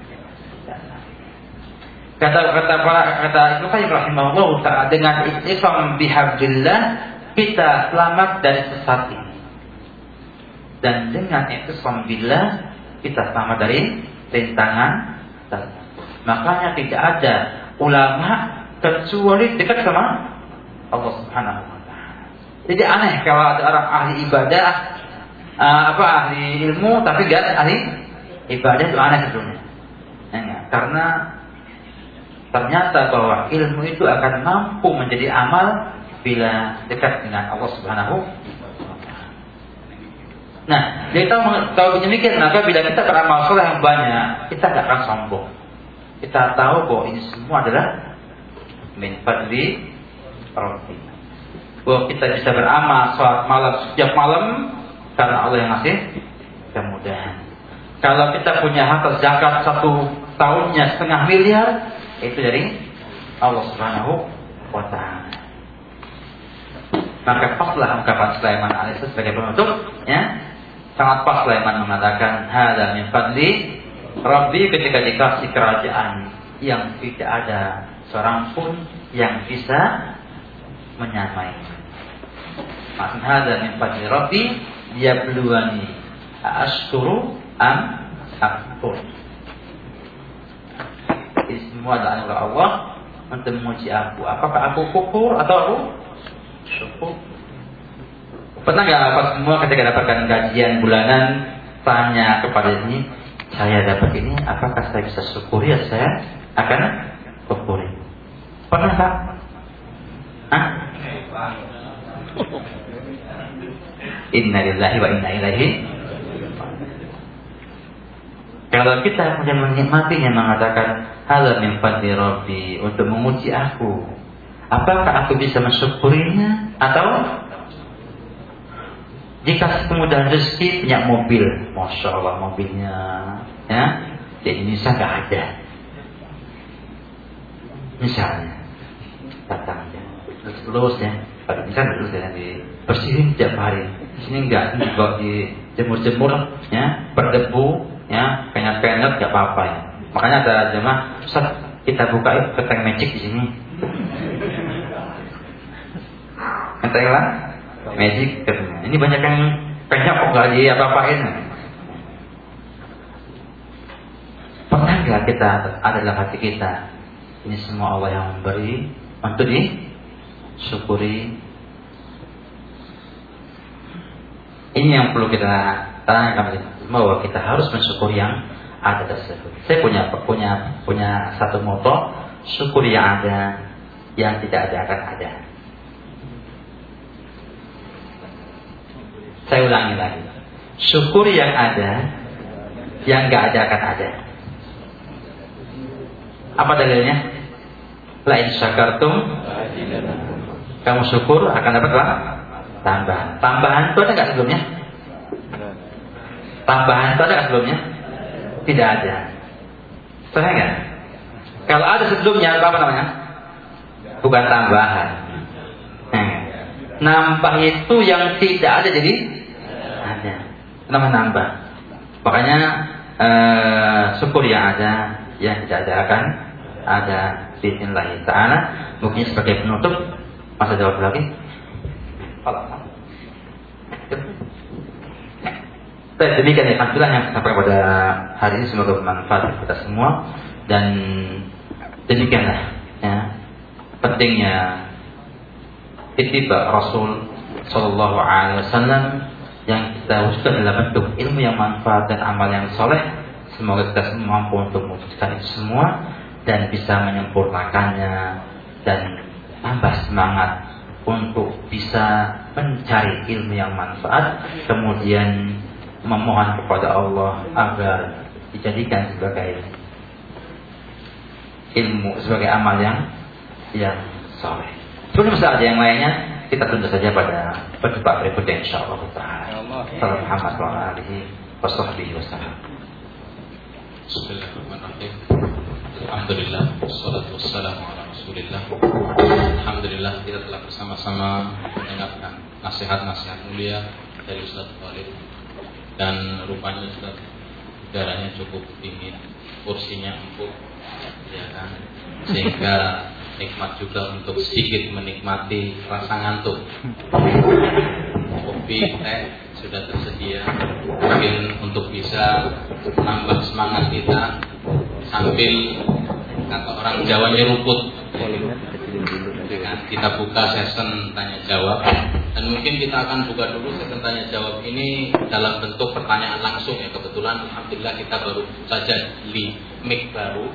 [SPEAKER 2] Kata kata para kata Ibnu Qayyim rahimahullah taala, dengan istifam bihablillah kita selamat dari sesat ini. Dan dengan istifam billah kita selamat dari rintangan. Makanya tidak ada ulama kecuali dekat sama Allah Subhanahu wa taala. Jadi aneh kalau ada orang ahli ibadah, uh, apa ahli ilmu tapi enggak ahli ibadah, itu aneh sebetulnya. Ya, karena ternyata bahwa ilmu itu akan mampu menjadi amal bila dekat dengan Allah Subhanahu wa taala. Nah, jadi kalau demikian, maka bila kita beramal saleh yang banyak, kita tidak akan sombong. Kita tahu bahwa ini semua adalah min fadli Rabbi. Bahwa kita bisa beramal salat malam setiap malam karena Allah yang ngasih kemudahan. Kalau kita punya harta zakat satu tahunnya setengah miliar, itu dari Allah Subhanahu wa taala. Maka paslah ungkapan Sulaiman alaihissalam sebagai penutup, ya. Sangat pas Sulaiman mengatakan hadza min fadli Rabbi, ketika dikasih kerajaan yang tidak ada seorang pun yang bisa menyamai. Maksud hadza min fadli Rabbi, dia beluani ashkuru am akfur. Ini semua adalah anugerah Allah untuk memuji aku. Apakah aku kufur atau aku syukur? Pernah nggak apa semua ketika dapatkan gajian bulanan tanya kepada ini, saya dapat ini, apakah saya bisa syukuri atau saya akan kufuri? Pernah tak? Hah? Inna lillahi wa inna ilaihi. Kalau kita kemudian menikmatinya mengatakan hadza min fadli Rabbi, untuk memuji aku, apakah aku bisa mensyukurinya? Atau jika kemudahan rezeki, punya mobil, masya Allah mobilnya, ya, di Indonesia nggak ada. Misalnya datang ya, terus ya, pada misalnya terus ya dibersihin tiap hari. Di sini enggak, ini kalau dijemur-jemur, ya, berdebu, ya, penyet-penyet nggak apa-apa ya. Makanya ada jemaah, Ustaz, kita buka yuk keteng magic di sini. Keteng lah, magic keteng. Ini banyak yang penyet kok nggak di apa-apain. Pernah nggak kita ada dalam hati kita, ini semua Allah yang memberi, untuk disyukuri? Ini yang perlu kita tanyakan, bahwa kita harus mensyukuri yang ada tersebut. Saya punya punya punya satu moto, syukuri yang ada, yang tidak ada akan ada. Saya ulangi lagi, syukuri yang ada, yang nggak ada akan ada. Apa dalilnya? La in syakartum, kamu syukur akan dapat apa? Tambahan. Tambahan itu ada nggak sebelumnya? Tambahan itu ada nggak sebelumnya? Tidak ada. Saya nggak? Kalau ada sebelumnya apa namanya? Bukan tambahan. Hmm. Nambah itu yang tidak ada jadi ada. Nama nambah. Makanya eh, syukur yang ada, yang tidak ada akan ada. Bismillah ta'ala. Mungkin sebagai penutup, masa jawab lagi. Allah. Demikian ya, alhamdulillah yang sampai pada hari ini, semoga bermanfaat kita semua. Dan demikianlah ya, pentingnya ittiba Rasul Sallallahu Alaihi Wasallam yang kita wujudkan dalam bentuk ilmu yang manfaat dan amal yang soleh. Semoga kita semua mampu untuk mewujudkan itu semua dan bisa menyempurnakannya dan tambah semangat untuk bisa mencari ilmu yang manfaat, kemudian memohon kepada Allah agar dijadikan sebagai ilmu, sebagai amal yang yang soleh. Sebelum ada yang lainnya, kita tunda saja pada perjumpaan berikutnya insyaallah taala. Salam Muhammad sallallahu alaihi wasallam.
[SPEAKER 1] Bismillahirrahmanirrahim. Alhamdulillah, wassalatu wassalamu ala Rasulillah. Alhamdulillah kita telah bersama-sama mendengarkan nasihat-nasihat mulia dari Ustaz Khalid, dan rupanya Ustaz udaranya cukup dingin, kursinya empuk, ya kan, sehingga nikmat juga untuk sedikit menikmati rasa ngantuk. Kopi, teh sudah tersedia, mungkin untuk bisa menambah semangat kita sambil kata orang Jawa nyeruput. Dengan kita buka session tanya jawab, dan mungkin kita akan buka dulu session tanya jawab ini dalam bentuk pertanyaan langsung ya. Kebetulan alhamdulillah kita baru saja beli mic baru.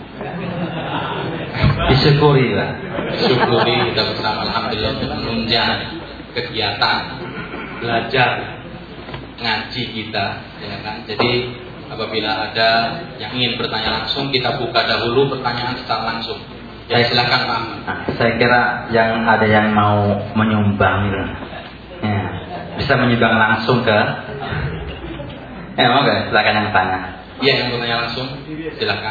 [SPEAKER 2] Disyukuri lah.
[SPEAKER 1] Disyukuri kita bersama alhamdulillah untuk menunjang kegiatan belajar ngaji kita, ya kan. Jadi apabila ada yang ingin bertanya langsung, kita buka dahulu pertanyaan secara langsung. Ya, silakan Pak.
[SPEAKER 2] Nah, saya kira yang ada yang mau menyumbang gitu. Ya, bisa menyumbang langsung ke. Ya, mau nggak? Silakan yang tanya.
[SPEAKER 1] Iya, yang bertanya langsung, silakan.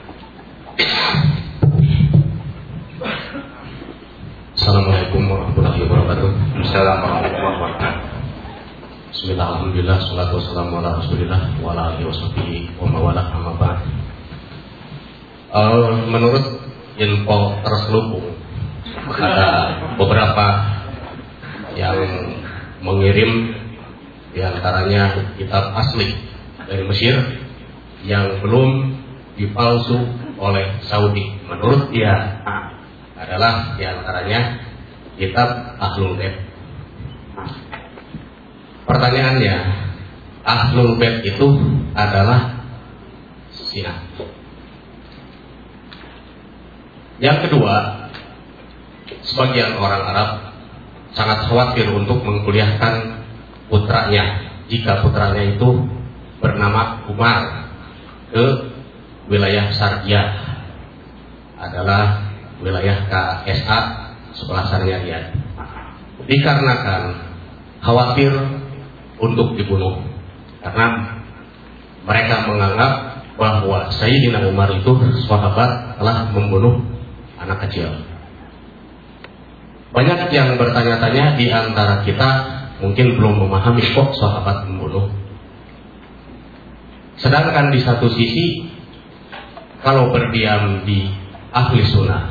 [SPEAKER 4] Assalamualaikum warahmatullahi wabarakatuh.
[SPEAKER 2] Assalamualaikum warahmatullahi wabarakatuh.
[SPEAKER 4] Bismillah, alhamdulillah, salatu wassalamu ala rasulillah wa ala alihi washabihi wa mawalah, amma ba'd. Uh, menurut info terselubung, ada beberapa yang mengirim diantaranya kitab asli dari Mesir yang belum dipalsu oleh Saudi. Menurut dia adalah diantaranya kitab Ahlul Bait. Pertanyaannya, Ahlul Bait itu adalah Syiah. Yang kedua, sebagian orang Arab sangat khawatir untuk mengkuliahkan putranya jika putranya itu bernama Umar ke wilayah Syariah, adalah wilayah K S A, sekolah Syariah, dikarenakan khawatir untuk dibunuh karena mereka menganggap bahwa Sayyidina Umar itu sahabat telah membunuh anak kecil. Banyak yang bertanya-tanya di antara kita mungkin belum memahami kok sahabat membunuh. Sedangkan di satu sisi, kalau berdiam di ahli sunnah,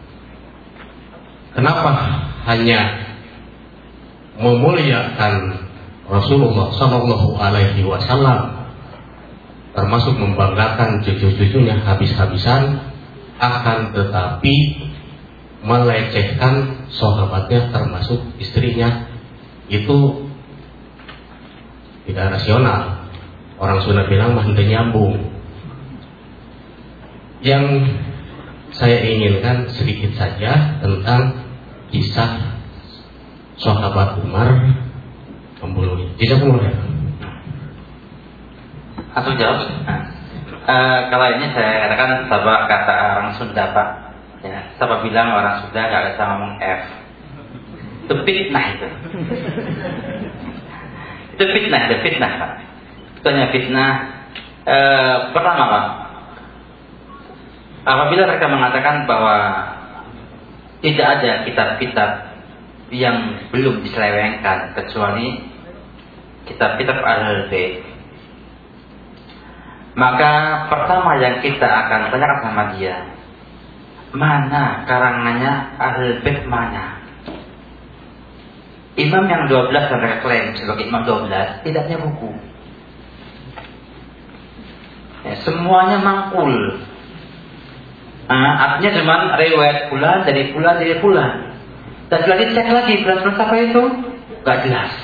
[SPEAKER 4] kenapa hanya memuliakan Rasulullah Shallallahu Alaihi Wasallam, termasuk membanggakan cucu-cucunya habis-habisan, akan tetapi melecehkan sahabatnya termasuk istrinya? Itu tidak rasional. Orang Sunda bilang mah henteu nyambung. Yang saya inginkan sedikit saja tentang kisah sahabat Umar membunuhnya. Tidak boleh.
[SPEAKER 2] Atau jawab. Nah. Uh, kalau ini saya katakan sabak kata orang Sunda Pak, ya, sabak bilang orang Sunda nggak bisa ngomong F. Itu fitnah itu. Itu fitnah, itu fitnah Pak. Itu hanya fitnah. Uh, pertama Pak, apabila mereka mengatakan bahwa tidak ada kitab-kitab yang belum diselewengkan kecuali kitab-kitab Ahlul Bait, maka pertama yang kita akan tanyakan sama dia, mana karangannya Ahlul Bait mana? Imam yang dua belas yang mereka klaim sebagai imam dua belas tidak punya buku. Ya, semuanya mangkul. Nah, artinya cuma riwayat bulan dari bulan dari bulan. Dan setelah dicek lagi bulan-bulan apa itu, gak jelas.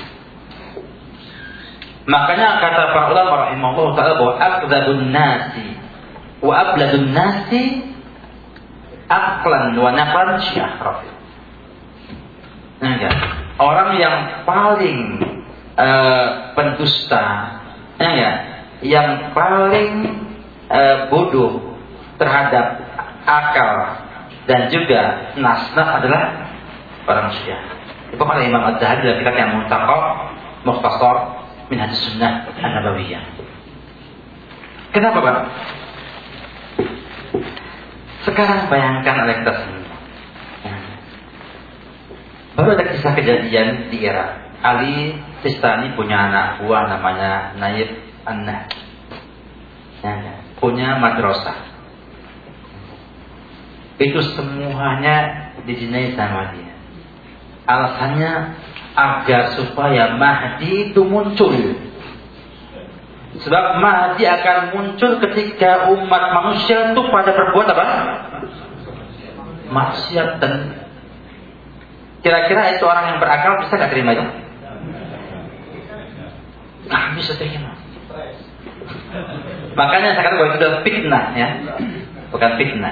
[SPEAKER 2] Makanya kata para ulama rahimahullah ta'ala bahwa aqdadun nasi wa abladun nasi aqlan wa naqlan Syiah Rafi'. Nah, ya. Orang yang paling uh, pendusta, ya, ya, yang paling uh, bodoh terhadap akal dan juga nas-nas adalah orang Syiah. Itu kalau Imam Az-Zahabi dalam kitab yang Muntaqah Mukhtasar Minhaj Sunnah An-Nabawiyah. Kenapa Pak? Sekarang bayangkan oleh kita sendiri. Baru ada kisah kejadian di Irak. Ali Sistani punya anak buah namanya Naib An-Nah, ya, punya madrasah. Itu semuanya dizinai sama dia. Alasannya agar supaya Mahdi itu muncul. Sebab Mahdi akan muncul ketika umat manusia itu pada berbuat apa? Maksiat. Dan kira-kira itu orang yang berakal bisa gak terima itu? Gak bisa terima. Makanya saya kata bahwa itu adalah fitnah, ya, bukan fitnah.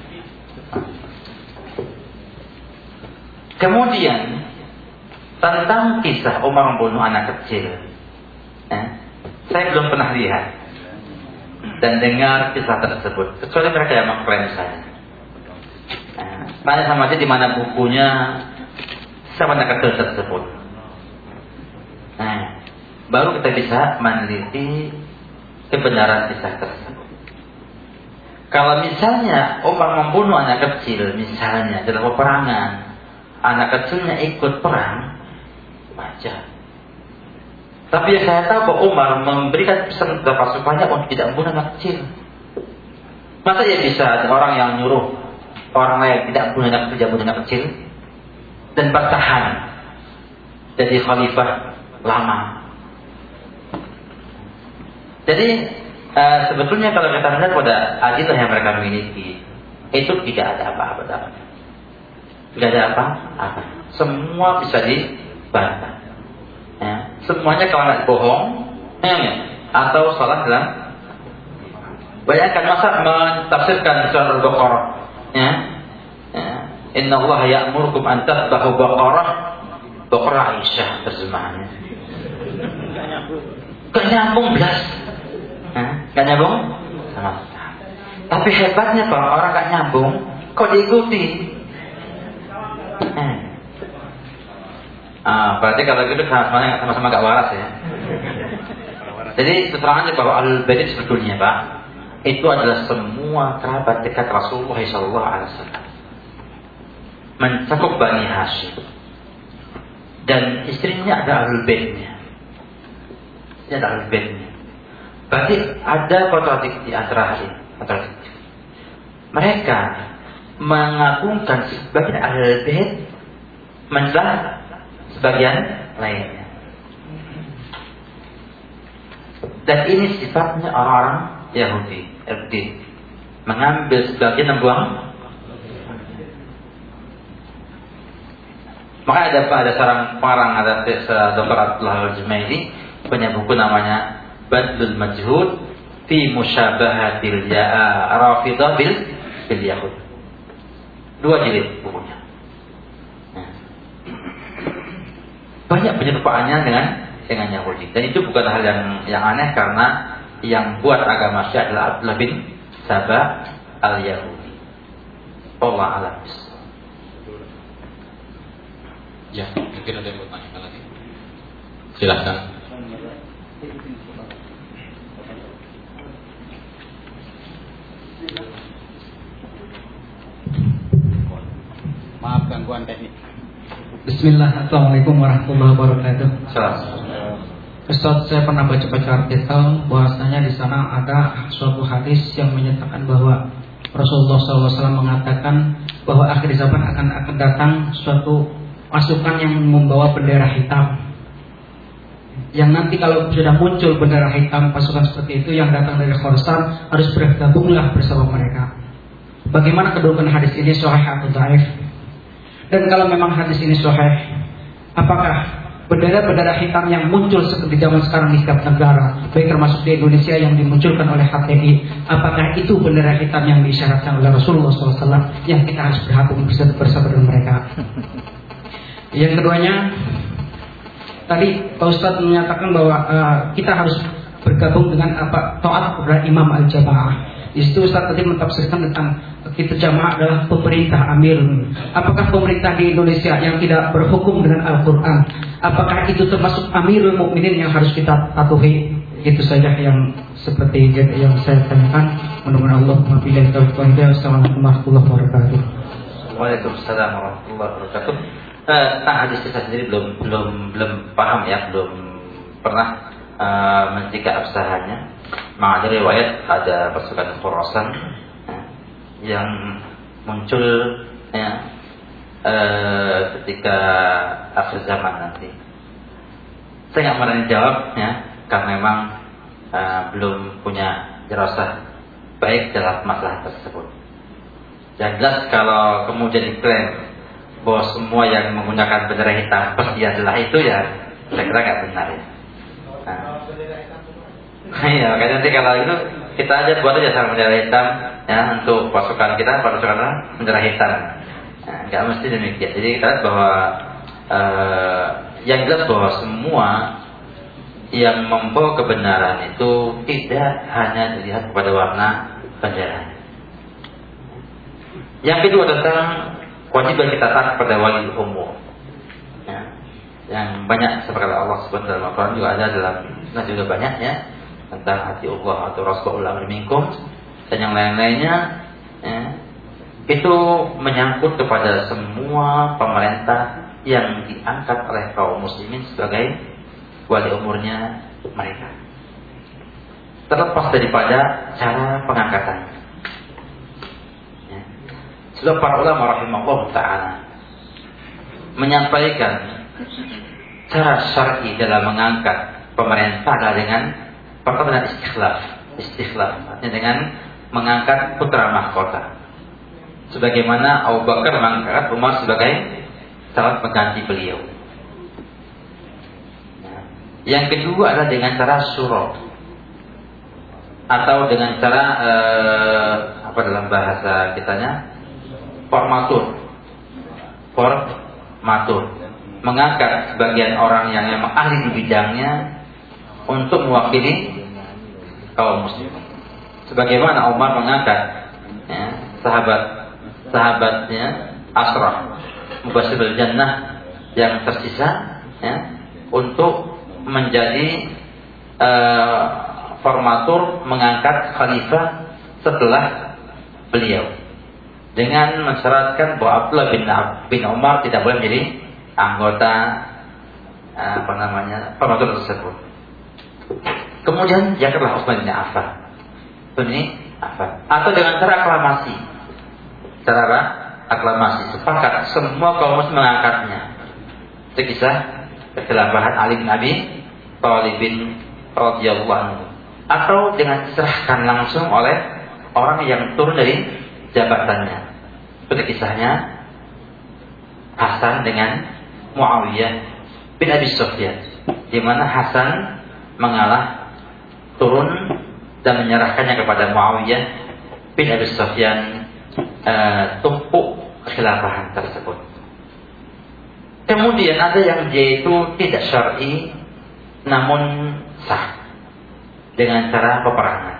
[SPEAKER 2] Kemudian tentang kisah Umar membunuh anak kecil, ya, saya belum pernah lihat dan dengar kisah tersebut, kecuali mereka yang mengklaim saya. Nah, tanya sama dia di mana bukunya siapa anak kecil tersebut. Nah, baru kita bisa meneliti kebenaran kisah tersebut. Kalau misalnya Umar membunuh anak kecil, misalnya dalam peperangan, anak kecilnya ikut perang, wajar. Tapi yang saya tahu bahwa Umar memberikan pesan kepada pasukannya untuk tidak membunuh anak kecil. Masa ya bisa ada orang yang nyuruh orang lain tidak membunuh anak kecil, membunuh anak kecil, dan bertahan jadi khalifah lama. Jadi uh, sebetulnya kalau kita lihat pada adilah yang mereka miliki, itu tidak ada apa-apa dalamnya. Tidak ada apa-apa. Semua bisa dibantah. Ya. Semuanya kalau nggak bohong, ya, atau salah dalam. Bayangkan masa mentafsirkan surah Al-Baqarah. Ya. Ya. Inna Allah ya'murukum an tasbahu baqarah. Baqarah Aisyah terjemahannya. Gak nyambung belas. Gak nyambung sama. Tapi hebatnya kalau orang gak nyambung, kok diikuti? Eh. Ah, berarti kalau gitu sama-sama sama-sama gak waras ya. Jadi keterangannya bahwa Ahlul Bait sebetulnya Pak, itu adalah semua kerabat dekat Rasulullah shallallahu alaihi wasallam, mencakup Bani Hashim, dan istrinya ada Ahlul Baitnya. Ini ada Ahlul Baitnya. Berarti ada kontradiksi antara hal ini. Kontradiksi. Mereka mengagungkan sebagian Ahlul Bait, mencela sebagian lainnya. Dan ini sifatnya orang-orang Yahudi, Yahudi, mengambil sebagian dan buang. Maka ada ada seorang pengarang, ada Doktor Abdullah Al-Jumaili punya buku namanya Badlul Majhud fi Musyabahatil Rafidah bil bil Yahud. Dua jilid bukunya. Banyak penyerupaannya dengan dengan Yahudi, dan itu bukan hal yang yang aneh karena yang buat agama Syiah adalah Abdullah bin Sabah al-Yahudi. Allah alam.
[SPEAKER 1] Ya, mungkin ada yang bertanya lagi. Silakan.
[SPEAKER 3] Maaf gangguan teknik.
[SPEAKER 5] Bismillah, assalamualaikum warahmatullahi wabarakatuh. Ustaz, saya pernah baca-baca artikel bahwasanya di sana ada suatu hadis yang menyatakan bahwa Rasulullah shallallahu alaihi wasallam mengatakan bahwa akhir zaman akan akan datang suatu pasukan yang membawa bendera hitam. Yang nanti kalau sudah muncul bendera hitam, pasukan seperti itu yang datang dari Khorasan harus bergabunglah bersama mereka. Bagaimana kedudukan hadis ini, sahih atau dhaif? Dan kalau memang hadis ini sahih, apakah bendera-bendera hitam yang muncul seperti zaman sekarang di setiap negara, baik termasuk di Indonesia yang dimunculkan oleh H T I, apakah itu bendera hitam yang disyaratkan oleh Rasulullah shallallahu alaihi wasallam yang kita harus bergabung bersama dengan mereka? Yang keduanya, tadi Pak Ustadz menyatakan bahwa uh, kita harus bergabung dengan apa taat kepada Imam Al-Jamaah. Di situ Ustaz tadi mentafsirkan tentang kita jamaah adalah pemerintah amir. Apakah pemerintah di Indonesia yang tidak berhukum dengan Al-Quran, apakah itu termasuk Amirul Mukminin yang harus kita patuhi? Itu saja yang seperti yang saya tanyakan. Mudah-mudahan Allah memilih taufiq. Wassalamualaikum warahmatullahi wabarakatuh.
[SPEAKER 2] Waalaikumsalam warahmatullahi wabarakatuh. eh, tentang hadis saya sendiri belum belum belum paham ya, belum pernah uh, mencika absahannya. Maka ada riwayat ada pasukan Khurasan ya, yang muncul ya, uh, ketika akhir zaman nanti. Saya nggak berani jawab ya, karena memang uh, belum punya dirasah baik dalam masalah tersebut. Yang jelas kalau kemudian diklaim bahwa semua yang menggunakan bendera hitam pasti adalah itu, ya saya kira nggak benar ya. Nah, iya, makanya nanti kalau itu kita aja buat aja sama bendera hitam ya untuk pasukan kita, pasukan bendera hitam. Nah, nggak mesti demikian. Jadi kita lihat bahwa uh, yang jelas bahwa semua yang membawa kebenaran itu tidak hanya dilihat kepada warna bendera. Yang kedua tentang kewajiban kita taat kepada wali umur. Ya. Yang banyak seperti Allah Subhanahu dalam Al-Quran juga ada, dalam nas juga banyak ya, tentang hati Allah atau Rasulullah minkum dan yang lain-lainnya ya. Itu menyangkut kepada semua pemerintah yang diangkat oleh kaum muslimin sebagai wali umurnya mereka, terlepas daripada cara pengangkatannya. Sebab para ulama rahimahullah ta'ala menyampaikan cara syar'i dalam mengangkat pemerintah adalah dengan pertama dengan istikhlaf, istikhlaf artinya dengan mengangkat putra mahkota, sebagaimana Abu Bakar mengangkat Umar sebagai calon pengganti beliau. Yang kedua adalah dengan cara syura atau dengan cara eh, apa dalam bahasa kitanya formatur, formatur, mengangkat sebagian orang yang memang ahli di bidangnya untuk mewakili kaum muslim. Sebagaimana Umar mengangkat ya, sahabat sahabatnya Asrah Mubasyirul Jannah yang tersisa ya, untuk menjadi uh, formatur mengangkat khalifah setelah beliau, dengan mensyaratkan bahwa Abdullah bin, bin Umar tidak boleh menjadi anggota apa namanya formatur tersebut. Kemudian jadilah Utsman bin Affan, ini Affan, atau dengan cara aklamasi, cara apa? Aklamasi, sepakat semua kaum muslim mengangkatnya. Itu kisah kekhilafan Ali bin Abi Thalib radhiyallahu anhu, atau dengan diserahkan langsung oleh orang yang turun dari jabatannya. Seperti kisahnya Hasan dengan Muawiyah bin Abi Sufyan, di mana Hasan mengalah, turun dan menyerahkannya kepada Muawiyah bin Abi Sufyan uh, tumpuk kekhilafahan tersebut. Kemudian ada yang dia itu tidak syar'i namun sah, dengan cara peperangan.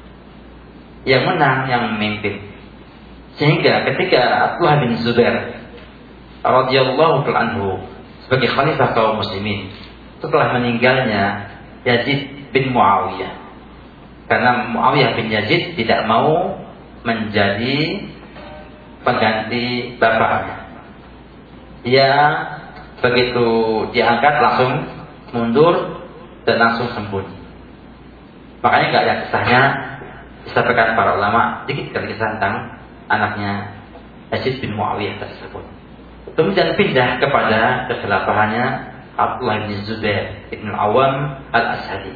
[SPEAKER 2] Yang menang yang memimpin. Sehingga ketika Abdullah bin Zubair radhiyallahu anhu sebagai khalifah kaum muslimin setelah meninggalnya Yazid bin Muawiyah, karena Muawiyah bin Yazid tidak mau menjadi pengganti bapaknya, dia begitu diangkat langsung mundur dan langsung sembunyi. Makanya nggak ada kisahnya disampaikan para ulama, dikit kali kisah tentang anaknya Yazid bin Muawiyah tersebut. Kemudian pindah kepada kekhilafahannya Abdullah bin Zubair bin Awam al-Ashadi,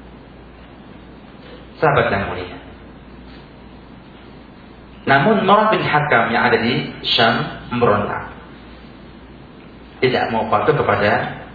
[SPEAKER 2] sahabat yang mulia. Namun Marwan bin Hakam yang ada di Syam memberontak, tidak mau patuh kepada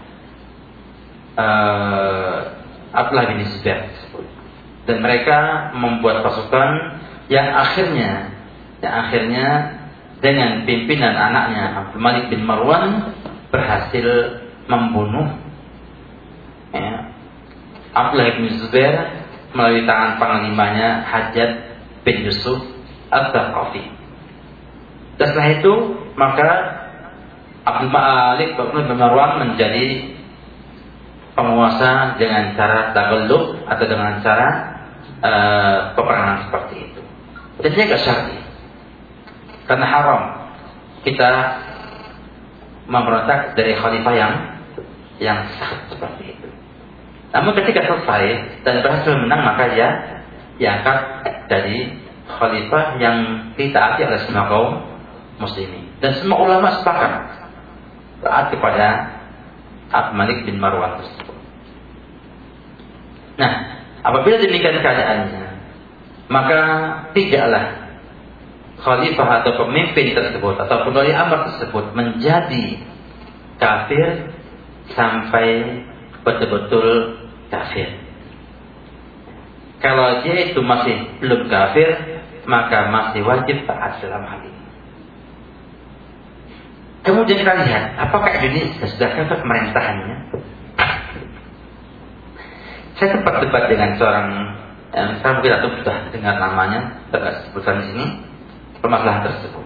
[SPEAKER 2] uh, Abdullah bin Zubair tersebut, dan mereka membuat pasukan yang akhirnya yang akhirnya dengan pimpinan anaknya Abdul Malik bin Marwan berhasil membunuh ya, Abdullah bin Zubair melalui tangan panglimanya Hajjaj bin Yusuf Al-Thaqafi. Dan setelah itu maka Abdul Malik bin Marwan menjadi penguasa dengan cara taghallub atau dengan cara uh, peperangan seperti itu. Dan dia gak syar'i, karena haram kita memberontak dari khalifah yang yang sah seperti itu. Namun ketika selesai dan berhasil menang, maka dia diangkat dari khalifah yang ditaati oleh semua kaum muslimin. Dan semua ulama sepakat taat kepada Abdul Malik bin Marwan tersebut. Nah, apabila demikian keadaannya, maka tidaklah khalifah atau pemimpin tersebut ataupun wali amr tersebut menjadi kafir sampai betul-betul kafir. Kalau dia itu masih belum kafir, maka masih wajib taat dalam hal ini. Kemudian kita lihat, apakah Indonesia sudah kafir pemerintahannya? Saya sempat debat dengan seorang yang saya mungkin atau sudah dengar namanya, tidak disebutkan di sini, permasalahan tersebut.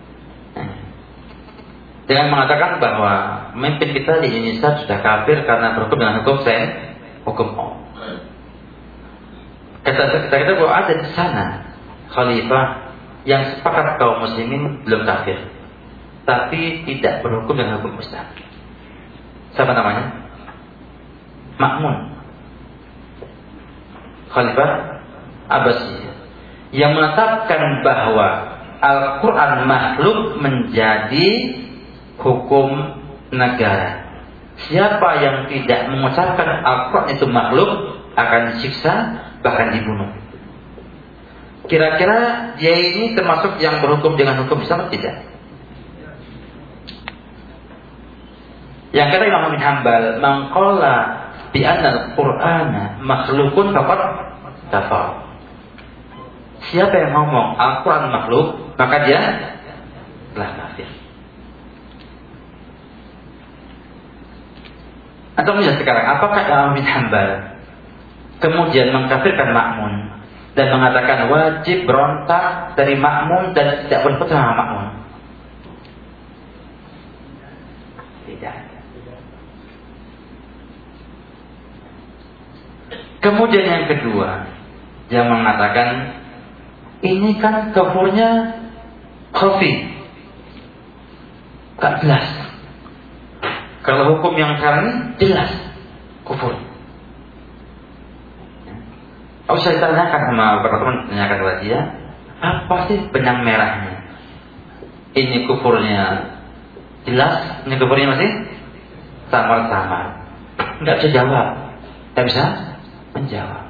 [SPEAKER 2] Dengan mengatakan bahwa pemimpin kita di Indonesia sudah kafir karena berhukum dengan hukum sen, hukum om. Kata kita bahwa ada di sana khalifah yang sepakat kaum muslimin belum kafir, tapi tidak berhukum dengan hukum Islam. Siapa namanya? Ma'mun, Khalifah Abbasiyah, yang menetapkan bahwa Al-Quran makhluk menjadi hukum negara. Siapa yang tidak mengucapkan Al-Quran itu makhluk akan disiksa, bahkan dibunuh. Kira-kira dia ini termasuk yang berhukum dengan hukum Islam atau tidak? Yang kata Imam bin Hanbal, man qala bi anna al-Qur'ana makhlukun faqad kafar. Siapa yang ngomong Al-Quran makhluk, maka dia telah kafir. Atau melihat sekarang, apakah Imam bin Hanbal kemudian mengkafirkan Ma'mun dan mengatakan wajib berontak dari Ma'mun dan tidak boleh putus sama Ma'mun? Tidak. Kemudian yang kedua, yang mengatakan ini kan kafurnya khafi, tak jelas. Kalau hukum yang sekarang ini jelas kufur. Aku saya tanyakan sama beberapa teman, tanyakan kepada dia, apa sih benang merahnya? Ini kufurnya jelas, ini kufurnya masih samar-samar. Enggak bisa jawab, enggak bisa menjawab.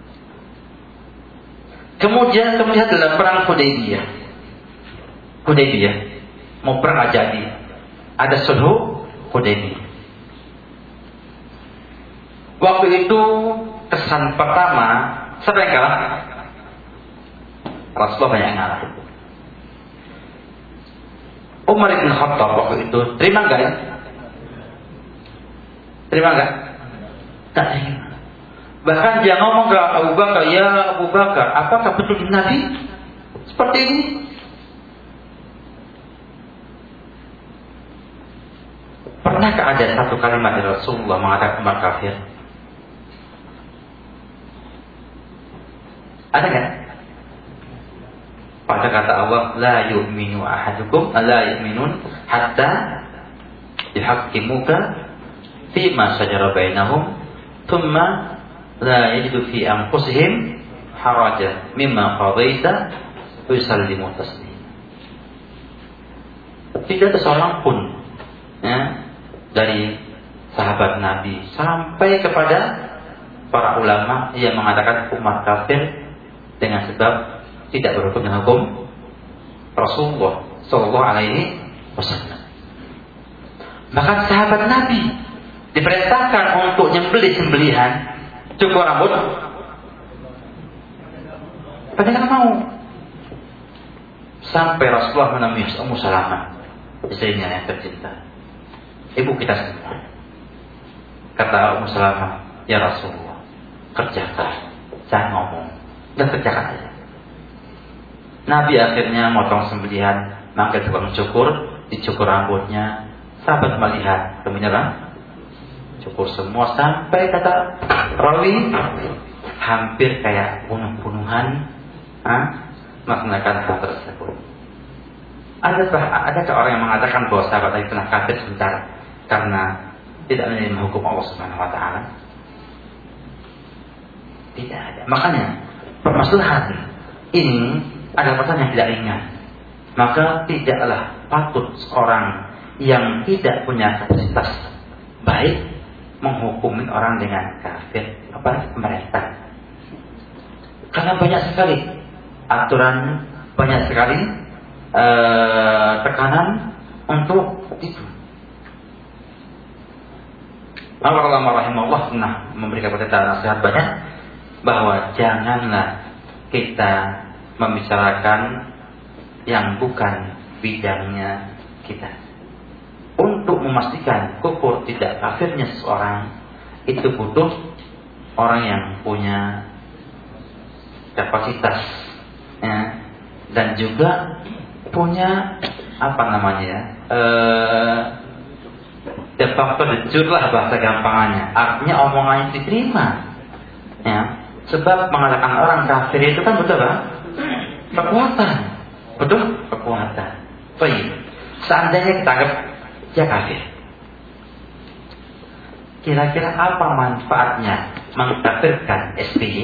[SPEAKER 2] Kemudian kemudian dalam perang Hudaybiyah, Hudaybiyah mau perang jadi, ada sulh Hudaybiyah. Waktu itu kesan pertama, siapa yang kalah? Rasulullah banyak yang kalah. Umar bin Khattab waktu itu terima enggak ya? Terima enggak? Tak terima. Bahkan dia ngomong ke Abu Bakar, ya Abu Bakar, apakah betul Nabi seperti ini? Pernahkah ada satu kalimat dari Rasulullah mengatakan Umar kafir? Ada kan? Pada kata Allah, la yu'minu ahadukum, la yu'minun hatta yuhaqqimuka fima shajara bainahum, thumma la yajidu fi anfusihim haraja mimma qadaita wa yusallimu taslima. Tidak ada seorang pun ya, dari sahabat Nabi sampai kepada para ulama yang mengatakan Umar kafir dengan sebab tidak berhukum dengan hukum Rasulullah Sallallahu Alaihi Wasallam. Bahkan sahabat Nabi diperintahkan untuk nyembelih sembelihan cukur rambut, pada nggak mau. Sampai Rasulullah menemui Ummu Salamah, istrinya yang tercinta, ibu kita semua. Kata Ummu Salamah, ya Rasulullah, kerjakan, jangan ngomong, dan kerjakan aja. Nabi akhirnya motong sembelihan, manggil tukang cukur, dicukur rambutnya. Sahabat melihat, menyerah, cukur semua sampai kata rawi hampir kayak bunuh-bunuhan, ah, melaksanakan hal tersebut. Adakah adakah orang yang mengatakan bahwa sahabat tadi pernah kafir sebentar karena tidak menerima hukum Allah Subhanahu wa taala? Tidak ada. Makanya permasalahan ini adalah pertanyaan yang tidak ringan. Maka tidaklah patut seorang yang tidak punya kapasitas baik menghukumi orang dengan kafir, apalagi pemerintah. Karena banyak sekali aturan, banyak sekali ee, tekanan untuk itu. Allah rahimahullah pernah memberikan kita nasihat banyak bahwa janganlah kita membicarakan yang bukan bidangnya kita. Untuk memastikan kufur tidak kafirnya seseorang, itu butuh orang yang punya kapasitas ya, dan juga punya apa namanya ya, eh, de facto de jure lah bahasa gampangannya. Artinya omongannya diterima ya. Sebab mengatakan orang kafir itu kan betul kan? Kekuatan. Betul? Kekuatan. Baik. Seandainya kita anggap dia kafir, kira-kira apa manfaatnya mengkafirkan S B Y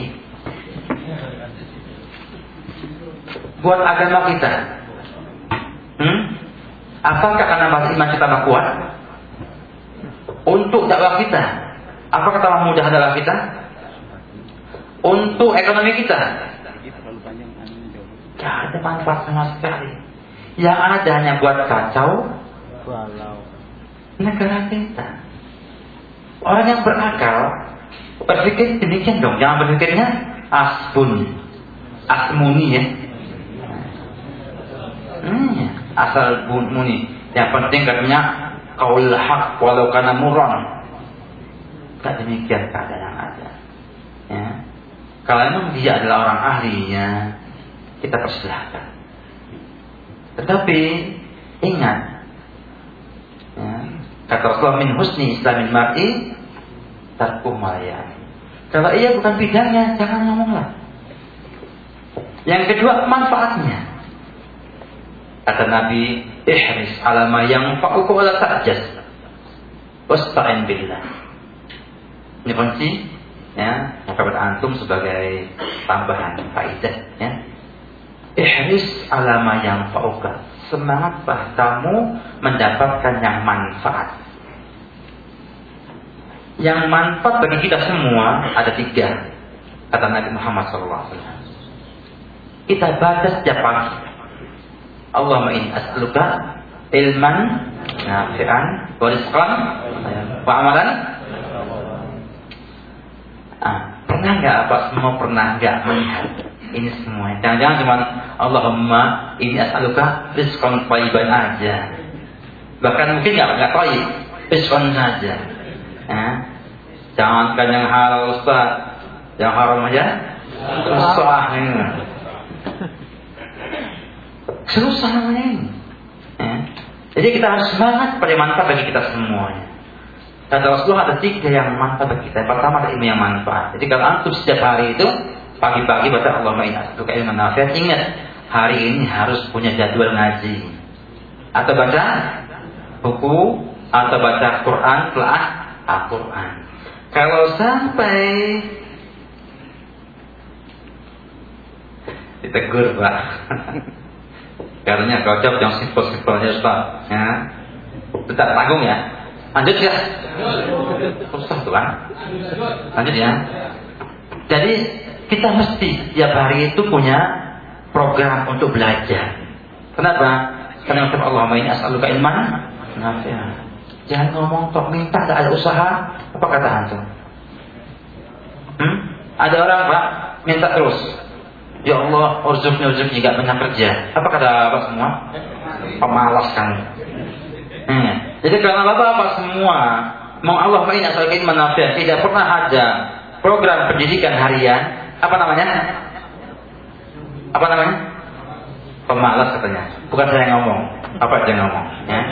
[SPEAKER 2] buat agama kita? Hmm? Apakah karena bahasa iman kita kuat? Untuk dakwah kita, apakah tambah mudah dakwah kita? Untuk ekonomi kita, tidak ada manfaat sama sekali. Yang ada hanya buat kacau negara kita. Orang yang berakal berpikir demikian dong. Jangan berpikirnya asbun, asmuni ya. Hmm, asal muni. Yang penting katanya qaul haq walau kana murran. Tak demikian keadaan yang ada. Ya. Kalau memang dia adalah orang ahlinya, kita persilahkan. Tetapi ingat, ya, kata Rasulullah, min husni islamil mar'i tarkuh ma la ya'ni. Kalau ia bukan bidangnya, jangan ngomonglah. Yang kedua, manfaatnya. Kata Nabi, ihris ala ma yanfa'uka wa la ta'jaz. Wasta'in billah. Ini kunci ya, sahabat antum sebagai tambahan faidah ya. Ihris ala ma yanfa'uka. Semangatlah kamu mendapatkan yang manfaat. Yang manfaat bagi kita semua ada tiga, kata Nabi Muhammad shallallahu alaihi wasallam. Kita baca setiap pagi, Allahumma inni as'aluka ilman nafi'an wa rizqan wa amalan. Ah, pernah nggak apa semua pernah nggak melihat ini semua? Jangan-jangan cuma Allahumma inni as'aluka rizqan thayyiban aja. Bahkan mungkin nggak nggak thayyib, rizqan saja. Eh? Jangankan yang halal Ustaz, yang haram aja susah ini. Susah namanya ini. Eh? Jadi kita harus semangat pada manfaat bagi kita semuanya. Kata Rasulullah ada tiga yang manfaat bagi kita. Pertama ada ilmu yang manfaat. Jadi kalau antum setiap hari itu pagi-pagi baca Allahumma inni as'aluka ilman nafi'an, ingat hari ini harus punya jadwal ngaji, atau baca buku, atau baca Quran, telaah Al-Quran. Kalau sampai ditegur Pak, karena kau jawab yang simpel-simpelnya Ustaz ya. Tetap tanggung ya. Lanjut ya. Susah tuh kan. Lanjut ya. Jadi kita mesti tiap hari itu punya program untuk belajar. Kenapa? Karena Allahumma inni as'aluka ilman nafi'an. Jangan ngomong tok minta, tak ada usaha. Apa kata antum? Hmm? Ada orang Pak minta terus. Ya Allah, urzuknya urzuknya gak banyak kerja. Apa kata Bapak semua? Pemalas kamu. Hmm. Jadi karena Bapak-bapak semua mau Allah main asal ilman nafi'an, tidak pernah ada program pendidikan harian. Apa namanya? Apa namanya? Pemalas katanya. Bukan saya ngomong. Apa aja ngomong ya.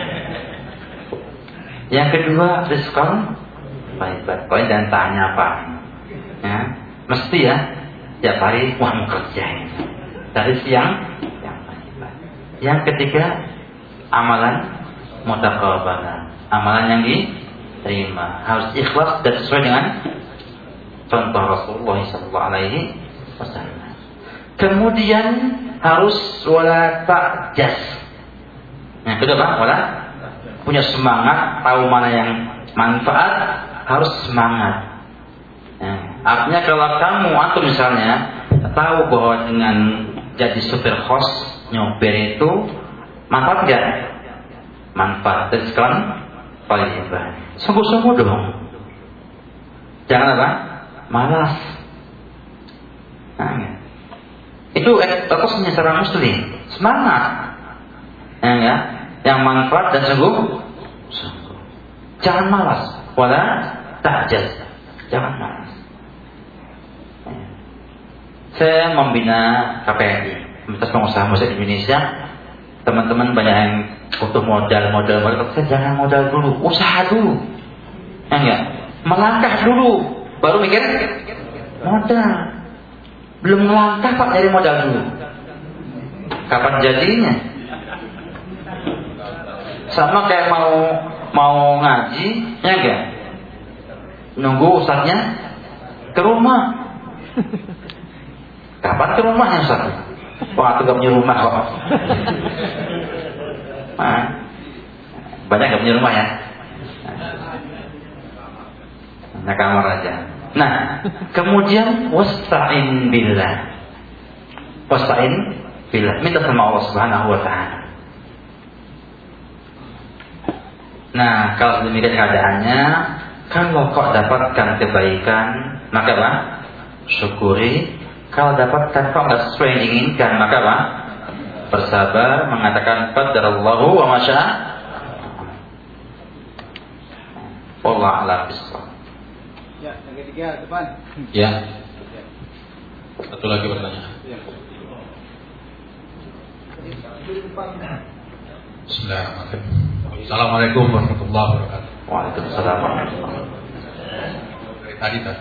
[SPEAKER 2] Yang kedua, rizqan baik-baik. Kalian jangan tanya apa ya. Mesti ya tiap hari wah mau kerja ini. Dari siang yang baik-baik. Yang ketiga, amalan mutaqabbalan, amalan yang diterima, harus ikhlas dan sesuai dengan contoh Rasulullah sallallahu alaihi wasallam. Kemudian harus wala ta'jas. Yang kedua apa? Wala, punya semangat, tahu mana yang manfaat, harus semangat. Ya, artinya kalau kamu atau misalnya tahu bahwa dengan jadi supir kos, nyopir itu manfaat enggak? Manfaat. Dan sekarang paling sungguh-sungguh dong. Jangan apa? Malas. Nah, ya. Itu etikasnya seorang muslim. Semangat. Ya, ya. Yang manfaat dan sungguh sungguh. Jangan malas. Wala ta'jaz. Jangan malas. Ya. Saya membina K P M I, Komunitas Pengusaha Muslim Indonesia. Teman-teman banyak yang butuh modal, modal, modal. Saya jangan modal dulu, usaha dulu. Ya enggak? Melangkah dulu, baru mikir modal. Belum melangkah Pak, dari modal dulu. Kapan jadinya? Sama kayak mau mau ngaji, ya enggak? Nunggu ustadznya ke rumah. Kapan ke rumahnya ustadz? Wah, aku gak punya rumah kok. Nah, banyak gak punya rumah ya? Nah, kamar aja. Nah, kemudian wasta'in billah. Wasta'in billah. Minta sama Allah Subhanahu wa taala. Nah, kalau demikian keadaannya, kalau kok dapatkan kebaikan, maka apa? Syukuri. Kalau dapatkan kok nggak sesuai yang diinginkan, maka apa? Bersabar, mengatakan qadarallahu wa ma syaa. Wallahu a'lam bishawab.
[SPEAKER 3] Ya, yang ketiga depan.
[SPEAKER 1] Ya. Satu lagi pertanyaan. Bismillahirrahmanirrahim. Assalamualaikum warahmatullahi wabarakatuh.
[SPEAKER 2] Waalaikumsalam warahmatullahi wabarakatuh.
[SPEAKER 1] Dari tadi tadi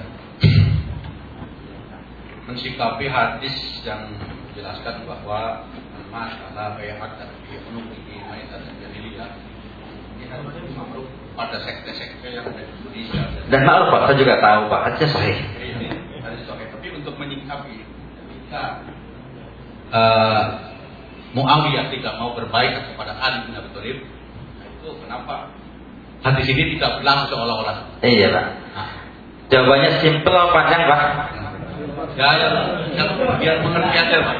[SPEAKER 1] mensikapi hadis yang menjelaskan bahwa masalah bayat dan unuk ini mayat dan jahiliyah ini harusnya makhluk pada sekte-sekte yang ada di Indonesia.
[SPEAKER 2] Dan maaf Pak, saya juga tahu Pak, hadisnya sahih.
[SPEAKER 1] Ini hadis sahih. Tapi untuk menyikapi ketika uh, Muawiyah tidak mau berbaik kepada Ali bin Abi Thalib, nah itu kenapa hadis ini tidak berlaku seolah-olah?
[SPEAKER 2] Iya Pak. Nah. Jawabannya simpel atau panjang Pak?
[SPEAKER 1] Ya, ya, ya, biar mengerti aja Pak.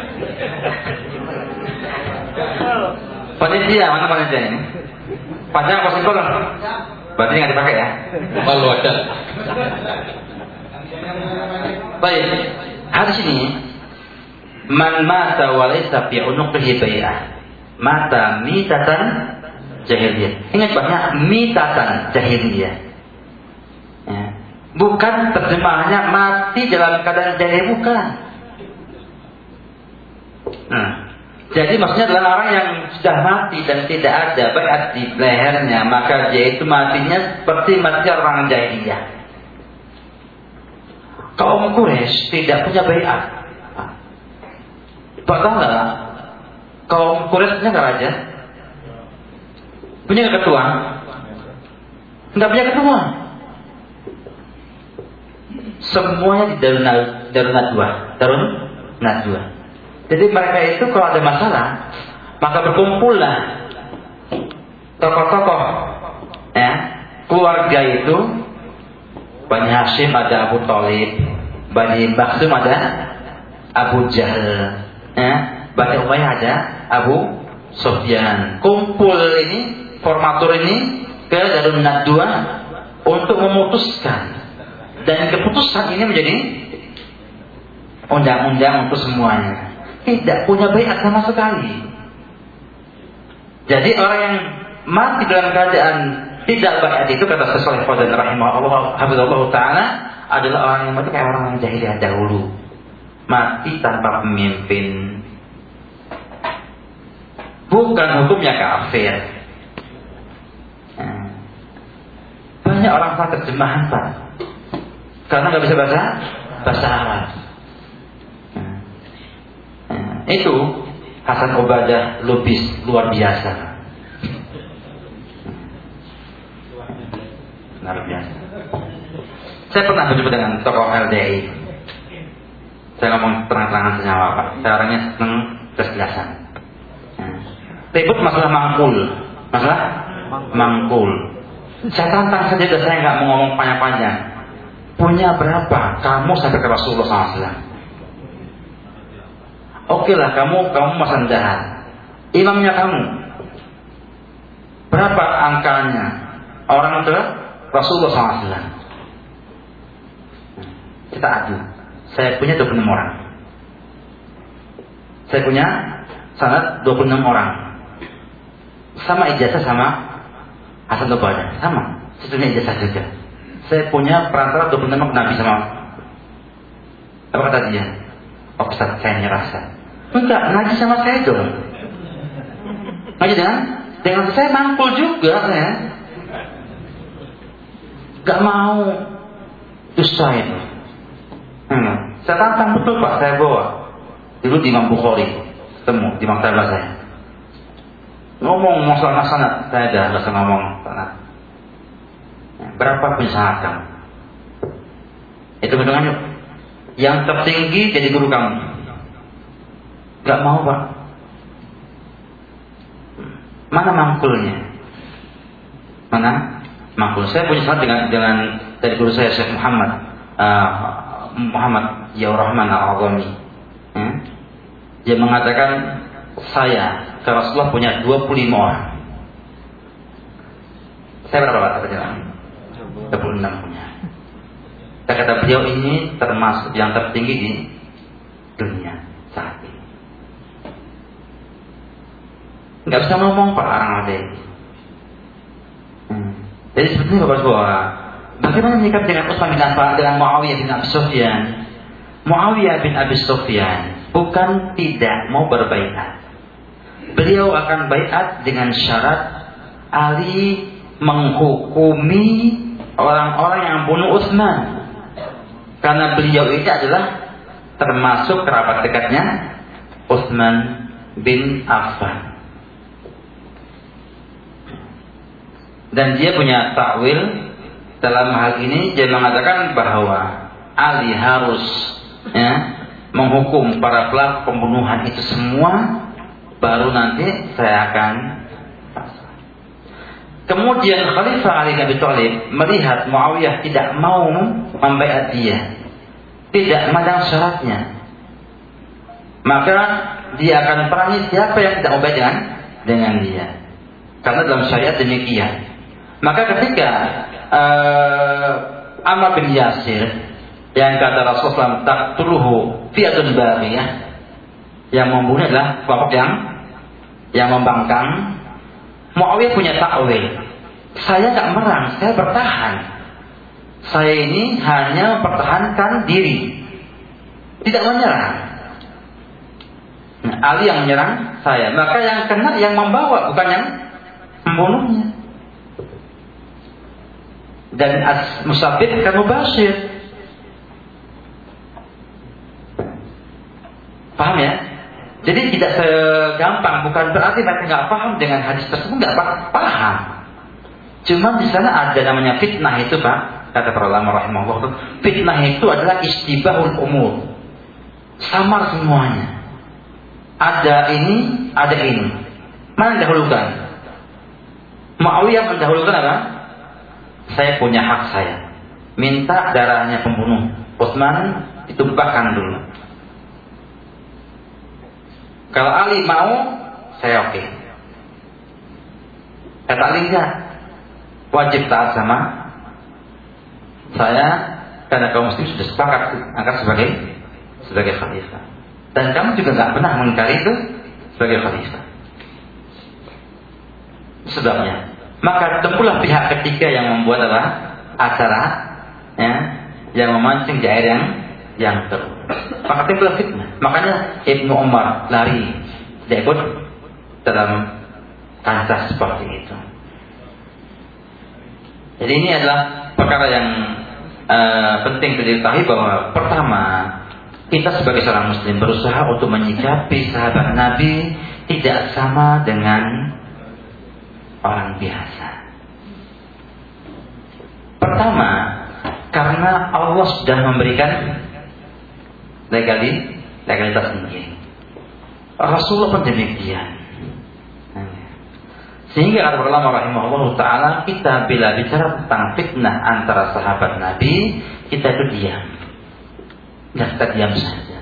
[SPEAKER 2] Panitia, mana panitia ini? Panjang apa simpel? Berarti nggak dipakai ya?
[SPEAKER 1] Kalau ada.
[SPEAKER 2] Baik, hadis ini, man mata walaysa fi unuqihi bai'ah, mata mitatan jahiliyah. Ingat banyak mitatan jahiliyah. Ya. Bukan terjemahannya mati dalam keadaan jahil, bukan. Nah, jadi maksudnya adalah orang yang sudah mati dan tidak ada baiat di lehernya, maka dia itu matinya seperti mati orang jahiliyah. Kaum Quraisy tidak punya baiat. Pak tahu nggak? Kaum Quraisy punya nggak raja? Punya nggak ketua? Nggak punya ketua. Semuanya di Darun Darun Nadwa, Darun Nadwa. Jadi mereka itu kalau ada masalah, maka berkumpullah tokoh-tokoh, ya, keluarga itu. Bani Hashim ada Abu Thalib, Bani Makhzum ada Abu Jahal, ya, Bani Umayyah ada Abu Sufyan. Kumpul ini, formatur ini ke Darun Nadwa untuk memutuskan. Dan keputusan ini menjadi undang-undang untuk semuanya. Tidak punya baiat sama sekali. Jadi orang yang mati dalam keadaan tidak baiat itu, kata Syekh Fauzan rahimahullah hafizallahu taala, adalah orang yang mati kayak orang yang jahiliyah dahulu. Mati tanpa pemimpin. Bukan hukumnya kafir. Banyak orang salah terjemahan Pak, karena nggak bisa bahasa bahasa Arab. Nah, itu Hasan Ubadah Lubis luar biasa. Luar biasa. Saya pernah berjumpa dengan tokoh L D I. Saya ngomong terang-terangan senyawa Pak. Saya orangnya senang kejelasan. Ribut masalah mangkul, masalah mangkul. Saya tantang saja, dan saya nggak mau ngomong panjang-panjang. Punya berapa kamu sampai ke Rasulullah shallallahu alaihi wasallam? Oke lah, kamu kamu mas rendahan. Imamnya kamu berapa angkanya orang ke Rasulullah shallallahu alaihi wasallam? Kita adu. Saya punya dua puluh enam orang. Saya punya sanad dua puluh enam orang. Sama ijazah sama Hasan Ubadah, sama. Sebetulnya ijazah juga. Saya punya perantara dua puluh enam Nabi sama. Apa kata dia? Oh, Ustaz, saya nyerah. Enggak, ngaji sama saya dong. Ngaji dengan dengan saya mangkul juga ya. Gak mau dusta itu. Hmm. Saya tantang betul Pak, saya bawa. Dulu di Imam Bukhari, ketemu di maktabah saya. Ngomong masalah sanad, saya dah nggak usah ngomong sanad. Berapa pun sanad kamu? Itu benar yuk. Yang tertinggi jadi guru kamu. Gak mau Pak. Mana mangkulnya? Mana mangkul? Saya punya sanad dengan dengan dari guru saya Syekh Muhammad uh, Muhammad Yaur Rahman Al-Azami. Hmm? Dia mengatakan saya ke Rasulullah punya dua puluh lima orang. Saya berapa kata dia? dua puluh enam punya. Kata beliau ini termasuk yang tertinggi di dunia saat ini. Nggak bisa ngomong Pak orang ada ini. Hmm. Jadi sebetulnya Bapak Bapak, bagaimana menyikapi dengan Utsman bin Affan, dengan Muawiyah bin Abi Sufyan? Muawiyah bin Abi Sufyan bukan tidak mau berbaiat. Beliau akan baiat dengan syarat Ali menghukumi orang-orang yang bunuh Utsman, karena beliau itu adalah termasuk kerabat dekatnya Utsman bin Affan. Dan dia punya takwil dalam hal ini. Dia mengatakan bahwa Ali harus ya, menghukum para pelaku pembunuhan itu semua, baru nanti saya akan. Kemudian Khalifah Ali bin Abi Thalib melihat Muawiyah tidak mau membaiat dia, tidak memandang syaratnya, maka dia akan perangi siapa yang tidak mau baiat dengan, dengan dia, karena dalam syariat demikian. Maka ketika uh, Ammar bin Yasir yang kata Rasulullah taqtuluhu fi'atun baghiyah, yang membunuh adalah kelompok yang yang membangkang, Muawiyah punya takwil. Saya tak merang, saya bertahan. Saya ini hanya mempertahankan diri, tidak menyerang. Nah, Ali yang menyerang saya, maka yang kena yang membawa, bukan yang membunuhnya. Dan as-musabit kan mubashir. Paham ya? Jadi tidak segampang, bukan berarti mereka nggak paham dengan hadis tersebut, nggak paham. Cuma di sana ada namanya fitnah itu Pak, kata para ulama rahimahullah. Fitnah itu adalah istibahul umur, samar semuanya. Ada ini, ada ini. Mana dahulukan? Muawiyah mendahulukan apa? Saya punya hak saya. Minta darahnya pembunuh Utsman ditumpahkan dulu. Kalau Ali mau, saya oke. Okay. Kata Ali enggak, wajib taat sama saya, karena kaum muslim sudah sepakat angkat sebagai sebagai khalifah. Dan kamu juga nggak pernah mengingkari itu sebagai khalifah. Sebabnya, maka tempuhlah pihak ketiga yang membuat apa? Acara, ya, yang memancing di air yang yang terus. Maka timbul fitnah. Makanya Ibnu Umar lari, dia ikut dalam kancah seperti itu. Jadi ini adalah perkara yang uh, penting diketahui bahwa pertama kita sebagai seorang muslim berusaha untuk menyikapi sahabat Nabi tidak sama dengan orang biasa. Pertama, karena Allah sudah memberikan legali, legalitas sendiri. Rasulullah pun demikian. Sehingga kata ulama rahimahullah ta'ala, kita bila bicara tentang fitnah antara sahabat Nabi, kita itu diam. Dan kita diam saja.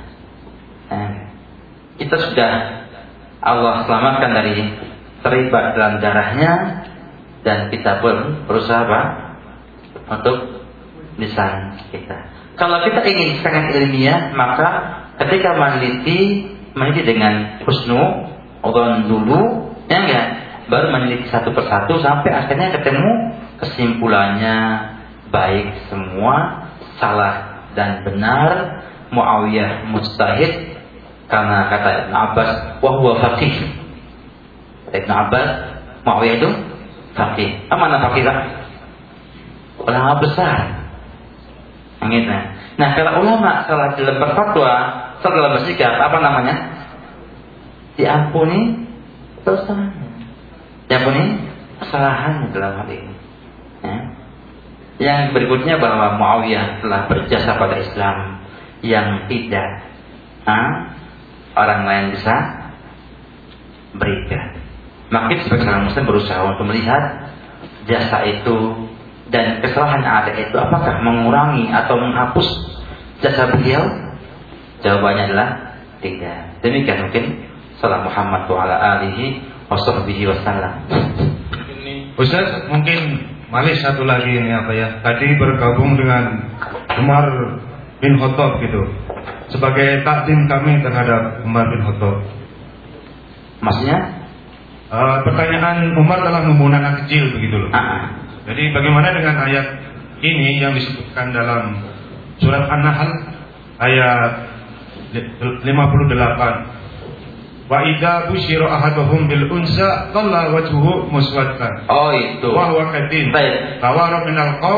[SPEAKER 2] Kita sudah Allah selamatkan dari terlibat dalam darahnya, dan kita pun berusaha apa? Untuk lisan kita. Kalau kita ingin sangat ilmiah, maka ketika meneliti, meneliti dengan husnu udhon dulu, ya enggak? Baru meneliti satu persatu sampai akhirnya ketemu kesimpulannya baik semua, salah dan benar. Muawiyah mujtahid karena kata Ibn Abbas wa huwa faqih. Ibn Abbas, Muawiyah itu faqih. Apa makna faqih? Ulama besar. Gitu. Nah, kalau ulama salah dalam berfatwa, salah dalam bersikap, apa namanya? Diampuni dosanya. Diampuni kesalahannya dalam hal ini. Ya. Yang berikutnya bahwa Muawiyah telah berjasa pada Islam yang tidak ha, orang lain bisa berikan. Maka sebagai seorang muslim berusaha untuk melihat jasa itu dan kesalahan yang ada itu apakah mengurangi atau menghapus jasa beliau? Jawabannya adalah tidak. Demikian mungkin salam Muhammad wa ala alihi wa sahbihi wasallam.
[SPEAKER 6] Ustaz, mungkin malih satu lagi ini apa ya? Tadi bergabung dengan Umar bin Khattab gitu. Sebagai takdim kami terhadap Umar bin Khattab.
[SPEAKER 2] Maksudnya?
[SPEAKER 6] Uh, pertanyaan Umar telah membunuh anak kecil begitu loh.
[SPEAKER 2] Ah.
[SPEAKER 6] Jadi bagaimana dengan ayat ini yang disebutkan dalam surat An-Nahl ayat lima puluh delapan. Wa idza busyira ahaduhum bil unsa dhalla wajhuhu muswaddan.
[SPEAKER 2] Oh itu.
[SPEAKER 6] Wa huwa kadin.
[SPEAKER 2] Baik.
[SPEAKER 6] Tawara minal qaum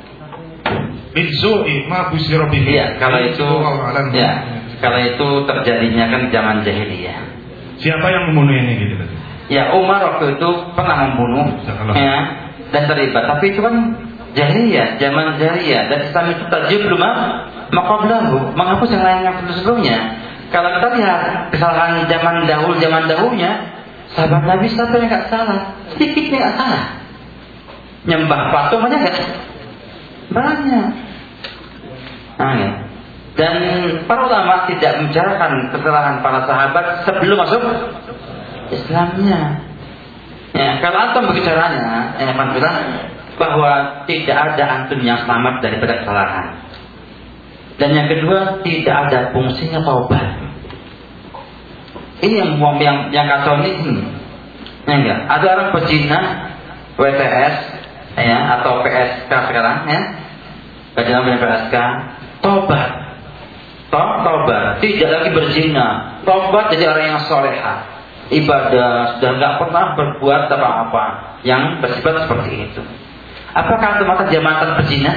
[SPEAKER 6] bizu'i ma busyira bihi.
[SPEAKER 2] Ya, kalau itu ya, kalau itu terjadinya kan zaman jahiliyah.
[SPEAKER 6] Siapa yang membunuh ini gitu?
[SPEAKER 2] Ya, Umar waktu itu pernah membunuh ya, dan terlibat. Tapi itu kan jahiliyah, zaman jahiliyah, dan Islam itu tajib belum maqablahu, menghapus yang lain yang sebelumnya. Kalau kita lihat kesalahan zaman dahulu, zaman dahulunya, sahabat Nabi siapa yang nggak salah? Sedikitnya nggak salah. Nyembah patung aja nggak banyak. Nah, ya. Dan para ulama tidak membicarakan kesalahan para sahabat sebelum masuk Islamnya. Ya, kalau antum berbicaranya, ya, bahwa tidak ada antum yang selamat daripada kesalahan. Dan yang kedua, tidak ada fungsinya taubat. Ini yang yang yang kacau ini. Ya enggak? Ada orang pezina W T S ya atau P S K sekarang ya. Kajian P S K, taubat. Taubat, tidak lagi berzina. Taubat jadi orang yang salehah. Ibadah, sudah enggak pernah berbuat apa-apa yang bersifat seperti itu. Apakah antum akan jamaatan pezina?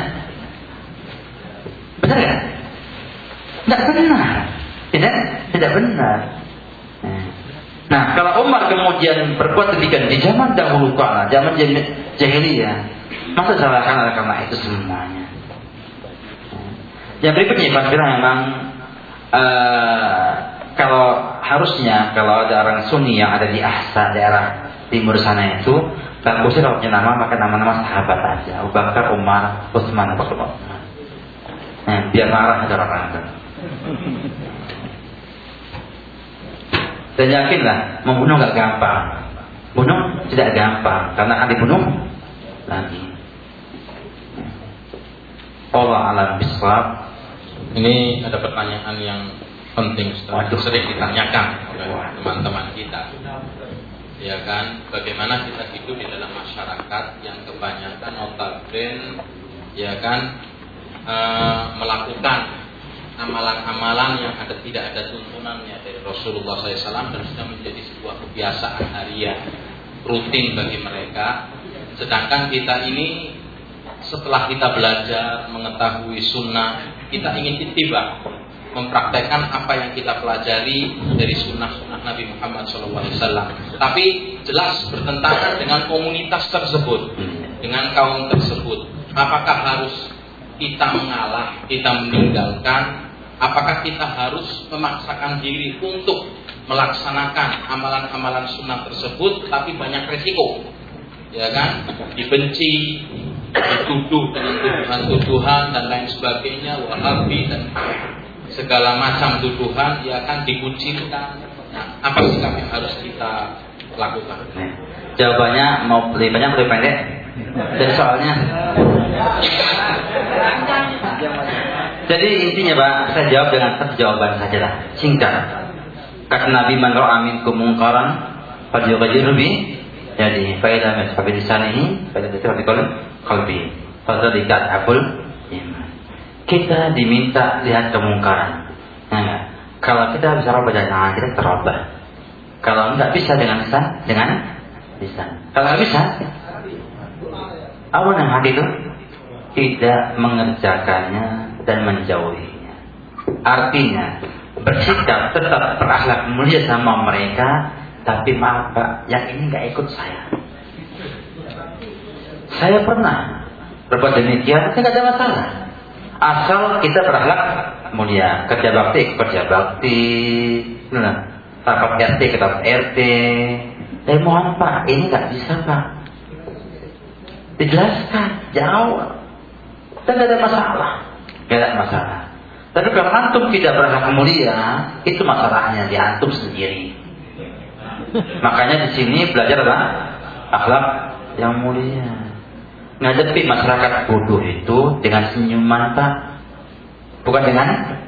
[SPEAKER 2] Benar ya? Tidak benar. Tidak, tidak benar. Nah, kalau Umar kemudian berbuat demikian di zaman dahulu kala, zaman jahiliyah, masa salahkan karena itu semuanya. Yang berikutnya, Pak Fira, memang uh, kalau harusnya kalau ada orang Sunni yang ada di Ahsa daerah timur sana itu, bagusnya kalau punya nama maka nama-nama sahabat aja, Abu Bakar, Umar, Utsman, Abu Bakar. Nah, biar marah ada orang-orang. Dan yakinlah membunuh nggak gampang, bunuh tidak gampang karena akan dibunuh lagi. Allah alam bisawab.
[SPEAKER 1] Ini ada pertanyaan yang penting, Ustaz, sering ditanyakan oleh teman-teman kita. Ya kan, bagaimana kita hidup di dalam masyarakat yang kebanyakan notabene ya kan e, melakukan amalan-amalan yang ada tidak ada tuntunannya dari Rasulullah shallallahu alaihi wasallam dan sudah menjadi sebuah kebiasaan harian rutin bagi mereka. Sedangkan kita ini setelah kita belajar mengetahui sunnah, kita ingin ittiba, mempraktekkan apa yang kita pelajari dari sunnah-sunnah Nabi Muhammad shallallahu alaihi wasallam. Tapi jelas bertentangan dengan komunitas tersebut, dengan kaum tersebut. Apakah harus kita mengalah, kita meninggalkan? Apakah kita harus memaksakan diri untuk melaksanakan amalan-amalan sunnah tersebut, tapi banyak resiko, ya kan? Dibenci, dituduh dengan tuduhan-tuduhan dan lain sebagainya, wahabi dan segala macam tuduhan, ya kan, dikucilkan. Nah, apa sikap yang harus kita lakukan?
[SPEAKER 2] Jawabannya mau lebih banyak lebih pendek. Dan soalnya, jadi intinya Pak, saya jawab dengan satu jawaban saja lah, singkat. Kata Nabi, man ra'a minkum munkaran falyughayyirhu bi yadihi, fa idza masha bi lisanihi, fa idza masha bi qalbi, fa dzalika abul iman. Kita diminta lihat kemungkaran. Nah, kalau kita bisa rubah dengan tangan kita terubah. Kalau enggak bisa dengan lisan, dengan lisan. Kalau enggak bisa, apa yang hati itu tidak mengerjakannya dan menjauhinya. Artinya bersikap tetap berakhlak mulia sama mereka, tapi maaf Pak, yang ini nggak ikut saya. Saya pernah berbuat demikian, saya nggak ada masalah. Asal kita berakhlak mulia, kerja bakti, kerja bakti, nah, rapat R T, rapat R T. Eh mohon Pak, ini nggak bisa Pak. Dijelaskan, jawab. Dan nggak ada masalah, nggak ada masalah. Tapi kalau antum tidak berakhlak mulia, itu masalahnya di antum sendiri. Makanya di sini belajar apa? Akhlak yang mulia. Ngadepi masyarakat bodoh itu dengan senyuman Pak, bukan dengan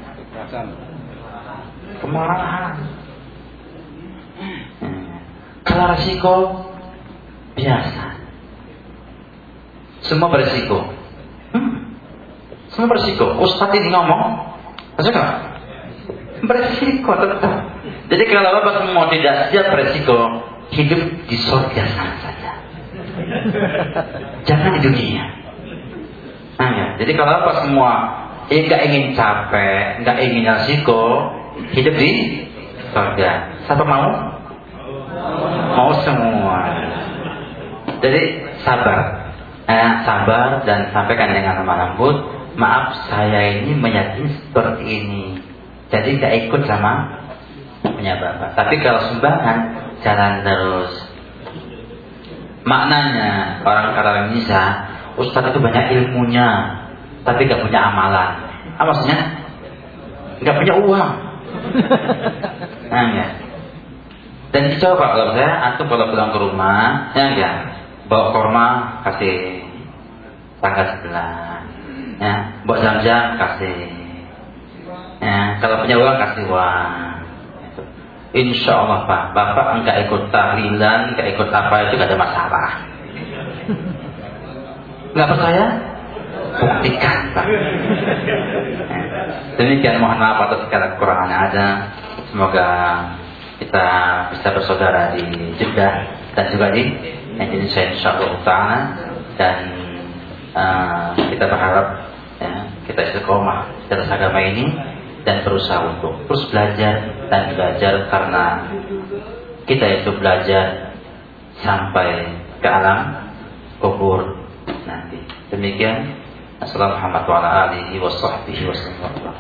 [SPEAKER 2] kemarahan. Kalau resiko biasa, semua beresiko. Hmm. Semua beresiko. Ustadz ini ngomong, maksudnya nggak? Beresiko tetap. Jadi kalau Bapak semua tidak siap beresiko, hidup di surga sana saja. Jangan di dunia. Nah, ya. Jadi kalau Bapak semua eh, nggak ingin capek, nggak ingin resiko, hidup di surga. Siapa mau? Mau semua. Jadi sabar. Eh, sabar dan sampaikan dengan lemah lembut. Maaf, saya ini meyakini seperti ini, jadi gak ikut sama punya Bapak. Tapi kalau sumbangan, jalan terus. Maknanya orang kata Indonesia, Ustadz itu banyak ilmunya, tapi gak punya amalan. Apa maksudnya? Gak punya uang. Nah, ya. Dan dicoba kalau saya, antum kalau pulang ke rumah, ya enggak, bawa kurma kasih tangga sebelah. Ya, buat jam-jam kasih. Ya, kalau punya uang kasih uang. Insya Allah Pak, Bapak enggak ikut tahlilan, enggak ikut apa itu enggak ada masalah. Enggak percaya? Buktikan Pak. Ya. Demikian, mohon maaf atas segala kekurangan yang ada. Semoga kita bisa bersaudara di Jeddah dan juga di Indonesia insyaallah taala, dan uh, kita berharap ya, kita istiqomah dalam agama ini dan berusaha untuk terus belajar dan belajar, karena kita itu belajar sampai ke alam kubur nanti. Demikian. Assalamualaikum warahmatullahi wabarakatuh.